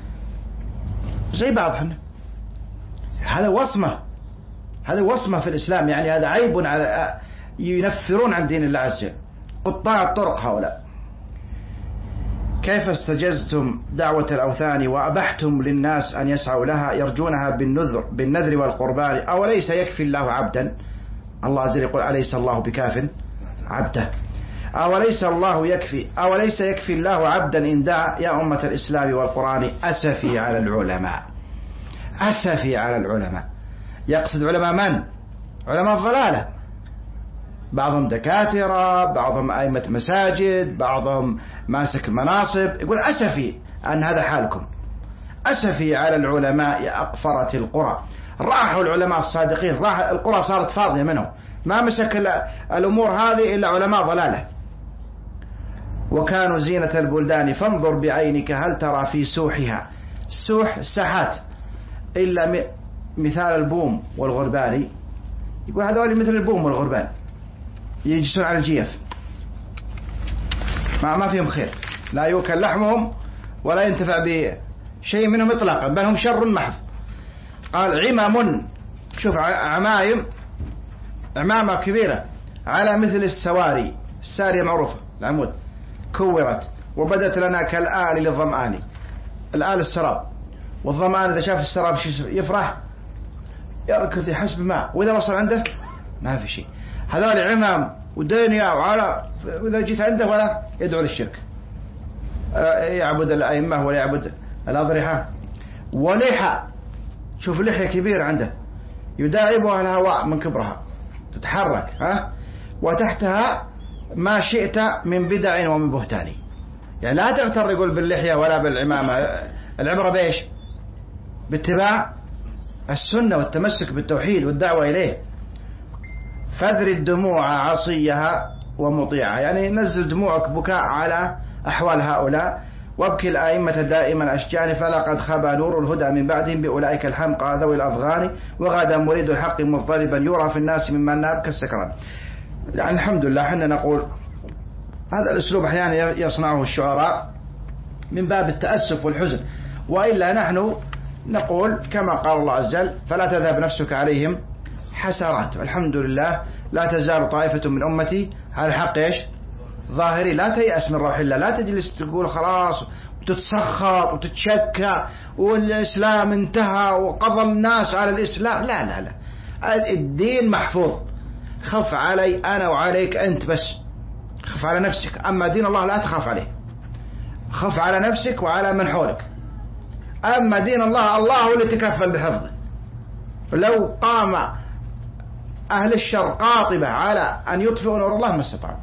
زي بعض احنا. هذا وصمة، هذا وصمة في الإسلام، يعني هذا عيب على ينفرون عن دين الله عز وجل، قطاع الطرق هؤلاء. كيف استجزتم دعوة الأوثان وأبحتم للناس أن يسعوا لها يرجونها بالنذر بالنذر والقربان، أوليس يكفي الله عبدا؟ الله عز وجل يقول أليس الله بكاف عبده؟ أوليس الله يكفي أوليس يكفي الله عبدا إن دعا؟ يا أمة الإسلام والقرآن أسفي على العلماء، أسفي على العلماء. يقصد علماء من؟ علماء الضلالة، بعضهم دكاترة، بعضهم أئمة مساجد، بعضهم ماسك مناصب. يقول أسفي أن هذا حالكم، أسفي على العلماء أقفرة القرى. راحوا العلماء الصادقين، راح القرى صارت فاضية منهم، ما مسك الأمور هذه إلا علماء ضلالة. وكانوا زينة البلدان فانظر بعينك هل ترى في سوحها، السوح الساحات، إلا مثال البوم والغربان. يقول هذول مثل البوم والغربان يجلسون على الجيف، ما ما فيهم خير، لا يوكل لحمهم ولا ينتفع بشيء منهم إطلاقا، بل هم شر محض. قال عمام، شوف عمايم، عمامة كبيرة على مثل السواري، السارية معروفة العمود، كورت وبدت لنا كالآل للظمآن. الآل السراب، والظمآن إذا شاف السراب يفرح يركض يحسب ماء، وإذا وصل عنده ما في شيء. هذول عمام ودنيا وعلى، وإذا جيت عنده ولا يدعو للشرك، يعبد الأئمة ولا يعبد الأضرحة. ولحى، شوف لحية كبيرة عنده يداعبها الهواء من كبرها تتحرك، ها، وتحتها ما شئت من بدع ومن بهتان. يعني لا تغتر يقول باللحية ولا بالعمامة، العبرة بإيش؟ باتباع السنة والتمسك بالتوحيد والدعوة إليه. فذر الدموع عصيها ومطيعها، يعني نزل دموعك بكاء على أحوال هؤلاء، وابكي الآئمة دائما أشجان، فلقد خبى نور الهدى من بعدهم بأولئك الحمقى ذوي الأضغان، وغدا مريد الحق مضطربا يرى في الناس مما النار كالسكران. يعني الحمد لله حنا نقول هذا الأسلوب أحيانا يصنعه الشعراء من باب التأسف والحزن، وإلا نحن نقول كما قال الله عز وجل فلا تذهب نفسك عليهم حسرات. الحمد لله لا تزال طائفة من أمتي على الحق إيش ظاهري. لا تيأس من روح الله، لا تجلس تقول خلاص وتتسخط وتتشكى والإسلام انتهى وقضى الناس على الإسلام. لا لا لا، الدين محفوظ. خف علي أنا وعليك أنت، بس خف على نفسك، أما دين الله لا تخاف عليه. خف على نفسك وعلى من حولك، أما دين الله الله هو اللي تكفل بحفظه. لو قام أهل الشر قاطبة على أن يطفئوا نور الله ما استطاعوا.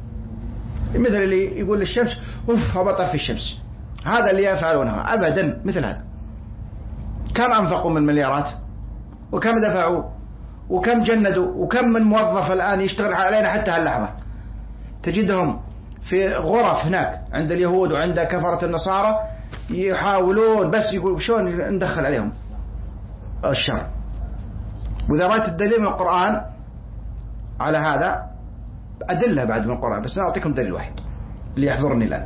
مثل اللي يقول للشمس أوف هبط في الشمس، هذا اللي يفعلونه أبدا مثل هذا. كم أنفقوا من مليارات، وكم دفعوا، وكم جندوا، وكم من موظف الآن يشتغل علينا حتى هاللحظة. تجدهم في غرف هناك عند اليهود وعند كفرة النصارى يحاولون بس يقول شلون ندخل عليهم الشر. وإذا رأيت الدليل من القرآن على هذا أدلة بعد من القرآن، بس أنا أعطيكم دليل واحد اللي يحضرني الآن.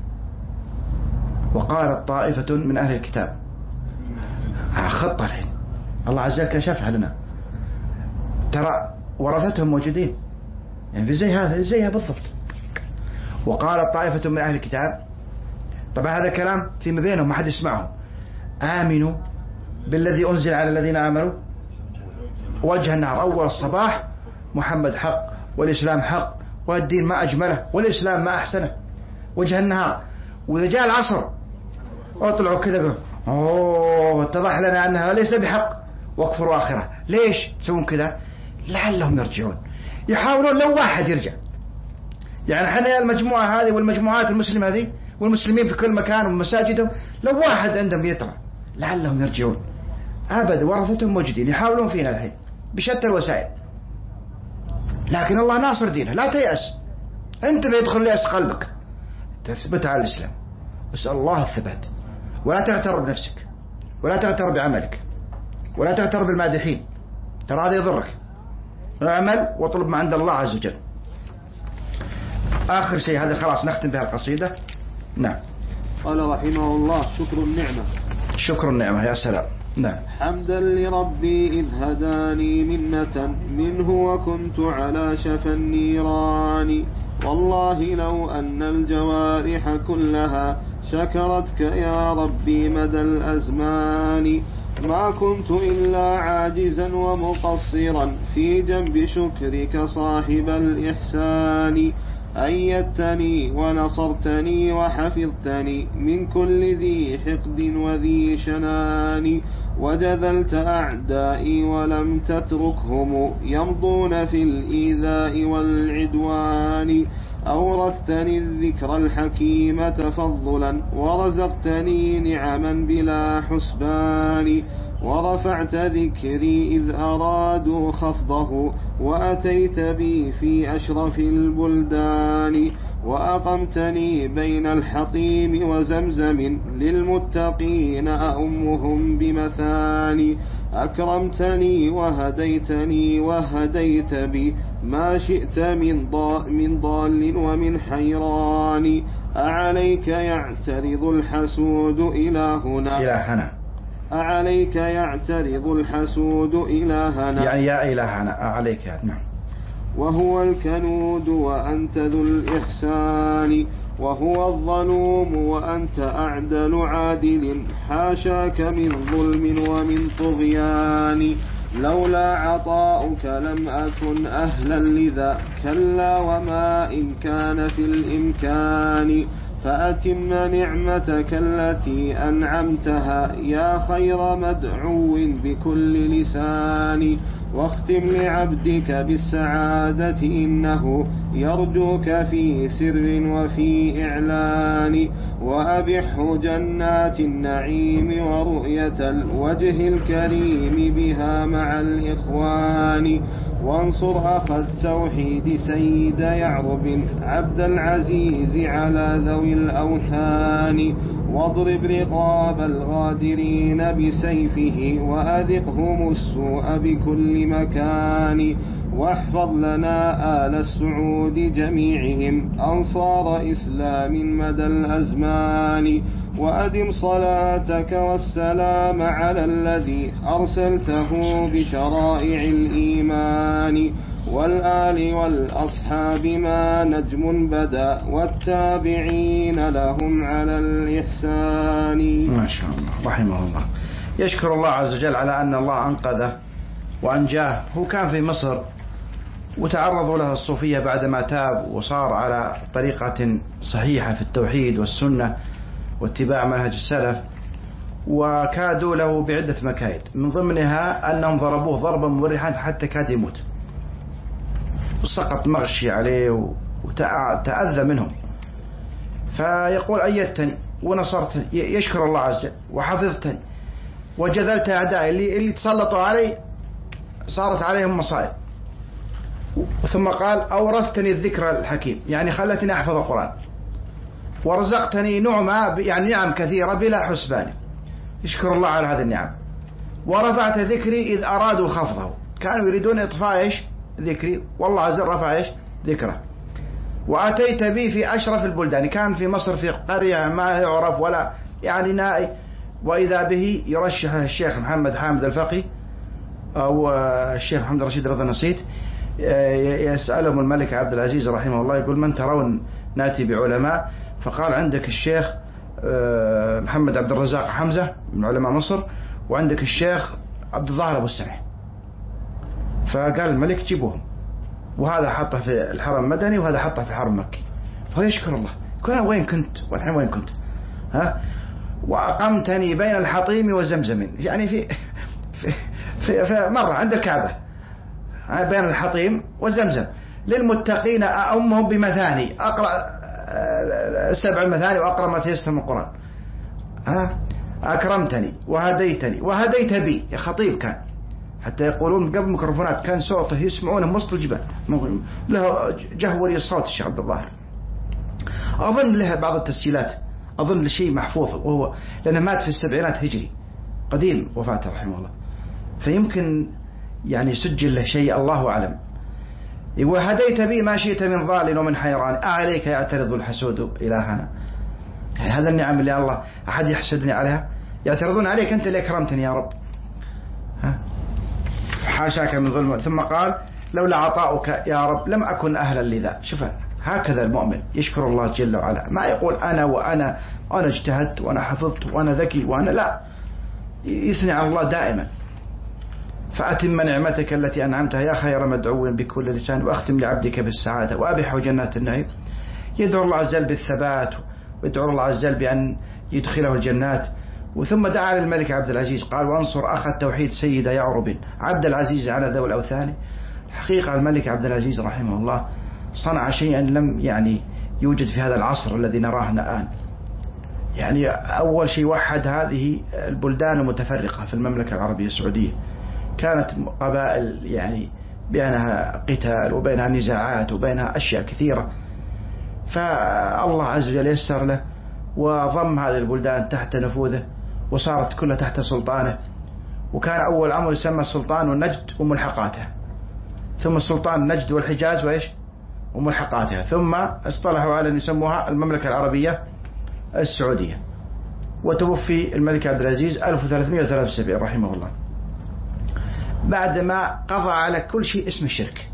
وقالت طائفة من أهل الكتاب، خطة الحين الله عز وجل كشفها لنا، ترى ورثتهم موجودين، يعني في زي هذا زيها بالضبط. وقالت طائفة من أهل الكتاب، طبعا هذا كلام فيما بينهم ما حد يسمعه، آمنوا بالذي أنزل على الذين آمنوا وجه النهار. أول الصباح محمد حق والإسلام حق والدين ما أجمله والإسلام ما أحسنه وجه النهار. وإذا جاء العصر وطلعوا كذا أوه اتضح لنا أنها ليس بحق واكفروا آخرة. ليش تسوون كذا؟ لعلهم يرجعون، يحاولون لو واحد يرجع. يعني حنا المجموعة هذه والمجموعات المسلمة هذه والمسلمين في كل مكان ومساجدهم لو واحد عندهم يطلع لعلهم يرجعون. أبدا ورثتهم موجودين يحاولون فينا الحين بشتى الوسائل، لكن الله ناصر دينه. لا تيأس، أنت بيدخل ليأس قلبك، تثبت على الإسلام، اسأل الله الثبات، ولا تغتر بنفسك ولا تغتر بعملك ولا تغتر بالمادحين، ترى هذا يضرك. اعمل واطلب ما عند الله عز وجل. آخر شيء هذا خلاص نختم بها القصيدة. نعم. قال رحمه الله: شكر النعمة. شكر النعمة، يا سلام. نعم. حمدا لربي إذ هداني منة منه وكنت على شفا النيران، والله لو أن الجوارح كلها شكرتك يا ربي مدى الأزمان، ما كنت إلا عاجزا ومقصرا في جنب شكرك صاحب الإحسان، أيدتني ونصرتني وحفظتني من كل ذي حقد وذي شنان، وجذلت أعدائي ولم تتركهم يمضون في الإيذاء والعدوان، أورثتني الذكر الحكيم تفضلا ورزقتني نعما بلا حسبان، ورفعت ذكري إذ أرادوا خفضه وأتيت بي في أشرف البلدان، وأقمتني بين الحطيم وزمزم للمتقين أأمهم بمثاني، أكرمتني وهديتني وهديت بي ما شئت من من ضال ومن حيران، أعليك يعترض الحسود إلهنا إلهنا أعليك يعترض الحسود إلهنا، يعني يا إلهنا أعليك. نعم. وهو الكنود وأنت ذو الإحسان، وهو الظلوم وأنت أعدل عادل، حاشاك من ظلم ومن طغيان، لولا عطاؤك لم أكن أهلا لذا، كلا وما إن كان في الإمكان، فأتم نعمتك التي أنعمتها يا خير مدعو بكل لسان، واختم لعبدك بالسعادة إنه يرجوك في سر وفي إعلان، وأبحه جنات النعيم ورؤية الوجه الكريم بها مع الإخوان، وانصر أخا التوحيد سيد يعرب عبد العزيز على ذوي الأوثان، واضرب رقاب الغادرين بسيفه وأذقهم السوء بكل مكان، واحفظ لنا آل السعود جميعهم أنصار إسلام مدى الأزمان، وأدم صلاتك والسلام على الذي أرسلته بشرائع الإيمان، والآل والأصحاب ما نجم بدا والتابعين لهم على الإحسان. ما شاء الله رحمه الله. يشكر الله عز وجل على أن الله أنقذه وأنجاه. هو كان في مصر وتعرضوا له الصوفية بعدما تاب وصار على طريقة صحيحة في التوحيد والسنة واتباع منهج السلف، وكادوا له بعدة مكايد، من ضمنها أنهم ضربوه ضربا مبرحا حتى كاد يموت، وسقط مغشي عليه وتأذى منهم. فيقول أيدتني ونصرتني، يشكر الله عز وجل، وحفظتني وجذلت أعدائي اللي, اللي تسلطوا علي صارت عليهم مصائب. ثم قال أورثتني الذكر الحكيم، يعني خلتني أحفظ القرآن، ورزقتني نعمة يعني نعم كثيرة بلا حسبان. يشكر الله على هذه النعم. ورفعت ذكري إذ أرادوا خفضه، كانوا يريدون إطفاء إيش ذكري، والله عز وجل رفع إيش ذكره. وأتيت بي في أشرف البلدان، كان في مصر في قرية ما يعرف ولا يعني نائي، وإذا به يرشح الشيخ محمد حامد الفقي أو الشيخ محمد رشيد رضا نصيت، يسألهم الملك عبد العزيز رحمه الله، يقول من ترون ناتي بعلماء؟ فقال عندك الشيخ محمد عبد الرزاق حمزة من علماء مصر، وعندك الشيخ عبد الظاهر أبو السمح. فقال الملك جيبوهم، وهذا حطه في الحرم المدني وهذا حطه في الحرم المكي. فهو يشكر الله، يقول وين كنت والحين وين كنت؟ ها؟ وأقمتني بين الحطيم والزمزم، يعني في في, في, في مرة عند الكعبة بين الحطيم والزمزم، للمتقين أأمهم بمثاني، أقرأ سبع المثاني وأقرأ ما تيسر من القرآن. ها؟ أكرمتني وهديتني وهديت بي، يا خطيب كان، حتى يقولون قبل ميكروفونات كان صوته يسمعونه وسط الجبال، له جهوري الصوت الشيخ عبد الظاهر. أظن له بعض التسجيلات، أظن شيء محفوظ، وهو لأنه مات في السبعينات هجري، قديم وفاته رحمه الله، فيمكن يعني سجل له شيء الله أعلم. وهديت بي ما شئت من ضال ومن حيران، أعليك يعترض الحسود إلهنا. يعني هذا النعم اللي الله أحد يحسدني عليها؟ يعترضون عليك أنت اللي أكرمتني يا رب، ها؟ حاشاك من ظلم. ثم قال لولا عطاؤك يا رب لم أكن أهلا لذا. شوف هكذا المؤمن يشكر الله جل وعلا، ما يقول أنا وأنا أنا اجتهدت وأنا حفظت وأنا ذكي وأنا لا، يثني على الله دائما. فأتم نعمتك التي أنعمتها يا خير مدعو بكل لسان، وأختم لعبدك بالسعادة وأبح جنات النعيم. يدعو الله عز وجل بالثبات، ويدعو الله عز وجل بأن يدخله الجنات. وثم دعا للملك عبد العزيز قال وانصر أخ التوحيد سيد يعرب عبد العزيز على ذوي الأوثان. حقيقة الملك عبد العزيز رحمه الله صنع شيئا لم يعني يوجد في هذا العصر الذي نراه الآن. يعني أول شيء وحد هذه البلدان المتفرقة في المملكة العربية السعودية، كانت قبائل يعني بينها قتال وبينها نزاعات وبينها أشياء كثيرة، فالله عز وجل يسر له وضم هذه البلدان تحت نفوذه وصارت كلها تحت سلطانه. وكان أول أمر يسمى السلطان والنجد وملحقاتها، ثم السلطان النجد والحجاز وإيش وملحقاتها، ثم اصطلحوا على أن يسموها المملكة العربية السعودية. وتوفي الملك عبد العزيز ألف وثلاثمائة وثلاثة وسبعين رحمه الله بعدما قضى على كل شيء اسم الشرك.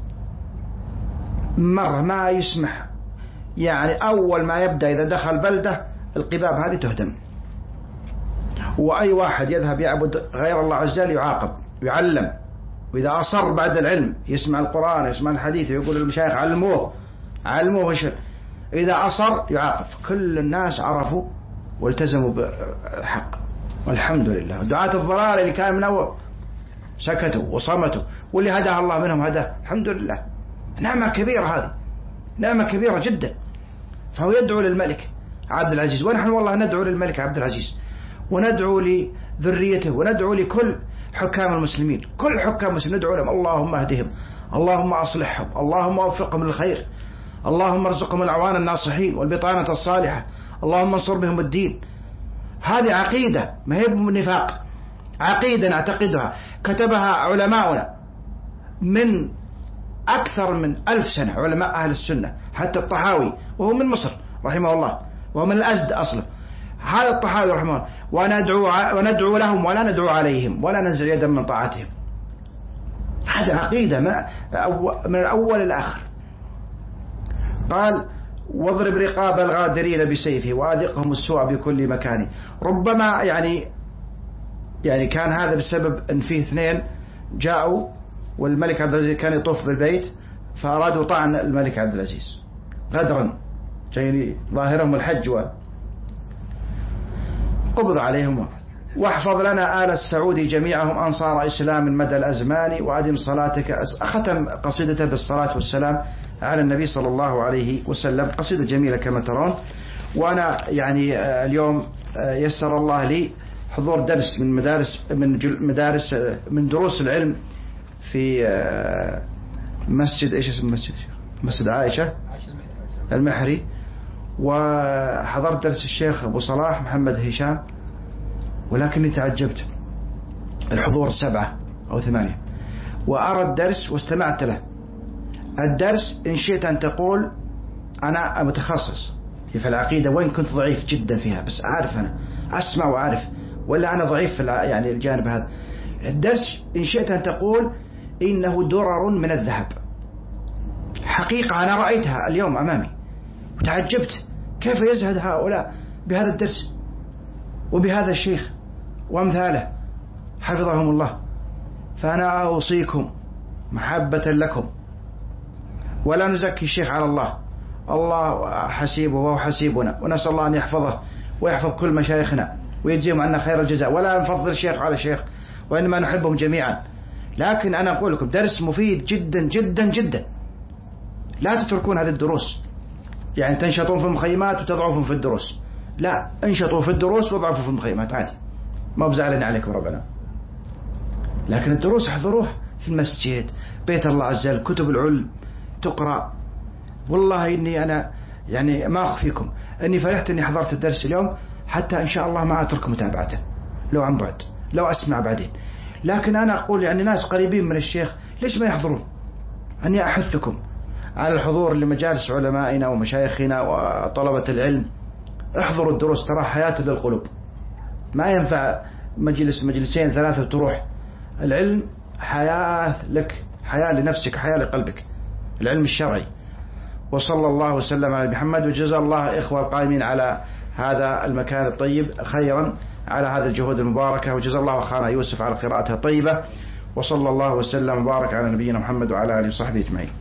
مرة ما يسمح، يعني أول ما يبدأ إذا دخل بلدة القباب هذه تهدم، وأي واحد يذهب يعبد غير الله عز وجل يعاقب يعلم. وإذا أصر بعد العلم يسمع القرآن يسمع الحديث ويقول للمشايخ علموه علموه وشر، إذا أصر يعاقب. كل الناس عرفوا والتزموا بالحق والحمد لله. دعاة الضلال اللي كان من أول سكتوا وصمتوا، واللي هداه الله منهم هداه الحمد لله. نعمة كبيرة هذه، نعمة كبيرة جدا. فهو يدعو للملك عبد العزيز، ونحن والله ندعو للملك عبد العزيز وندعو لذريته وندعو لكل حكام المسلمين. كل حكام المسلمين ندعو لهم اللهم اهدهم، اللهم أصلحهم، اللهم وفقهم للخير، اللهم ارزقهم الأعوان الناصحين والبطانة الصالحة، اللهم انصر بهم الدين. هذه عقيدة ما هي نفاق، عقيدة نعتقدها كتبها علماؤنا من أكثر من ألف سنة، علماء أهل السنة. حتى الطحاوي وهو من مصر رحمه الله وهو من الأزد أصله، هذا الطحاوي رحمه الله. وندعو, وندعو لهم ولا ندعو عليهم ولا ننزل يدا من طاعتهم. هذه عقيدة من الأول الآخر. قال واضرب رقاب الغادرين بسيفه وأذقهم السوء بكل مكان. ربما يعني يعني كان هذا بسبب أن فيه اثنين جاءوا والملك عبد العزيز كان يطوف بالبيت فأرادوا طعن الملك عبد العزيز غدرا، جايين ظاهرهم الحج وقبض عليهم. واحفظ لنا آل السعود جميعهم أنصار إسلام مدى الأزمان وأدم صلاتك. أختم قصيدته بالصلاة والسلام على النبي صلى الله عليه وسلم. قصيدة جميلة كما ترون. وأنا يعني اليوم يسر الله لي حضور درس من مدارس من مدارس من دروس العلم في مسجد ايش اسم المسجد؟ مسجد عائشة المحري. وحضرت درس الشيخ أبو صلاح محمد هشام، ولكني تعجبت الحضور سبعة أو ثمانية. وأرى الدرس واستمعت له. الدرس إن شئت أن تقول أنا متخصص في العقيدة وإن كنت ضعيف جدا فيها، بس أعرف أنا أسمع وأعرف، ولا أنا ضعيف في يعني الجانب هذا. الدرس إن شئت أن تقول إنه درر من الذهب. حقيقة أنا رأيتها اليوم أمامي وتعجبت كيف يزهد هؤلاء بهذا الدرس وبهذا الشيخ وأمثاله حفظهم الله. فأنا أوصيكم محبة لكم، ولا نزكي الشيخ على الله، الله حسيبه وهو حسيبنا، ونسأل الله أن يحفظه ويحفظ كل مشايخنا ويجزيهم عنا خير الجزاء. ولا نفضل الشيخ على الشيخ، وإنما نحبهم جميعا. لكن أنا أقول لكم درس مفيد جدا جدا جدا، لا تتركون هذه الدروس. يعني تنشطون في المخيمات وتضعفون في الدروس، لا، انشطوا في الدروس واضعفوا في المخيمات عادي، ما بزعلنا عليكم ربنا. لكن الدروس احضروها في المسجد، بيت الله عز وجل، كتب العلم تقرأ. والله إني أنا يعني ما أخفيكم أني فرحت أني حضرت الدرس اليوم، حتى إن شاء الله ما أترك متابعته لو عن بعد، لو أسمع بعدين. لكن أنا أقول يعني ناس قريبين من الشيخ ليش ما يحضرون؟ أني أحثكم على الحضور لمجالس علمائنا ومشايخنا وطلبة العلم احضروا الدروس، ترى حياة للقلوب، ما ينفع مجلس مجلسين ثلاثة وتروح. العلم حياة لك، حياة لنفسك، حياة لقلبك، العلم الشرعي. وصلى الله وسلم على محمد، وجزا الله إخوة القائمين على هذا المكان الطيب خيرا على هذه الجهود المباركة، وجزا الله أخانا يوسف على قراءتها الطيبة. وصلى الله وسلم وبارك على نبينا محمد وعلى آله وصحبه أجمعين.